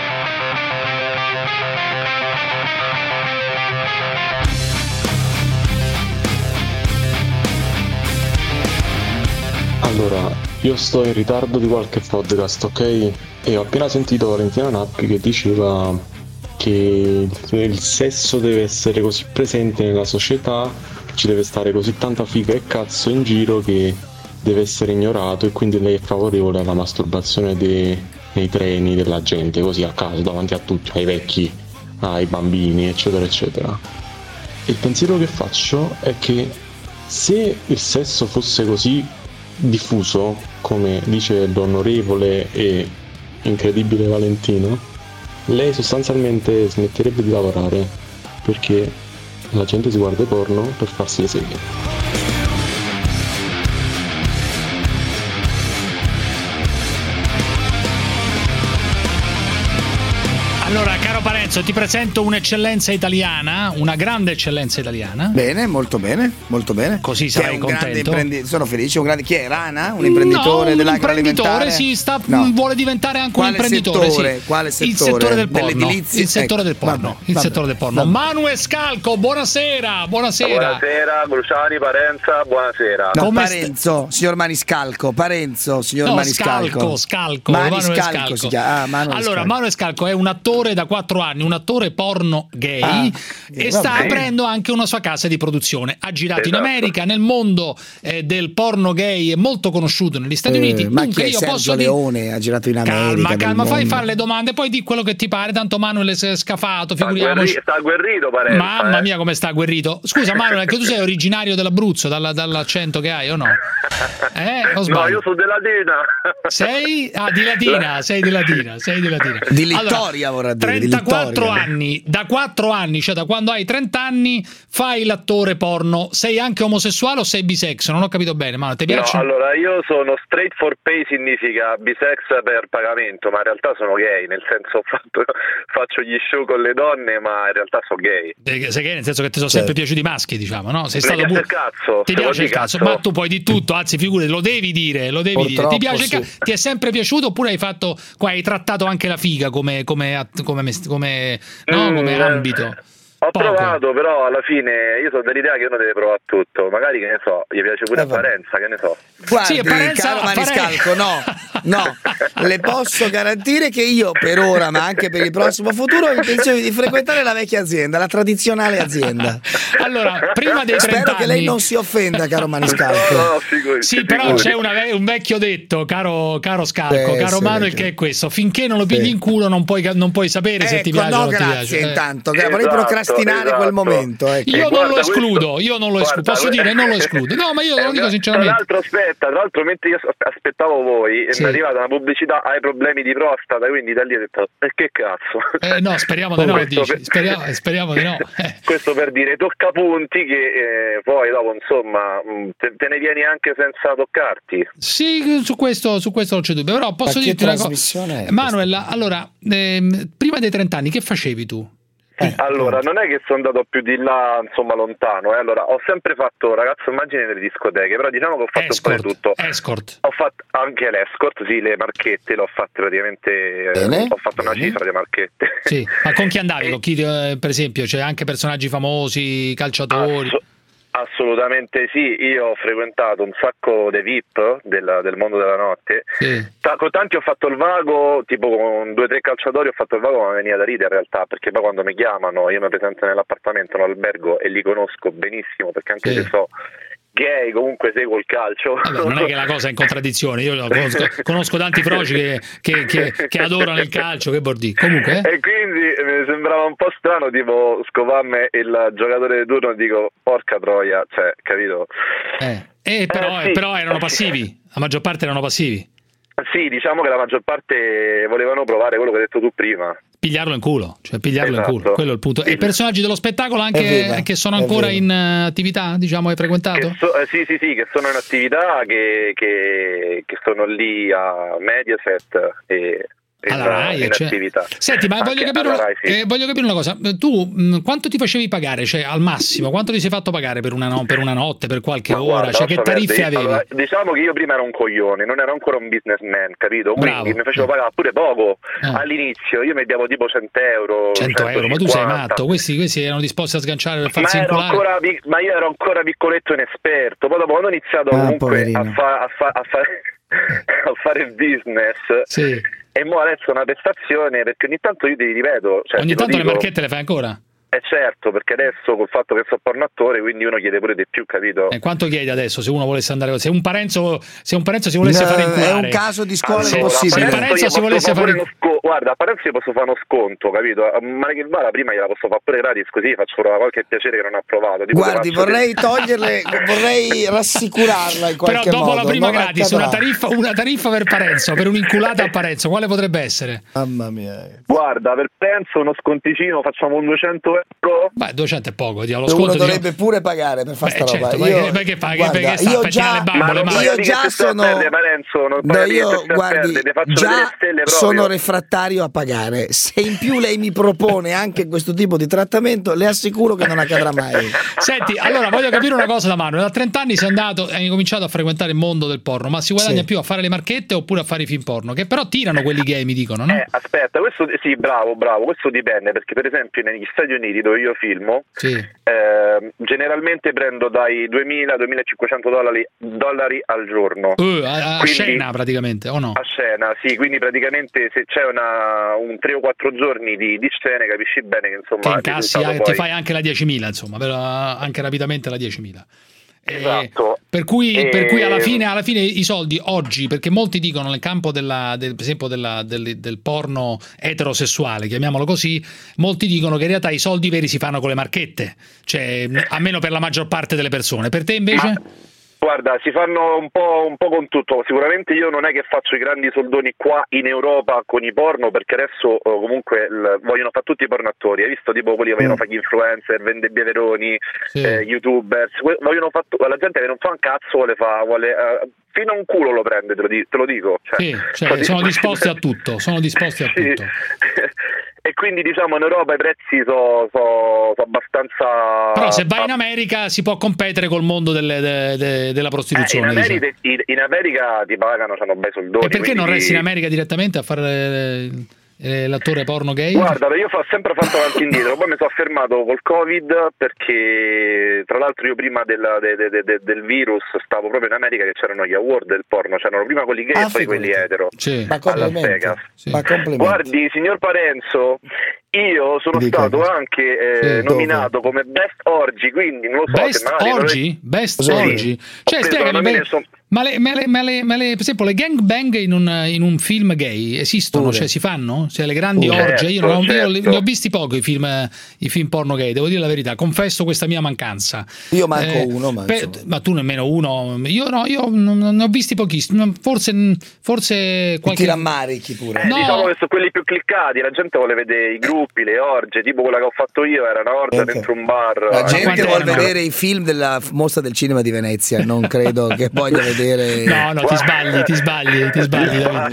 [SPEAKER 4] Allora, io sto in ritardo di qualche podcast, ok? E ho appena sentito Valentina Nappi che diceva che il sesso deve essere così presente nella società, ci deve stare così tanta figa e cazzo in giro che deve essere ignorato, e quindi lei è favorevole alla masturbazione nei treni della gente, così a caso, davanti a tutti, ai vecchi, ai bambini, eccetera eccetera. Il pensiero che faccio è che se il sesso fosse così diffuso, come dice l'onorevole e incredibile Valentino, lei sostanzialmente smetterebbe di lavorare, perché la gente si guarda porno per farsi le seghe.
[SPEAKER 7] Allora, caro Parenzo, ti presento un'eccellenza italiana, una grande eccellenza italiana.
[SPEAKER 2] Bene, molto bene, molto bene.
[SPEAKER 7] Così sarai contento.
[SPEAKER 2] Sono felice. Chi è Rana? Un imprenditore dell'agroalimentare?
[SPEAKER 7] Vuole diventare anche un imprenditore.
[SPEAKER 2] Quale settore?
[SPEAKER 7] Il settore del porno.
[SPEAKER 2] Dell'edilizia?
[SPEAKER 7] Il settore del porno. Il settore del porno. Manuel Scalco, buonasera.
[SPEAKER 1] Buonasera, Luciani, Parenza, buonasera.
[SPEAKER 2] No, Parenzo, signor Maniscalco. Parenzo, signor Maniscalco.
[SPEAKER 7] Scalco.
[SPEAKER 2] Maniscalco si chiama.
[SPEAKER 7] Allora, Manuel Scalco è un attore da 4 anni, un attore porno gay, e sta aprendo anche una sua casa di produzione. Ha girato in America, nel mondo del porno gay è molto conosciuto negli Stati Uniti.
[SPEAKER 2] Ma chi è Sergio Leone? Ha girato in America.
[SPEAKER 7] Calma, fai fare le domande, poi di quello che ti pare, tanto Manuel si è scafato, figuriamoci.
[SPEAKER 1] Sta agguerrito, Parenzo.
[SPEAKER 7] Mamma mia come sta agguerrito. Scusa Manuel, anche tu sei originario dell'Abruzzo, dall'accento che hai o no? O sbaglio?
[SPEAKER 1] No, io sono della Latina.
[SPEAKER 7] Sei? Di Latina, sei di Latina.
[SPEAKER 2] Di Littoria, vorrà dire.
[SPEAKER 7] 34 anni, da 4 anni, cioè da quando hai 30 anni fai l'attore porno. Sei anche omosessuale o sei bisex? Non ho capito bene, ma ti piace?
[SPEAKER 1] No, allora io sono straight for pay, significa bisex per pagamento, ma in realtà sono gay, nel senso faccio gli show con le donne, ma in realtà sono gay.
[SPEAKER 7] Sei gay nel senso che ti sono sempre piaciuti i maschi, diciamo, no? Sei
[SPEAKER 1] stato il cazzo.
[SPEAKER 7] Ti piace il cazzo, ma tu puoi di tutto, anzi figurati, lo devi dire. Ti piace ti è sempre piaciuto, oppure hai trattato anche la figa come ambito?
[SPEAKER 1] Ho provato, però alla fine io sono dell'idea che uno deve provare tutto. Magari, che ne so, gli piace pure Parenza, che ne so.
[SPEAKER 2] Guardi, caro Maniscalco, no, le posso garantire che io per ora, ma anche per il prossimo futuro, ho intenzione di frequentare la vecchia azienda, la tradizionale azienda.
[SPEAKER 7] Allora, prima dei 30
[SPEAKER 2] Spero
[SPEAKER 7] anni...
[SPEAKER 2] che lei non si offenda, caro Maniscalco.
[SPEAKER 1] No,
[SPEAKER 7] sì, però c'è un vecchio detto, caro Scalco, caro Manuel, che è questo: finché non lo pigli in culo non puoi sapere se ti piace o non ti piace.
[SPEAKER 2] Intanto, vorrei procrastinare quel momento.
[SPEAKER 7] Io non lo escludo, posso dire non lo escludo. No, ma io lo dico sinceramente.
[SPEAKER 1] Tra l'altro mentre io aspettavo voi, mi è arrivata una pubblicità, hai problemi di prostata, quindi da lì ho detto, che cazzo?
[SPEAKER 7] No, speriamo di no, speriamo di no.
[SPEAKER 1] Questo per dire, tocca punti che poi dopo insomma te ne vieni anche senza toccarti.
[SPEAKER 7] Sì, su questo non c'è dubbio, però posso dirti una cosa. Manuel, allora, prima dei 30 anni che facevi tu?
[SPEAKER 1] Allora, non è che sono andato più di là, insomma, lontano. Allora, ho sempre fatto ragazzo immagine nelle discoteche, però diciamo che ho fatto un po' di tutto.
[SPEAKER 7] Escort.
[SPEAKER 1] Ho fatto anche l'escort, sì, le marchette, l'ho fatte praticamente. Ho fatto una cifra di marchette.
[SPEAKER 7] Sì, ma con chi andavi? Con chi, per esempio, c'è anche personaggi famosi, calciatori?
[SPEAKER 1] Assolutamente sì, io ho frequentato un sacco dei VIP del mondo della notte, con tanti ho fatto il vago, tipo con 2 o 3 calciatori ho fatto il vago, ma mi veniva da ridere in realtà, perché poi quando mi chiamano io mi presento nell'appartamento, nell'albergo, e li conosco benissimo, perché anche se so gay comunque seguo il calcio.
[SPEAKER 7] Allora, non è che la cosa è in contraddizione, io conosco tanti froci che adorano il calcio, che bordi. Comunque
[SPEAKER 1] e quindi mi sembrava un po' strano tipo scoparmi il giocatore di turno e dico porca troia, cioè, capito?
[SPEAKER 7] Però erano passivi, la maggior parte erano passivi.
[SPEAKER 1] Sì, diciamo che la maggior parte volevano provare quello che hai detto tu prima.
[SPEAKER 7] Pigliarlo in culo, in culo, quello è il punto. E i personaggi dello spettacolo anche che sono ancora in attività, diciamo, hai frequentato?
[SPEAKER 1] Sì, che sono in attività, che sono lì a Mediaset e in attività.
[SPEAKER 7] Senti, ma voglio capire una cosa. Tu quanto ti facevi pagare? Cioè, al massimo, quanto ti sei fatto pagare per una notte, per qualche ora?
[SPEAKER 1] Guarda,
[SPEAKER 7] cioè, che tariffe avevi?
[SPEAKER 1] Allora, diciamo che io prima ero un coglione, non ero ancora un businessman, capito? Quindi mi facevo pagare pure poco. All'inizio io mi diamo tipo 100 euro.
[SPEAKER 7] 100 euro, ma tu sei matto. Questi erano disposti a sganciare per farsi inculare.
[SPEAKER 1] Ma io ero ancora piccoletto e inesperto. Poi dopo quando ho iniziato comunque a fare il business, E mo adesso una prestazione, perché ogni tanto io ti ripeto... Cioè,
[SPEAKER 7] ogni tanto le marchette le fai ancora?
[SPEAKER 1] Certo, perché adesso col fatto che sono porno attore, quindi uno chiede pure di più, capito?
[SPEAKER 7] E quanto chiede adesso se uno volesse andare così? Se un Parenzo si volesse fare inculare?
[SPEAKER 2] È un caso di scuola impossibile.
[SPEAKER 7] Se Parenzo si volesse fare
[SPEAKER 1] guarda, a Parenzo posso fare uno sconto, capito? Ma che vada prima gliela posso fare pure gratis, così faccio qualche piacere che non ha provato. Tipo,
[SPEAKER 2] guardi, vorrei toglierle, vorrei rassicurarla in qualche modo.
[SPEAKER 7] Però dopo la prima gratis, una tariffa per Parenzo, per un'inculata a Parenzo, quale potrebbe essere?
[SPEAKER 2] Mamma mia.
[SPEAKER 1] Guarda, per Parenzo uno sconticino, facciamo un 200 euro.
[SPEAKER 7] Beh, 200 è poco, lo
[SPEAKER 2] sconto uno dovrebbe pure pagare per fare sta roba.
[SPEAKER 7] Certo, perché paga? Perché sta a pettinare le bambole?
[SPEAKER 2] Io già sono sono refrattario a pagare. Se in più lei mi propone anche questo tipo di trattamento, le assicuro che non accadrà mai.
[SPEAKER 7] Senti, allora voglio capire una cosa da Manuel. Da 30 anni hai cominciato a frequentare il mondo del porno, ma si guadagna più a fare le marchette oppure a fare i film porno? Che però tirano quelli gay, mi dicono, no?
[SPEAKER 1] Aspetta, questo sì, bravo, questo dipende, perché per esempio negli Stati Uniti dove io filmo, generalmente prendo dai 2.000-2.500 dollari al giorno.
[SPEAKER 7] A scena praticamente, o no?
[SPEAKER 1] A scena, sì, quindi praticamente se c'è un 3 o 4 giorni di scene, capisci bene che insomma...
[SPEAKER 7] Che incassi, ti fai anche la 10.000, insomma, anche rapidamente la 10.000.
[SPEAKER 1] Esatto.
[SPEAKER 7] Per cui alla fine i soldi oggi, perché molti dicono nel campo per esempio del porno eterosessuale, chiamiamolo così, molti dicono che in realtà i soldi veri si fanno con le marchette, cioè almeno per la maggior parte delle persone. Per te invece?
[SPEAKER 1] Guarda, si fanno un po' con tutto. Sicuramente io non è che faccio i grandi soldoni qua in Europa con i porno, perché adesso comunque vogliono fare tutti i pornoattori. Hai visto tipo quelli che vogliono fare gli influencer, vendebiaveroni, youtubers, vogliono fare la gente che non fa un cazzo vuole fino a un culo lo prende, te lo dico.
[SPEAKER 7] Sono disposti a tutto, tutto.
[SPEAKER 1] E quindi diciamo in Europa i prezzi sono abbastanza...
[SPEAKER 7] Però se vai in America si può competere col mondo della prostituzione.
[SPEAKER 1] In America ti pagano, c'hanno bei soldoni.
[SPEAKER 7] E perché non resti in America direttamente a fare l'attore porno gay?
[SPEAKER 1] Guarda, io ho sempre fatto avanti e indietro, poi mi sono fermato col Covid, perché tra l'altro io prima del virus stavo proprio in America, che c'erano gli award del porno, c'erano prima quelli gay e poi quelli etero a Las Vegas. Guardi, signor Parenzo, io sono stato anche nominato come Best Orgy, quindi non lo so.
[SPEAKER 7] Best Orgy? Cioè, spiegami, ma per esempio le gangbang in un film gay esistono? Cioè si fanno? Cioè le grandi orge? Io ne ho visti poco i film porno gay, devo dire la verità, confesso questa mia mancanza.
[SPEAKER 2] Io manco uno,
[SPEAKER 7] ma tu nemmeno uno. Io non ne ho visti pochissimi, forse qualche...
[SPEAKER 2] Ti rammarichi pure.
[SPEAKER 1] No. Diciamo che sono quelli più cliccati, la gente vuole vedere i gruppi, le orge, tipo quella che ho fatto io era una orgia dentro un bar.
[SPEAKER 2] La gente vuole vedere i film della Mostra del Cinema di Venezia, non credo che voglia vedere...
[SPEAKER 7] No, ti sbagli.
[SPEAKER 1] Si sbaglia,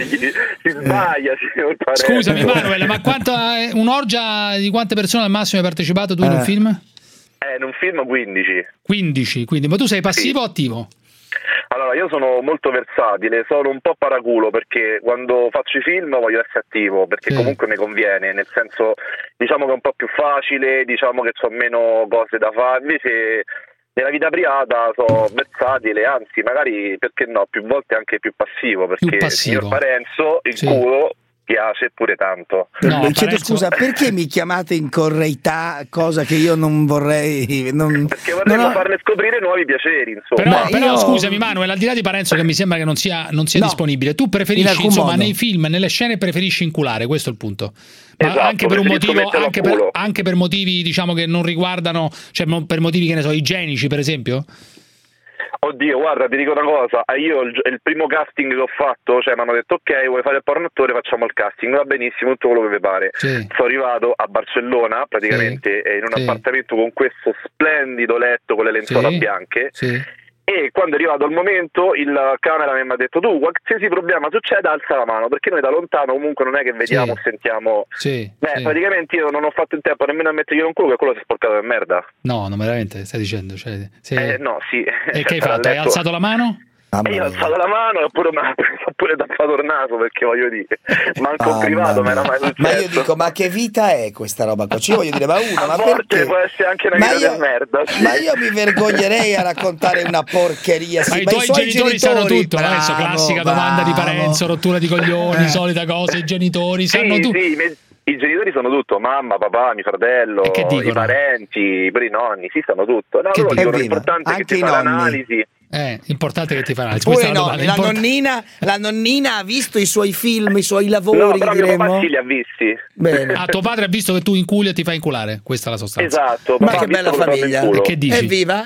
[SPEAKER 1] signor Parenzo.
[SPEAKER 7] Scusami Manuel, ma un'orgia di quante persone al massimo hai partecipato tu in un film?
[SPEAKER 1] In un film 15.
[SPEAKER 7] 15, quindi, ma tu sei passivo o attivo?
[SPEAKER 1] Allora, io sono molto versatile, sono un po' paraculo, perché quando faccio i film voglio essere attivo, perché comunque mi conviene, nel senso, diciamo che è un po' più facile, diciamo che ho meno cose da fare, invece nella vita privata sono versatile, anzi magari, perché no, più volte anche più passivo, perché il signor Parenzo il culo piace pure tanto.
[SPEAKER 2] No, chiedo scusa, perché mi chiamate in correità, cosa che io non vorrei...
[SPEAKER 1] Perché vorremmo farle scoprire nuovi piaceri, insomma.
[SPEAKER 7] Però scusami Manuel, al di là di Parenzo che mi sembra che non sia disponibile, tu preferisci, insomma, nei film, nelle scene preferisci inculare, questo è il punto. Ma esatto, anche per un motivo, anche per motivi diciamo che non riguardano, cioè per motivi che ne so, igienici per esempio?
[SPEAKER 1] Oddio, guarda, ti dico una cosa, io il primo casting che ho fatto, cioè mi hanno detto ok, vuoi fare il porno attore, facciamo il casting, va benissimo, tutto quello che vi pare. Sono arrivato a Barcellona praticamente in un appartamento con questo splendido letto con le lenzuola bianche. E quando è arrivato il momento il cameraman mi ha detto tu qualsiasi problema succede alza la mano, perché noi da lontano comunque non è che vediamo sentiamo. Praticamente io non ho fatto in tempo nemmeno a mettergli un culo che quello si è sporcato di merda.
[SPEAKER 7] No, non veramente stai dicendo,
[SPEAKER 1] no, sì.
[SPEAKER 7] E che hai fatto? Hai alzato la mano?
[SPEAKER 1] E io ho alzato la mano oppure mi ha pure tappato il naso, perché voglio dire, manco privato mi era mai successo.
[SPEAKER 2] Ma io dico, ma che vita è questa roba qua? Ci voglio dire, ma
[SPEAKER 1] perché? Può essere anche una vita di merda. Sì.
[SPEAKER 2] Ma io mi vergognerei a raccontare una porcheria.
[SPEAKER 7] Sì, ma i tuoi genitori sanno tutto, adesso classica domanda di Parenzo, rottura di coglioni, solita cosa, i genitori sanno tutto.
[SPEAKER 1] I genitori sanno tutto, mamma, papà, mio fratello, i parenti, i nonni, sì, sanno tutto. No, loro dicono l'importante è che ti fa l'analisi.
[SPEAKER 7] Importante che ti fa l'analisi.
[SPEAKER 2] Pure la nonnina ha visto i suoi film, i suoi lavori.
[SPEAKER 1] No, però mio papà sì li ha visti.
[SPEAKER 2] Bene.
[SPEAKER 7] Tuo padre ha visto che tu inculi e ti fai inculare. Questa è la sostanza.
[SPEAKER 1] Esatto.
[SPEAKER 2] Ma che bella famiglia.
[SPEAKER 7] E che dici?
[SPEAKER 2] Evviva.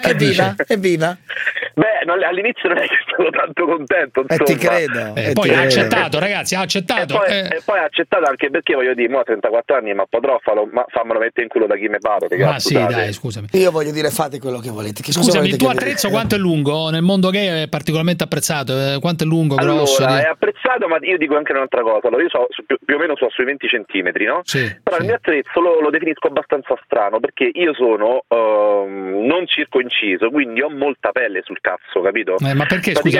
[SPEAKER 1] Beh, all'inizio non è che sono tanto contento, insomma.
[SPEAKER 2] Ti credo.
[SPEAKER 7] Poi ha accettato, ragazzi, ha accettato.
[SPEAKER 1] E poi ha accettato anche perché, voglio dire, mo a 34 anni, ma potrò farlo, ma fammelo mettere in culo da chi me pare.
[SPEAKER 7] Ma sì, dai, scusami.
[SPEAKER 2] Io voglio dire, fate quello che volete.
[SPEAKER 7] Scusami, il tuo attrezzo quanto è lungo? Nel mondo gay è particolarmente apprezzato. Quanto è lungo, grosso?
[SPEAKER 1] Allora, è apprezzato, ma io dico anche un'altra cosa. Allora, io più o meno so sui 20 centimetri, no?
[SPEAKER 7] Sì.
[SPEAKER 1] Però il mio attrezzo lo definisco abbastanza strano, perché io sono non circoinciso, quindi ho molta pelle sul cazzo, capito?
[SPEAKER 7] Ma perché, scusa,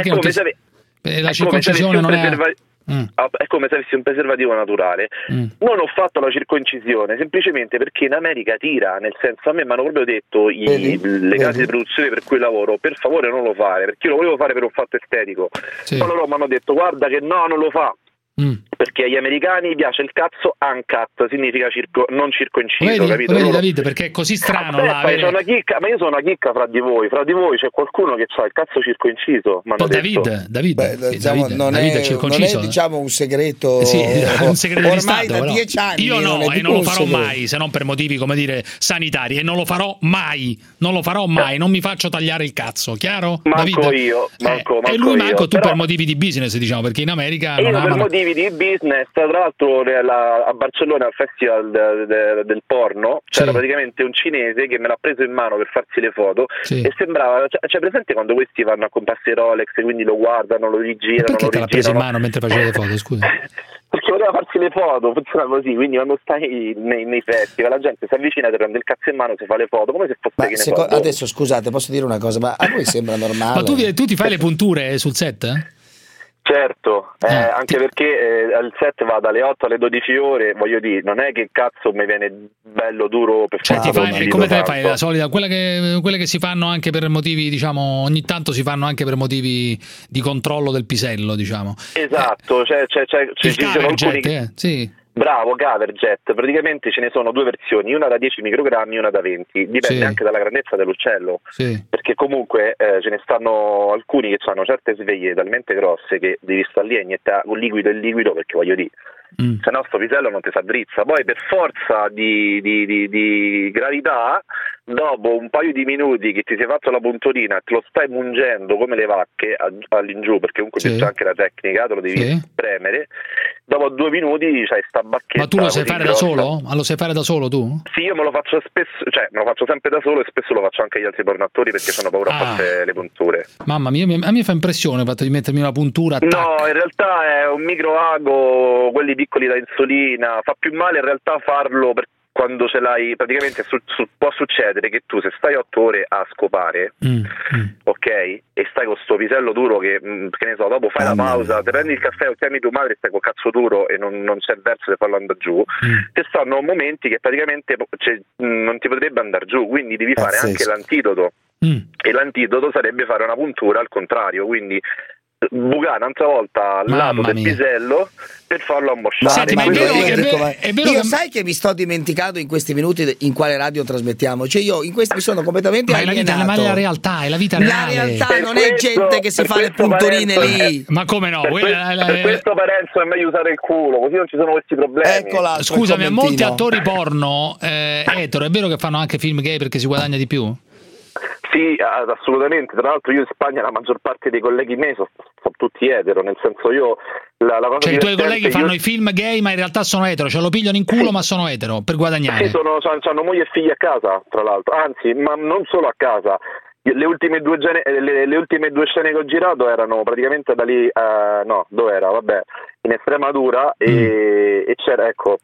[SPEAKER 7] la circoncisione non è...
[SPEAKER 1] È come se avessi un preservativo naturale. Non ho fatto la circoncisione semplicemente perché in America tira, nel senso, a me mi hanno proprio detto le case di produzione per cui lavoro, per favore non lo fare, perché io lo volevo fare per un fatto estetico. Poi loro mi hanno detto guarda che no, non lo fa. Perché agli americani piace il cazzo uncut, significa non circonciso, capito?
[SPEAKER 7] Vedi David, perché è così strano.
[SPEAKER 1] C'è una chicca, ma io sono una chicca fra di voi c'è qualcuno che ha il cazzo circonciso.
[SPEAKER 7] David, non è
[SPEAKER 2] circonciso. Non è, diciamo, un segreto.
[SPEAKER 7] Sì, un segreto
[SPEAKER 2] ormai
[SPEAKER 7] di Stato,
[SPEAKER 2] da
[SPEAKER 7] però.
[SPEAKER 2] 10 anni.
[SPEAKER 7] Io no, e non lo farò mai, se non per motivi, come dire, sanitari, e non lo farò mai. Non mi faccio tagliare il cazzo, chiaro?
[SPEAKER 1] Manco io.
[SPEAKER 7] E lui manco tu, per motivi di business, diciamo, perché in America non
[SPEAKER 1] amano. Per motivi di business, tra l'altro a Barcellona al festival del porno c'era praticamente un cinese che me l'ha preso in mano per farsi le foto e sembrava, c'è presente quando questi vanno a comprarsi Rolex, quindi lo guardano, lo rigirano.
[SPEAKER 7] Perché te l'ha preso in mano mentre facevi le foto, scusa?
[SPEAKER 1] Perché voleva farsi le foto, funziona così, quindi quando stai nei festival la gente si avvicina, ti prende il cazzo in mano, si fa le foto come se fosse
[SPEAKER 2] adesso scusate, posso dire una cosa, ma a voi sembra normale?
[SPEAKER 7] Ma tu ti fai le punture sul set?
[SPEAKER 1] Certo, anche perché al set va dalle 8 alle 12 ore, voglio dire, non è che cazzo mi viene bello duro per
[SPEAKER 7] fare. Come te le fai la solita? Quelle che si fanno anche per motivi, diciamo, ogni tanto si fanno anche per motivi di controllo del pisello, diciamo.
[SPEAKER 1] Esatto,
[SPEAKER 7] il Coverjet, sì.
[SPEAKER 1] Bravo, Coverjet, praticamente ce ne sono due versioni, una da 10 microgrammi e una da 20, dipende anche dalla grandezza dell'uccello, perché comunque ce ne stanno alcuni che hanno certe sveglie talmente grosse che devi stare lì a iniettare un liquido e liquido, perché voglio dire, se no sto pisello non ti sa drizza, poi per forza di gravità, dopo un paio di minuti che ti sei fatto la punturina e te lo stai mungendo come le vacche all'ingiù, perché comunque c'è anche la tecnica, te lo devi premere, dopo 2 minuti c'hai sta bacchetta.
[SPEAKER 7] Ma tu lo sai fare da solo? Ma lo sai fare da solo tu?
[SPEAKER 1] Sì, io me lo faccio spesso, me lo faccio sempre da solo, e spesso lo faccio anche agli altri pornatori perché sono paura a fare le punture.
[SPEAKER 7] Mamma mia, a me fa impressione il fatto di mettermi una puntura.
[SPEAKER 1] No, in realtà è un microago, quelli piccoli da insulina, fa più male in realtà farlo perché quando ce l'hai, praticamente può succedere che tu, se stai 8 ore a scopare, ok, e stai con sto pisello duro che ne so, dopo fai la pausa, ti prendi il caffè o chiami tua madre e stai col cazzo duro e non c'è il verso di farlo andare giù, ci stanno momenti che praticamente non ti potrebbe andare giù, quindi devi fare anche l'antidoto, e l'antidoto sarebbe fare una puntura al contrario, quindi bucare un'altra volta al lato del pisello per farlo ammosciare.
[SPEAKER 2] Io sai che mi sto dimenticato in questi minuti in quale radio trasmettiamo, cioè io in questi mi sono completamente alienato.
[SPEAKER 7] Ma è la realtà, è la vita reale.
[SPEAKER 2] La realtà non è gente che si fa le punturine lì.
[SPEAKER 7] Ma come no?
[SPEAKER 1] Per questo Parenzo è meglio usare il culo, così non ci sono questi problemi.
[SPEAKER 2] Eccola,
[SPEAKER 7] scusami, a molti attori porno etero è vero che fanno anche film gay perché si guadagna di più?
[SPEAKER 1] Sì, assolutamente. Tra l'altro io in Spagna la maggior parte dei colleghi miei sono tutti etero, nel senso io la cosa,
[SPEAKER 7] cioè i tuoi colleghi fanno i film gay ma in realtà sono etero, cioè lo pigliano in culo ma sono etero per guadagnare.
[SPEAKER 1] Sì, hanno moglie e figli a casa, tra l'altro, anzi, ma non solo a casa. Le ultime due scene che ho girato erano praticamente da lì, dove era? Vabbè, in Estremadura, e c'era, ecco,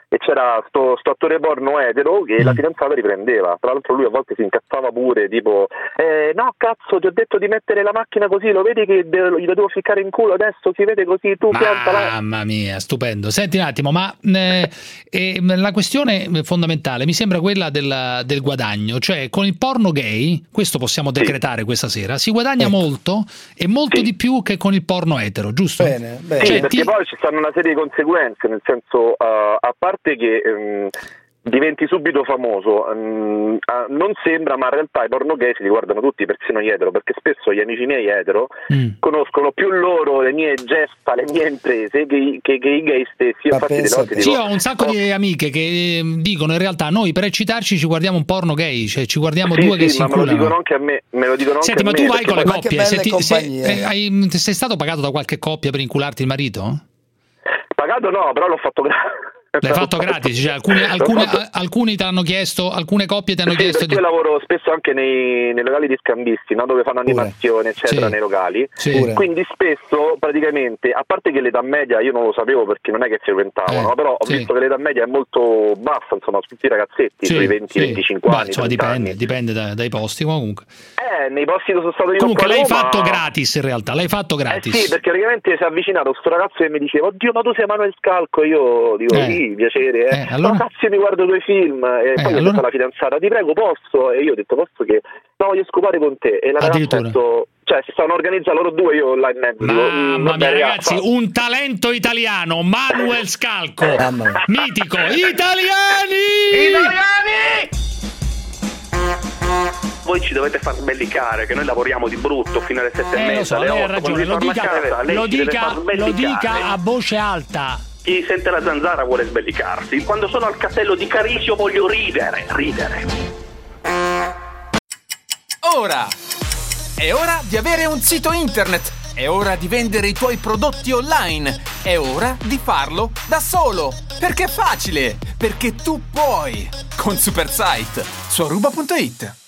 [SPEAKER 1] e c'era sto attore porno etero che la fidanzata riprendeva. Tra l'altro lui a volte si incazzava pure, tipo no cazzo, ti ho detto di mettere la macchina così, lo vedi che glielo devo ficcare in culo, adesso si vede così, tu piantala.
[SPEAKER 7] Mamma mia, stupendo. Senti un attimo, ma la questione fondamentale mi sembra quella del guadagno, cioè con il porno gay, questo possiamo decretare questa sera, si guadagna molto e molto di più che con il porno etero, giusto?
[SPEAKER 8] Bene.
[SPEAKER 1] Sì, perché poi ci stanno una serie di conseguenze, nel senso a parte che diventi subito famoso, non sembra, ma in realtà i porno gay si li guardano tutti, persino gli etero, perché spesso gli amici miei etero conoscono più loro le mie gesta, le mie imprese che i gay stessi. Infatti
[SPEAKER 7] sì, ho un sacco di amiche che dicono in realtà noi per eccitarci ci guardiamo un porno gay, cioè ci guardiamo due che si inculano.
[SPEAKER 1] Me lo dicono anche a me,
[SPEAKER 7] Senti, ma tu vai con le coppie, sei stato pagato da qualche coppia per incularti il marito?
[SPEAKER 1] Pagato no, però l'ho fatto
[SPEAKER 7] L'hai fatto gratis, cioè alcuni ti hanno chiesto, alcune coppie ti hanno chiesto
[SPEAKER 1] io lavoro spesso anche nei locali di scambisti, no? Dove fanno animazione eccetera, nei locali, quindi spesso praticamente, a parte che l'età media io non lo sapevo perché non è che frequentavano, però ho visto che l'età media è molto bassa, insomma, tutti i ragazzetti sui 20-25 anni.
[SPEAKER 7] Insomma, dipende dai posti comunque.
[SPEAKER 1] Nei posti dove sono stato io.
[SPEAKER 7] Comunque l'hai fatto gratis in realtà, l'hai fatto gratis.
[SPEAKER 1] Sì, perché praticamente si è avvicinato sto ragazzo che mi diceva oddio ma tu sei Manuel Scalco, io dico sì, piacere,
[SPEAKER 7] allora...
[SPEAKER 1] ma cazzo mi guardo i tuoi film, e poi allora... ho detto alla fidanzata ti prego posso, e io ho detto posso che no, voglio scopare con te, e la ragazza ha detto, cioè si stanno organizzando loro due, io là in mezzo
[SPEAKER 7] mamma mia ragazzi, un talento italiano, Manuel Scalco, mitico, italiani!
[SPEAKER 5] Voi ci dovete far sbellicare, che noi lavoriamo di brutto fino alle 7:30, alle 8.
[SPEAKER 7] Ha ragione, lo dica a voce alta.
[SPEAKER 5] Chi sente la zanzara vuole sbellicarsi. Quando sono al castello di Carisio voglio ridere.
[SPEAKER 21] Ora! È ora di avere un sito internet. È ora di vendere i tuoi prodotti online. È ora di farlo da solo. Perché è facile. Perché tu puoi. Con Supersite. Su aruba.it.